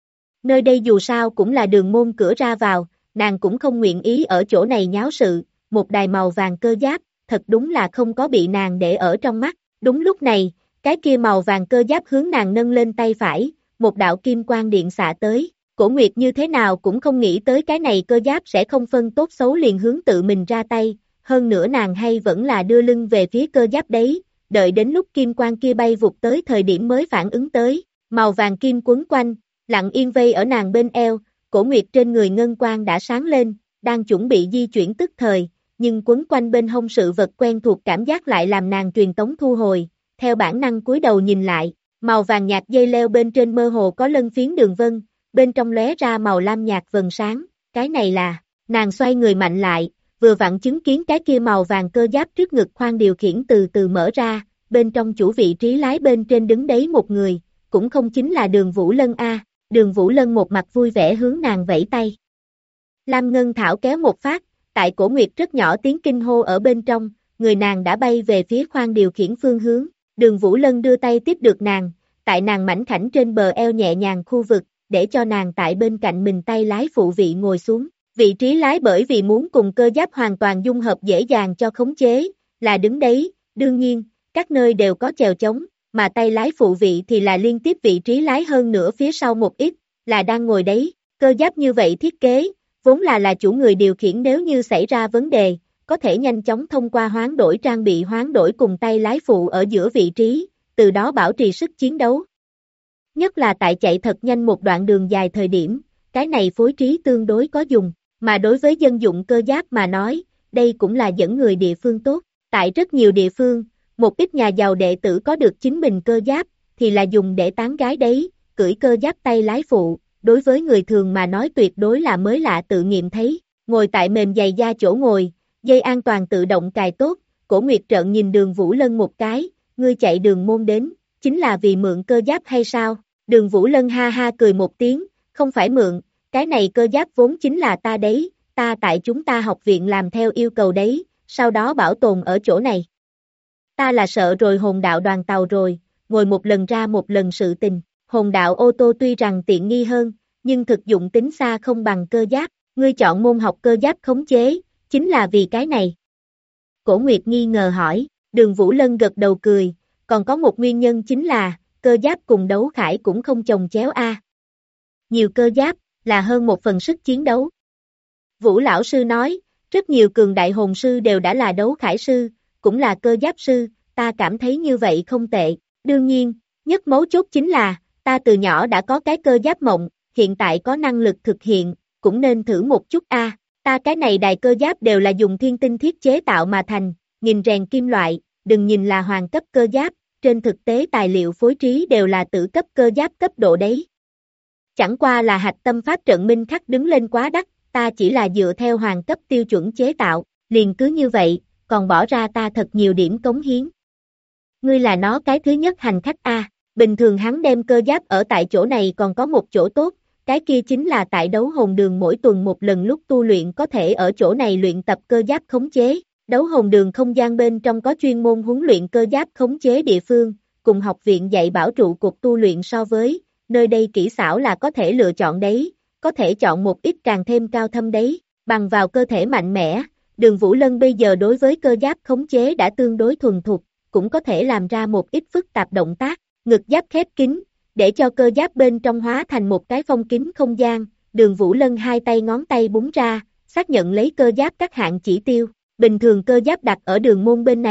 Nơi đây dù sao cũng là đường môn cửa ra vào, nàng cũng không nguyện ý ở chỗ này nháo sự, một đài màu vàng cơ giáp, thật đúng là không có bị nàng để ở trong mắt. Đúng lúc này, cái kia màu vàng cơ giáp hướng nàng nâng lên tay phải, một đạo kim quang điện xạ tới. Cổ Nguyệt như thế nào cũng không nghĩ tới cái này cơ giáp sẽ không phân tốt xấu liền hướng tự mình ra tay, hơn nữa nàng hay vẫn là đưa lưng về phía cơ giáp đấy, đợi đến lúc kim quang kia bay vụt tới thời điểm mới phản ứng tới, màu vàng kim quấn quanh, lặng yên vây ở nàng bên eo, Cổ Nguyệt trên người ngân quang đã sáng lên, đang chuẩn bị di chuyển tức thời, nhưng quấn quanh bên hông sự vật quen thuộc cảm giác lại làm nàng truyền tống thu hồi, theo bản năng cúi đầu nhìn lại, màu vàng nhạt dây leo bên trên mơ hồ có lân phiến đường vân, bên trong lóe ra màu lam nhạt vầng sáng, cái này là, nàng xoay người mạnh lại, vừa vặn chứng kiến cái kia màu vàng cơ giáp trước ngực khoang điều khiển từ từ mở ra, bên trong chủ vị trí lái bên trên đứng đấy một người, cũng không chính là Đường Vũ Lân a. Đường Vũ Lân một mặt vui vẻ hướng nàng vẫy tay. Lam Ngân Thảo kéo một phát, tại Cổ Nguyệt rất nhỏ tiếng kinh hô ở bên trong, người nàng đã bay về phía khoang điều khiển phương hướng, Đường Vũ Lân đưa tay tiếp được nàng, tại nàng mảnh khảnh trên bờ eo nhẹ nhàng khu vực, để cho nàng tại bên cạnh mình tay lái phụ vị ngồi xuống, vị trí lái bởi vì muốn cùng cơ giáp hoàn toàn dung hợp dễ dàng cho khống chế, là đứng đấy, đương nhiên, các nơi đều có chèo chống, mà tay lái phụ vị thì là liên tiếp vị trí lái hơn nữa phía sau một ít, là đang ngồi đấy, cơ giáp như vậy thiết kế, vốn là chủ người điều khiển nếu như xảy ra vấn đề, có thể nhanh chóng thông qua hoán đổi trang bị hoán đổi cùng tay lái phụ ở giữa vị trí, từ đó bảo trì sức chiến đấu. Nhất là tại chạy thật nhanh một đoạn đường dài thời điểm, cái này phối trí tương đối có dùng, mà đối với dân dụng cơ giáp mà nói, đây cũng là dẫn người địa phương tốt, tại rất nhiều địa phương, một ít nhà giàu đệ tử có được chính mình cơ giáp, thì là dùng để tán gái đấy, cưỡi cơ giáp tay lái phụ, đối với người thường mà nói tuyệt đối là mới lạ tự nghiệm thấy, ngồi tại mềm dày da chỗ ngồi, dây an toàn tự động cài tốt, Cổ Nguyệt trợn nhìn Đường Vũ Lân một cái, ngươi chạy đường môn đến, chính là vì mượn cơ giáp hay sao? Đường Vũ Lân ha ha cười một tiếng, không phải mượn, cái này cơ giáp vốn chính là ta đấy, ta tại chúng ta học viện làm theo yêu cầu đấy, sau đó bảo tồn ở chỗ này. Ta là sợ rồi hồn đạo đoàn tàu rồi, ngồi một lần ra một lần sự tình, hồn đạo ô tô tuy rằng tiện nghi hơn, nhưng thực dụng tính xa không bằng cơ giáp, ngươi chọn môn học cơ giáp khống chế, chính là vì cái này. Cổ Nguyệt nghi ngờ hỏi, Đường Vũ Lân gật đầu cười, còn có một nguyên nhân chính là, cơ giáp cùng đấu khải cũng không chồng chéo a. Nhiều cơ giáp, là hơn một phần sức chiến đấu. Vũ lão sư nói, rất nhiều cường đại hồn sư đều đã là đấu khải sư, cũng là cơ giáp sư, ta cảm thấy như vậy không tệ. Đương nhiên, nhất mấu chốt chính là, ta từ nhỏ đã có cái cơ giáp mộng, hiện tại có năng lực thực hiện, cũng nên thử một chút a. Ta cái này đài cơ giáp đều là dùng thiên tinh thiết chế tạo mà thành, nhìn rèn kim loại, đừng nhìn là hoàng cấp cơ giáp, trên thực tế tài liệu phối trí đều là tử cấp cơ giáp cấp độ đấy. Chẳng qua là hạch tâm pháp trận minh khắc đứng lên quá đắt, ta chỉ là dựa theo hoàng cấp tiêu chuẩn chế tạo, liền cứ như vậy, còn bỏ ra ta thật nhiều điểm cống hiến. Ngươi là nó cái thứ nhất hành khách a, bình thường hắn đem cơ giáp ở tại chỗ này còn có một chỗ tốt, cái kia chính là tại đấu hồn đường mỗi tuần một lần lúc tu luyện có thể ở chỗ này luyện tập cơ giáp khống chế. Đấu hồn đường không gian bên trong có chuyên môn huấn luyện cơ giáp khống chế địa phương, cùng học viện dạy bảo trụ cột tu luyện so với, nơi đây kỹ xảo là có thể lựa chọn đấy, có thể chọn một ít càng thêm cao thâm đấy, bằng vào cơ thể mạnh mẽ, Đường Vũ Lân bây giờ đối với cơ giáp khống chế đã tương đối thuần thục, cũng có thể làm ra một ít phức tạp động tác, ngực giáp khép kín, để cho cơ giáp bên trong hóa thành một cái phong kín không gian, Đường Vũ Lân hai tay ngón tay búng ra, xác nhận lấy cơ giáp các hạng chỉ tiêu. Bình thường cơ giáp đặt ở đường môn bên này,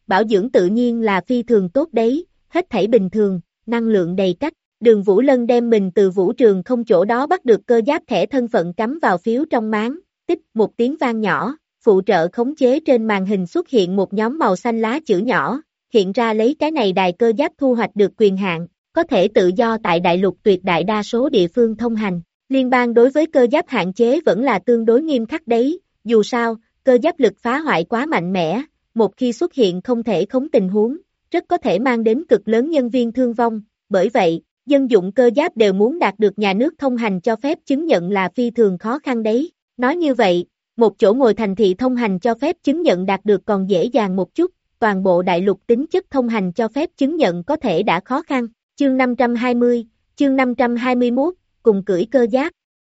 bảo dưỡng tự nhiên là phi thường tốt đấy, hết thảy bình thường, năng lượng đầy cách. Đường Vũ Lân đem mình từ vũ trường không chỗ đó bắt được cơ giáp thẻ thân phận cắm vào phiếu trong máng, tích một tiếng vang nhỏ, phụ trợ khống chế trên màn hình xuất hiện một nhóm màu xanh lá chữ nhỏ, hiện ra lấy cái này đài cơ giáp thu hoạch được quyền hạn, có thể tự do tại đại lục tuyệt đại đa số địa phương thông hành. Liên bang đối với cơ giáp hạn chế vẫn là tương đối nghiêm khắc đấy, dù sao, cơ giáp lực phá hoại quá mạnh mẽ, một khi xuất hiện không thể khống tình huống, rất có thể mang đến cực lớn nhân viên thương vong, bởi vậy, dân dụng cơ giáp đều muốn đạt được nhà nước thông hành cho phép chứng nhận là phi thường khó khăn đấy. Nói như vậy, một chỗ ngồi thành thị thông hành cho phép chứng nhận đạt được còn dễ dàng một chút, toàn bộ đại lục tính chất thông hành cho phép chứng nhận có thể đã khó khăn. Chương 520, chương 521, cùng cưỡi cơ giáp.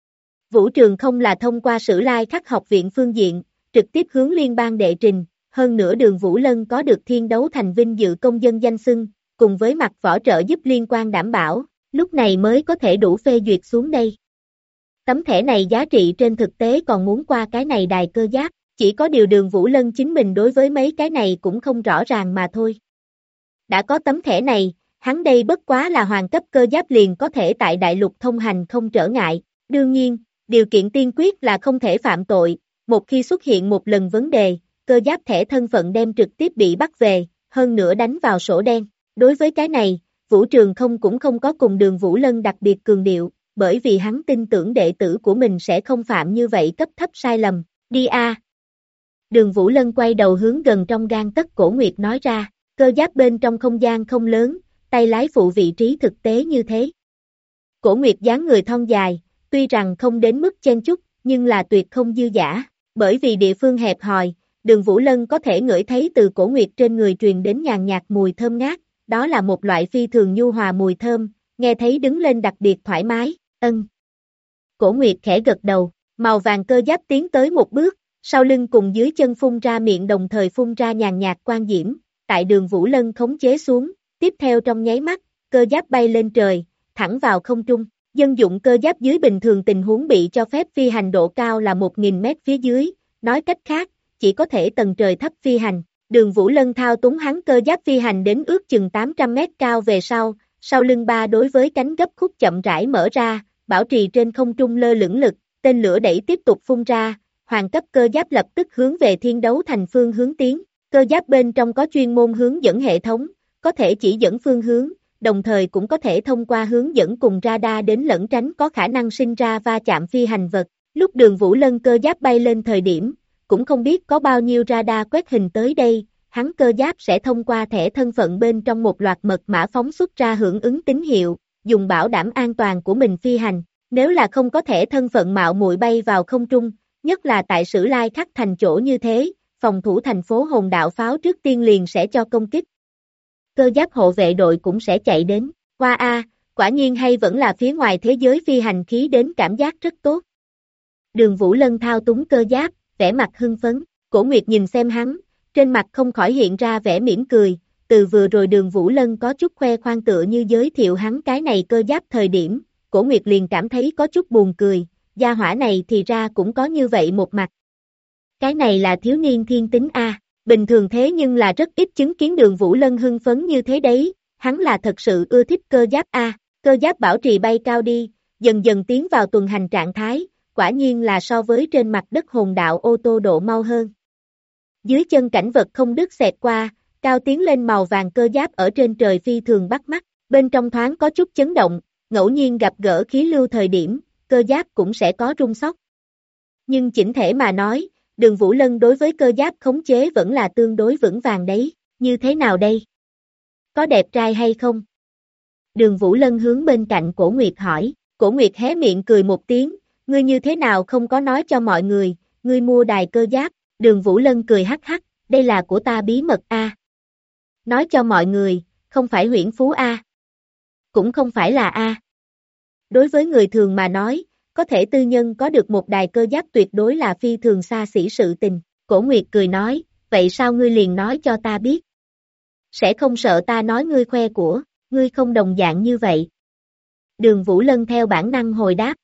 Vũ trường không là thông qua Sử Lai Khắc học viện phương diện, trực tiếp hướng liên bang đệ trình, hơn nữa Đường Vũ Lân có được Thiên Đấu Thành vinh dự công dân danh xưng, cùng với mặt võ trợ giúp liên quan đảm bảo, lúc này mới có thể đủ phê duyệt xuống đây. Tấm thẻ này giá trị trên thực tế còn muốn qua cái này đài cơ giáp, chỉ có điều Đường Vũ Lân chính mình đối với mấy cái này cũng không rõ ràng mà thôi. Đã có tấm thẻ này, hắn đây bất quá là hoàng cấp cơ giáp liền có thể tại đại lục thông hành không trở ngại, đương nhiên, điều kiện tiên quyết là không thể phạm tội, một khi xuất hiện một lần vấn đề, cơ giáp thẻ thân phận đem trực tiếp bị bắt về, hơn nữa đánh vào sổ đen. Đối với cái này, Vũ Trường không cũng không có cùng Đường Vũ Lân đặc biệt cường điệu, bởi vì hắn tin tưởng đệ tử của mình sẽ không phạm như vậy cấp thấp sai lầm, đi a. Đường Vũ Lân quay đầu hướng gần trong gang tấc Cổ Nguyệt nói ra, cơ giáp bên trong không gian không lớn, tay lái phụ vị trí thực tế như thế. Cổ Nguyệt dáng người thon dài, tuy rằng không đến mức chen chúc, nhưng là tuyệt không dư dả, bởi vì địa phương hẹp hòi, Đường Vũ Lân có thể ngửi thấy từ Cổ Nguyệt trên người truyền đến nhàn nhạt mùi thơm ngát, đó là một loại phi thường nhu hòa mùi thơm, nghe thấy đứng lên đặc biệt thoải mái, Cổ Nguyệt khẽ gật đầu, màu vàng cơ giáp tiến tới một bước, sau lưng cùng dưới chân phun ra miệng đồng thời phun ra nhàn nhạt quang diễm, tại Đường Vũ Lân khống chế xuống, tiếp theo trong nháy mắt, cơ giáp bay lên trời, thẳng vào không trung. Dân dụng cơ giáp dưới bình thường tình huống bị cho phép phi hành độ cao là 1.000 mét phía dưới, nói cách khác, chỉ có thể tầng trời thấp phi hành. Đường Vũ Lân thao túng hắn cơ giáp phi hành đến ước chừng 800 mét cao về sau lưng ba đối với cánh gấp khúc chậm rãi mở ra, bảo trì trên không trung lơ lửng lực, tên lửa đẩy tiếp tục phun ra, hoàng cấp cơ giáp lập tức hướng về Thiên Đấu Thành phương hướng tiến. Cơ giáp bên trong có chuyên môn hướng dẫn hệ thống, có thể chỉ dẫn phương hướng, đồng thời cũng có thể thông qua hướng dẫn cùng radar đến lẩn tránh có khả năng sinh ra va chạm phi hành vật. Lúc Đường Vũ Lân cơ giáp bay lên thời điểm, cũng không biết có bao nhiêu radar quét hình tới đây, hắn cơ giáp sẽ thông qua thẻ thân phận bên trong một loạt mật mã phóng xuất ra hưởng ứng tín hiệu, dùng bảo đảm an toàn của mình phi hành. Nếu là không có thẻ thân phận mạo muội bay vào không trung, nhất là tại Sử Lai Khắc thành chỗ như thế, phòng thủ thành phố Hồn Đạo Pháo trước tiên liền sẽ cho công kích. Cơ giáp hộ vệ đội cũng sẽ chạy đến, qua a, quả nhiên hay vẫn là phía ngoài thế giới phi hành khí đến cảm giác rất tốt. Đường Vũ Lân thao túng cơ giáp, vẻ mặt hưng phấn, Cổ Nguyệt nhìn xem hắn, trên mặt không khỏi hiện ra vẻ mỉm cười, từ vừa rồi Đường Vũ Lân có chút khoe khoang tựa như giới thiệu hắn cái này cơ giáp thời điểm, Cổ Nguyệt liền cảm thấy có chút buồn cười, gia hỏa này thì ra cũng có như vậy một mặt. Cái này là thiếu niên thiên tính a, bình thường thế nhưng là rất ít chứng kiến Đường Vũ Lân hưng phấn như thế đấy, hắn là thật sự ưa thích cơ giáp a, cơ giáp bảo trì bay cao đi, dần dần tiến vào tuần hành trạng thái, quả nhiên là so với trên mặt đất hồn đạo ô tô độ mau hơn. Dưới chân cảnh vật không đứt xẹt qua, cao tiến lên màu vàng cơ giáp ở trên trời phi thường bắt mắt, bên trong thoáng có chút chấn động, ngẫu nhiên gặp gỡ khí lưu thời điểm, cơ giáp cũng sẽ có rung sóc. Nhưng chỉnh thể mà nói, Đường Vũ Lân đối với cơ giáp khống chế vẫn là tương đối vững vàng đấy, như thế nào đây? Có đẹp trai hay không? Đường Vũ Lân hướng bên cạnh Cổ Nguyệt hỏi, Cổ Nguyệt hé miệng cười một tiếng, ngươi như thế nào không có nói cho mọi người, ngươi mua đài cơ giáp, Đường Vũ Lân cười hắc hắc, đây là của ta bí mật a. Nói cho mọi người, không phải huyễn phú a. Cũng không phải là a. Đối với người thường mà nói, có thể tư nhân có được một đài cơ giáp tuyệt đối là phi thường xa xỉ sự tình. Cổ Nguyệt cười nói, vậy sao ngươi liền nói cho ta biết? Sẽ không sợ ta nói ngươi khoe của, ngươi không đồng dạng như vậy. Đường Vũ Lân theo bản năng hồi đáp.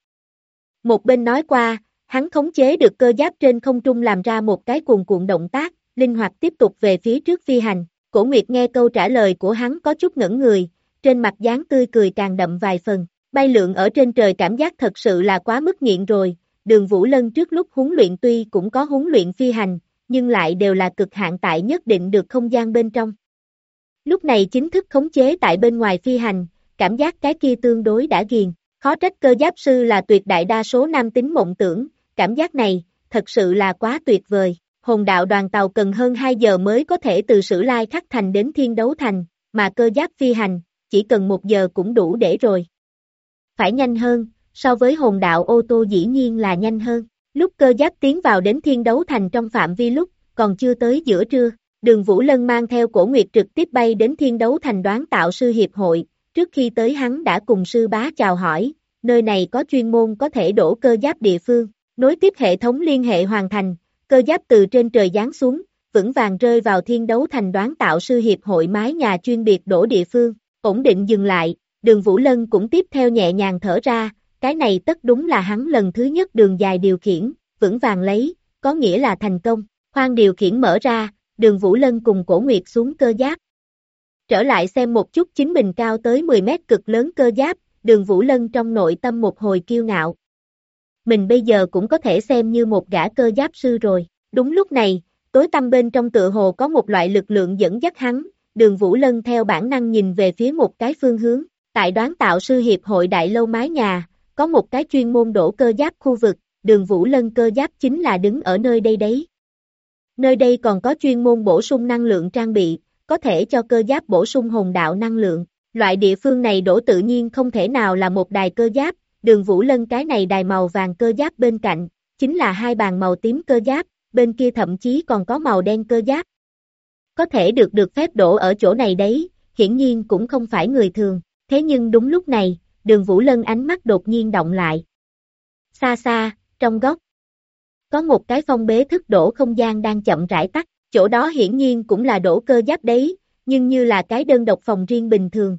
Một bên nói qua, hắn khống chế được cơ giáp trên không trung làm ra một cái cuồn cuộn động tác, linh hoạt tiếp tục về phía trước phi hành. Cổ Nguyệt nghe câu trả lời của hắn có chút ngẩn người, trên mặt dáng tươi cười càng đậm vài phần, bay lượn ở trên trời cảm giác thật sự là quá mức nghiện rồi, Đường Vũ Lân trước lúc huấn luyện tuy cũng có huấn luyện phi hành, nhưng lại đều là cực hạn tại nhất định được không gian bên trong. Lúc này chính thức khống chế tại bên ngoài phi hành, cảm giác cái kia tương đối đã ghiền, khó trách cơ giáp sư là tuyệt đại đa số nam tính mộng tưởng, cảm giác này, thật sự là quá tuyệt vời. Hồn đạo đoàn tàu cần hơn 2 giờ mới có thể từ Sử Lai Khắc Thành đến Thiên Đấu Thành, mà cơ giáp phi hành, chỉ cần 1 giờ cũng đủ để rồi. Phải nhanh hơn, so với hồn đạo ô tô dĩ nhiên là nhanh hơn. Lúc cơ giáp tiến vào đến Thiên Đấu Thành trong phạm vi lúc, còn chưa tới giữa trưa, Đường Vũ Lân mang theo Cổ Nguyệt trực tiếp bay đến Thiên Đấu Thành đoán tạo sư hiệp hội, trước khi tới hắn đã cùng sư bá chào hỏi, nơi này có chuyên môn có thể đổ cơ giáp địa phương, nối tiếp hệ thống liên hệ hoàn thành, cơ giáp từ trên trời giáng xuống, vững vàng rơi vào Thiên Đấu Thành đoán tạo sư hiệp hội mái nhà chuyên biệt đổ địa phương, ổn định dừng lại, Đường Vũ Lân cũng tiếp theo nhẹ nhàng thở ra, cái này tất đúng là hắn lần thứ nhất đường dài điều khiển, vững vàng lấy, có nghĩa là thành công, khoang điều khiển mở ra, Đường Vũ Lân cùng Cổ Nguyệt xuống cơ giáp. Trở lại xem một chút chính mình cao tới 10 mét cực lớn cơ giáp, Đường Vũ Lân trong nội tâm một hồi kiêu ngạo. Mình bây giờ cũng có thể xem như một gã cơ giáp sư rồi. Đúng lúc này, tối tăm bên trong tựa hồ có một loại lực lượng dẫn dắt hắn, Đường Vũ Lân theo bản năng nhìn về phía một cái phương hướng. Tại đoán tạo sư hiệp hội đại lâu mái nhà, có một cái chuyên môn đổ cơ giáp khu vực, Đường Vũ Lân cơ giáp chính là đứng ở nơi đây đấy. Nơi đây còn có chuyên môn bổ sung năng lượng trang bị, có thể cho cơ giáp bổ sung hồn đạo năng lượng. Loại địa phương này đổ tự nhiên không thể nào là một đài cơ giáp, Đường Vũ Lân cái này đài màu vàng cơ giáp bên cạnh, chính là 2 bàn màu tím cơ giáp, bên kia thậm chí còn có màu đen cơ giáp. Có thể được phép đổ ở chỗ này đấy, hiển nhiên cũng không phải người thường, thế nhưng đúng lúc này, Đường Vũ Lân ánh mắt đột nhiên động lại. Xa xa, trong góc, có một cái phong bế thức đổ không gian đang chậm rãi tắt, chỗ đó hiển nhiên cũng là đổ cơ giáp đấy, nhưng như là cái đơn độc phòng riêng bình thường.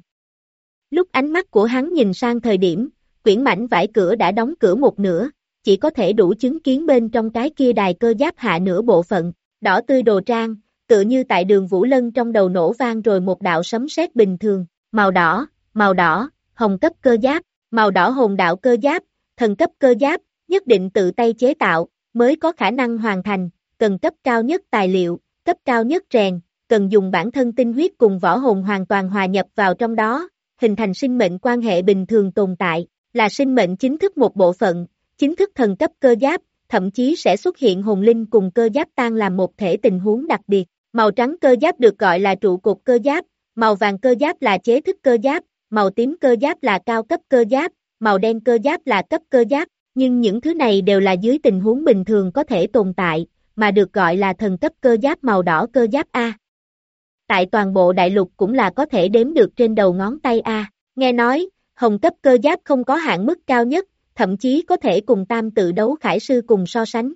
Lúc ánh mắt của hắn nhìn sang thời điểm, quyển mảnh vải cửa đã đóng cửa một nửa, chỉ có thể đủ chứng kiến bên trong cái kia đài cơ giáp hạ nửa bộ phận, đỏ tươi đồ trang, tựa như tại Đường Vũ Lân trong đầu nổ vang rồi một đạo sấm sét bình thường, màu đỏ, hồng cấp cơ giáp, màu đỏ hồn đạo cơ giáp, thần cấp cơ giáp, nhất định tự tay chế tạo, mới có khả năng hoàn thành, cần cấp cao nhất tài liệu, cấp cao nhất rèn, cần dùng bản thân tinh huyết cùng võ hồn hoàn toàn hòa nhập vào trong đó, hình thành sinh mệnh quan hệ bình thường tồn tại, là sinh mệnh chính thức một bộ phận, chính thức thần cấp cơ giáp, thậm chí sẽ xuất hiện hồn linh cùng cơ giáp tan làm một thể tình huống đặc biệt. Màu trắng cơ giáp được gọi là trụ cột cơ giáp, màu vàng cơ giáp là chế thức cơ giáp, màu tím cơ giáp là cao cấp cơ giáp, màu đen cơ giáp là cấp cơ giáp, nhưng những thứ này đều là dưới tình huống bình thường có thể tồn tại, mà được gọi là thần cấp cơ giáp màu đỏ cơ giáp A. Tại toàn bộ đại lục cũng là có thể đếm được trên đầu ngón tay A. Nghe nói, hồng cấp cơ giáp không có hạn mức cao nhất, thậm chí có thể cùng tam tự đấu khải sư cùng so sánh.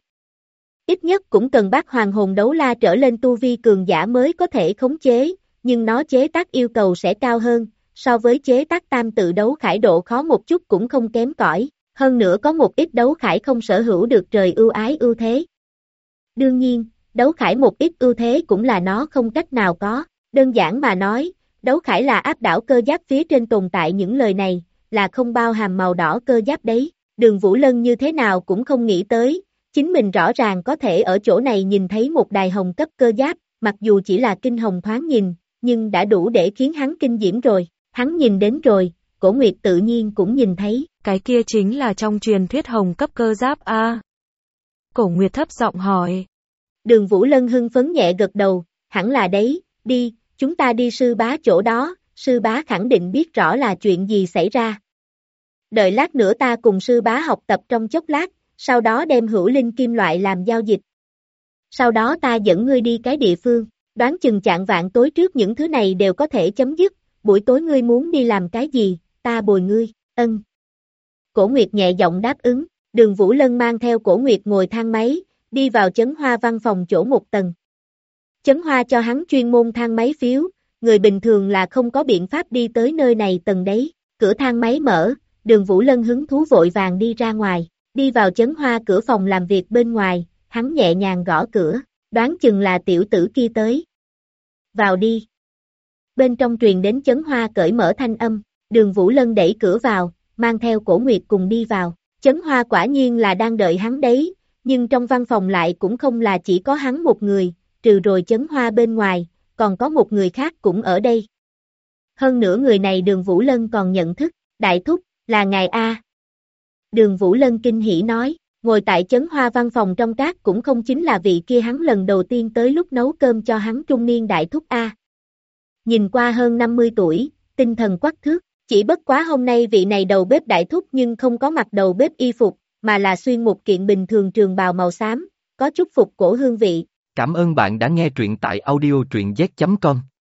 Ít nhất cũng cần bát hoàng hồn đấu la trở lên tu vi cường giả mới có thể khống chế, nhưng nó chế tác yêu cầu sẽ cao hơn, so với chế tác tam tự đấu khải độ khó một chút cũng không kém cỏi, hơn nữa có một ít đấu khải không sở hữu được trời ưu ái ưu thế. Đương nhiên, đấu khải một ít ưu thế cũng là nó không cách nào có, đơn giản mà nói, đấu khải là áp đảo cơ giáp phía trên tồn tại những lời này, là không bao hàm màu đỏ cơ giáp đấy, Đường Vũ Lân như thế nào cũng không nghĩ tới, chính mình rõ ràng có thể ở chỗ này nhìn thấy một đài hồng cấp cơ giáp, mặc dù chỉ là kinh hồng thoáng nhìn, nhưng đã đủ để khiến hắn kinh diễm rồi, hắn nhìn đến rồi, Cổ Nguyệt tự nhiên cũng nhìn thấy. Cái kia chính là trong truyền thuyết hồng cấp cơ giáp A. Cổ Nguyệt thấp giọng hỏi. Đường Vũ Lân hưng phấn nhẹ gật đầu, hẳn là đấy, đi, chúng ta đi sư bá chỗ đó, sư bá khẳng định biết rõ là chuyện gì xảy ra. Đợi lát nữa ta cùng sư bá học tập trong chốc lát, sau đó đem hữu linh kim loại làm giao dịch. Sau đó ta dẫn ngươi đi cái địa phương, đoán chừng chạng vạn tối trước những thứ này đều có thể chấm dứt, buổi tối ngươi muốn đi làm cái gì, ta bồi ngươi, ân. Cổ Nguyệt nhẹ giọng đáp ứng, Đường Vũ Lân mang theo Cổ Nguyệt ngồi thang máy, đi vào Chấn Hoa văn phòng chỗ 1 tầng. Chấn Hoa cho hắn chuyên môn thang máy phiếu, người bình thường là không có biện pháp đi tới nơi này tầng đấy, cửa thang máy mở, Đường Vũ Lân hứng thú vội vàng đi ra ngoài, đi vào Chấn Hoa cửa phòng làm việc bên ngoài, hắn nhẹ nhàng gõ cửa, đoán chừng là tiểu tử kia tới. vào đi. Bên trong truyền đến Chấn Hoa cởi mở thanh âm, Đường Vũ Lân đẩy cửa vào, mang theo Cổ Nguyệt cùng đi vào. Chấn Hoa quả nhiên là đang đợi hắn đấy, nhưng trong văn phòng lại cũng không là chỉ có hắn một người, trừ rồi Chấn Hoa bên ngoài, còn có một người khác cũng ở đây. Hơn nữa người này Đường Vũ Lân còn nhận thức, đại thúc, là ngài A. Đường Vũ Lân kinh hỉ nói, ngồi tại Chấn Hoa văn phòng trong các cũng không chính là vị kia hắn lần đầu tiên tới lúc nấu cơm cho hắn trung niên đại thúc A. Nhìn qua hơn 50 tuổi, tinh thần quắc thước, chỉ bất quá hôm nay vị này đầu bếp đại thúc nhưng không có mặc đầu bếp y phục, mà là xuyên một kiện bình thường trường bào màu xám, có chút phục cổ hương vị. Cảm ơn bạn đã nghe truyện tại audio truyện z.com.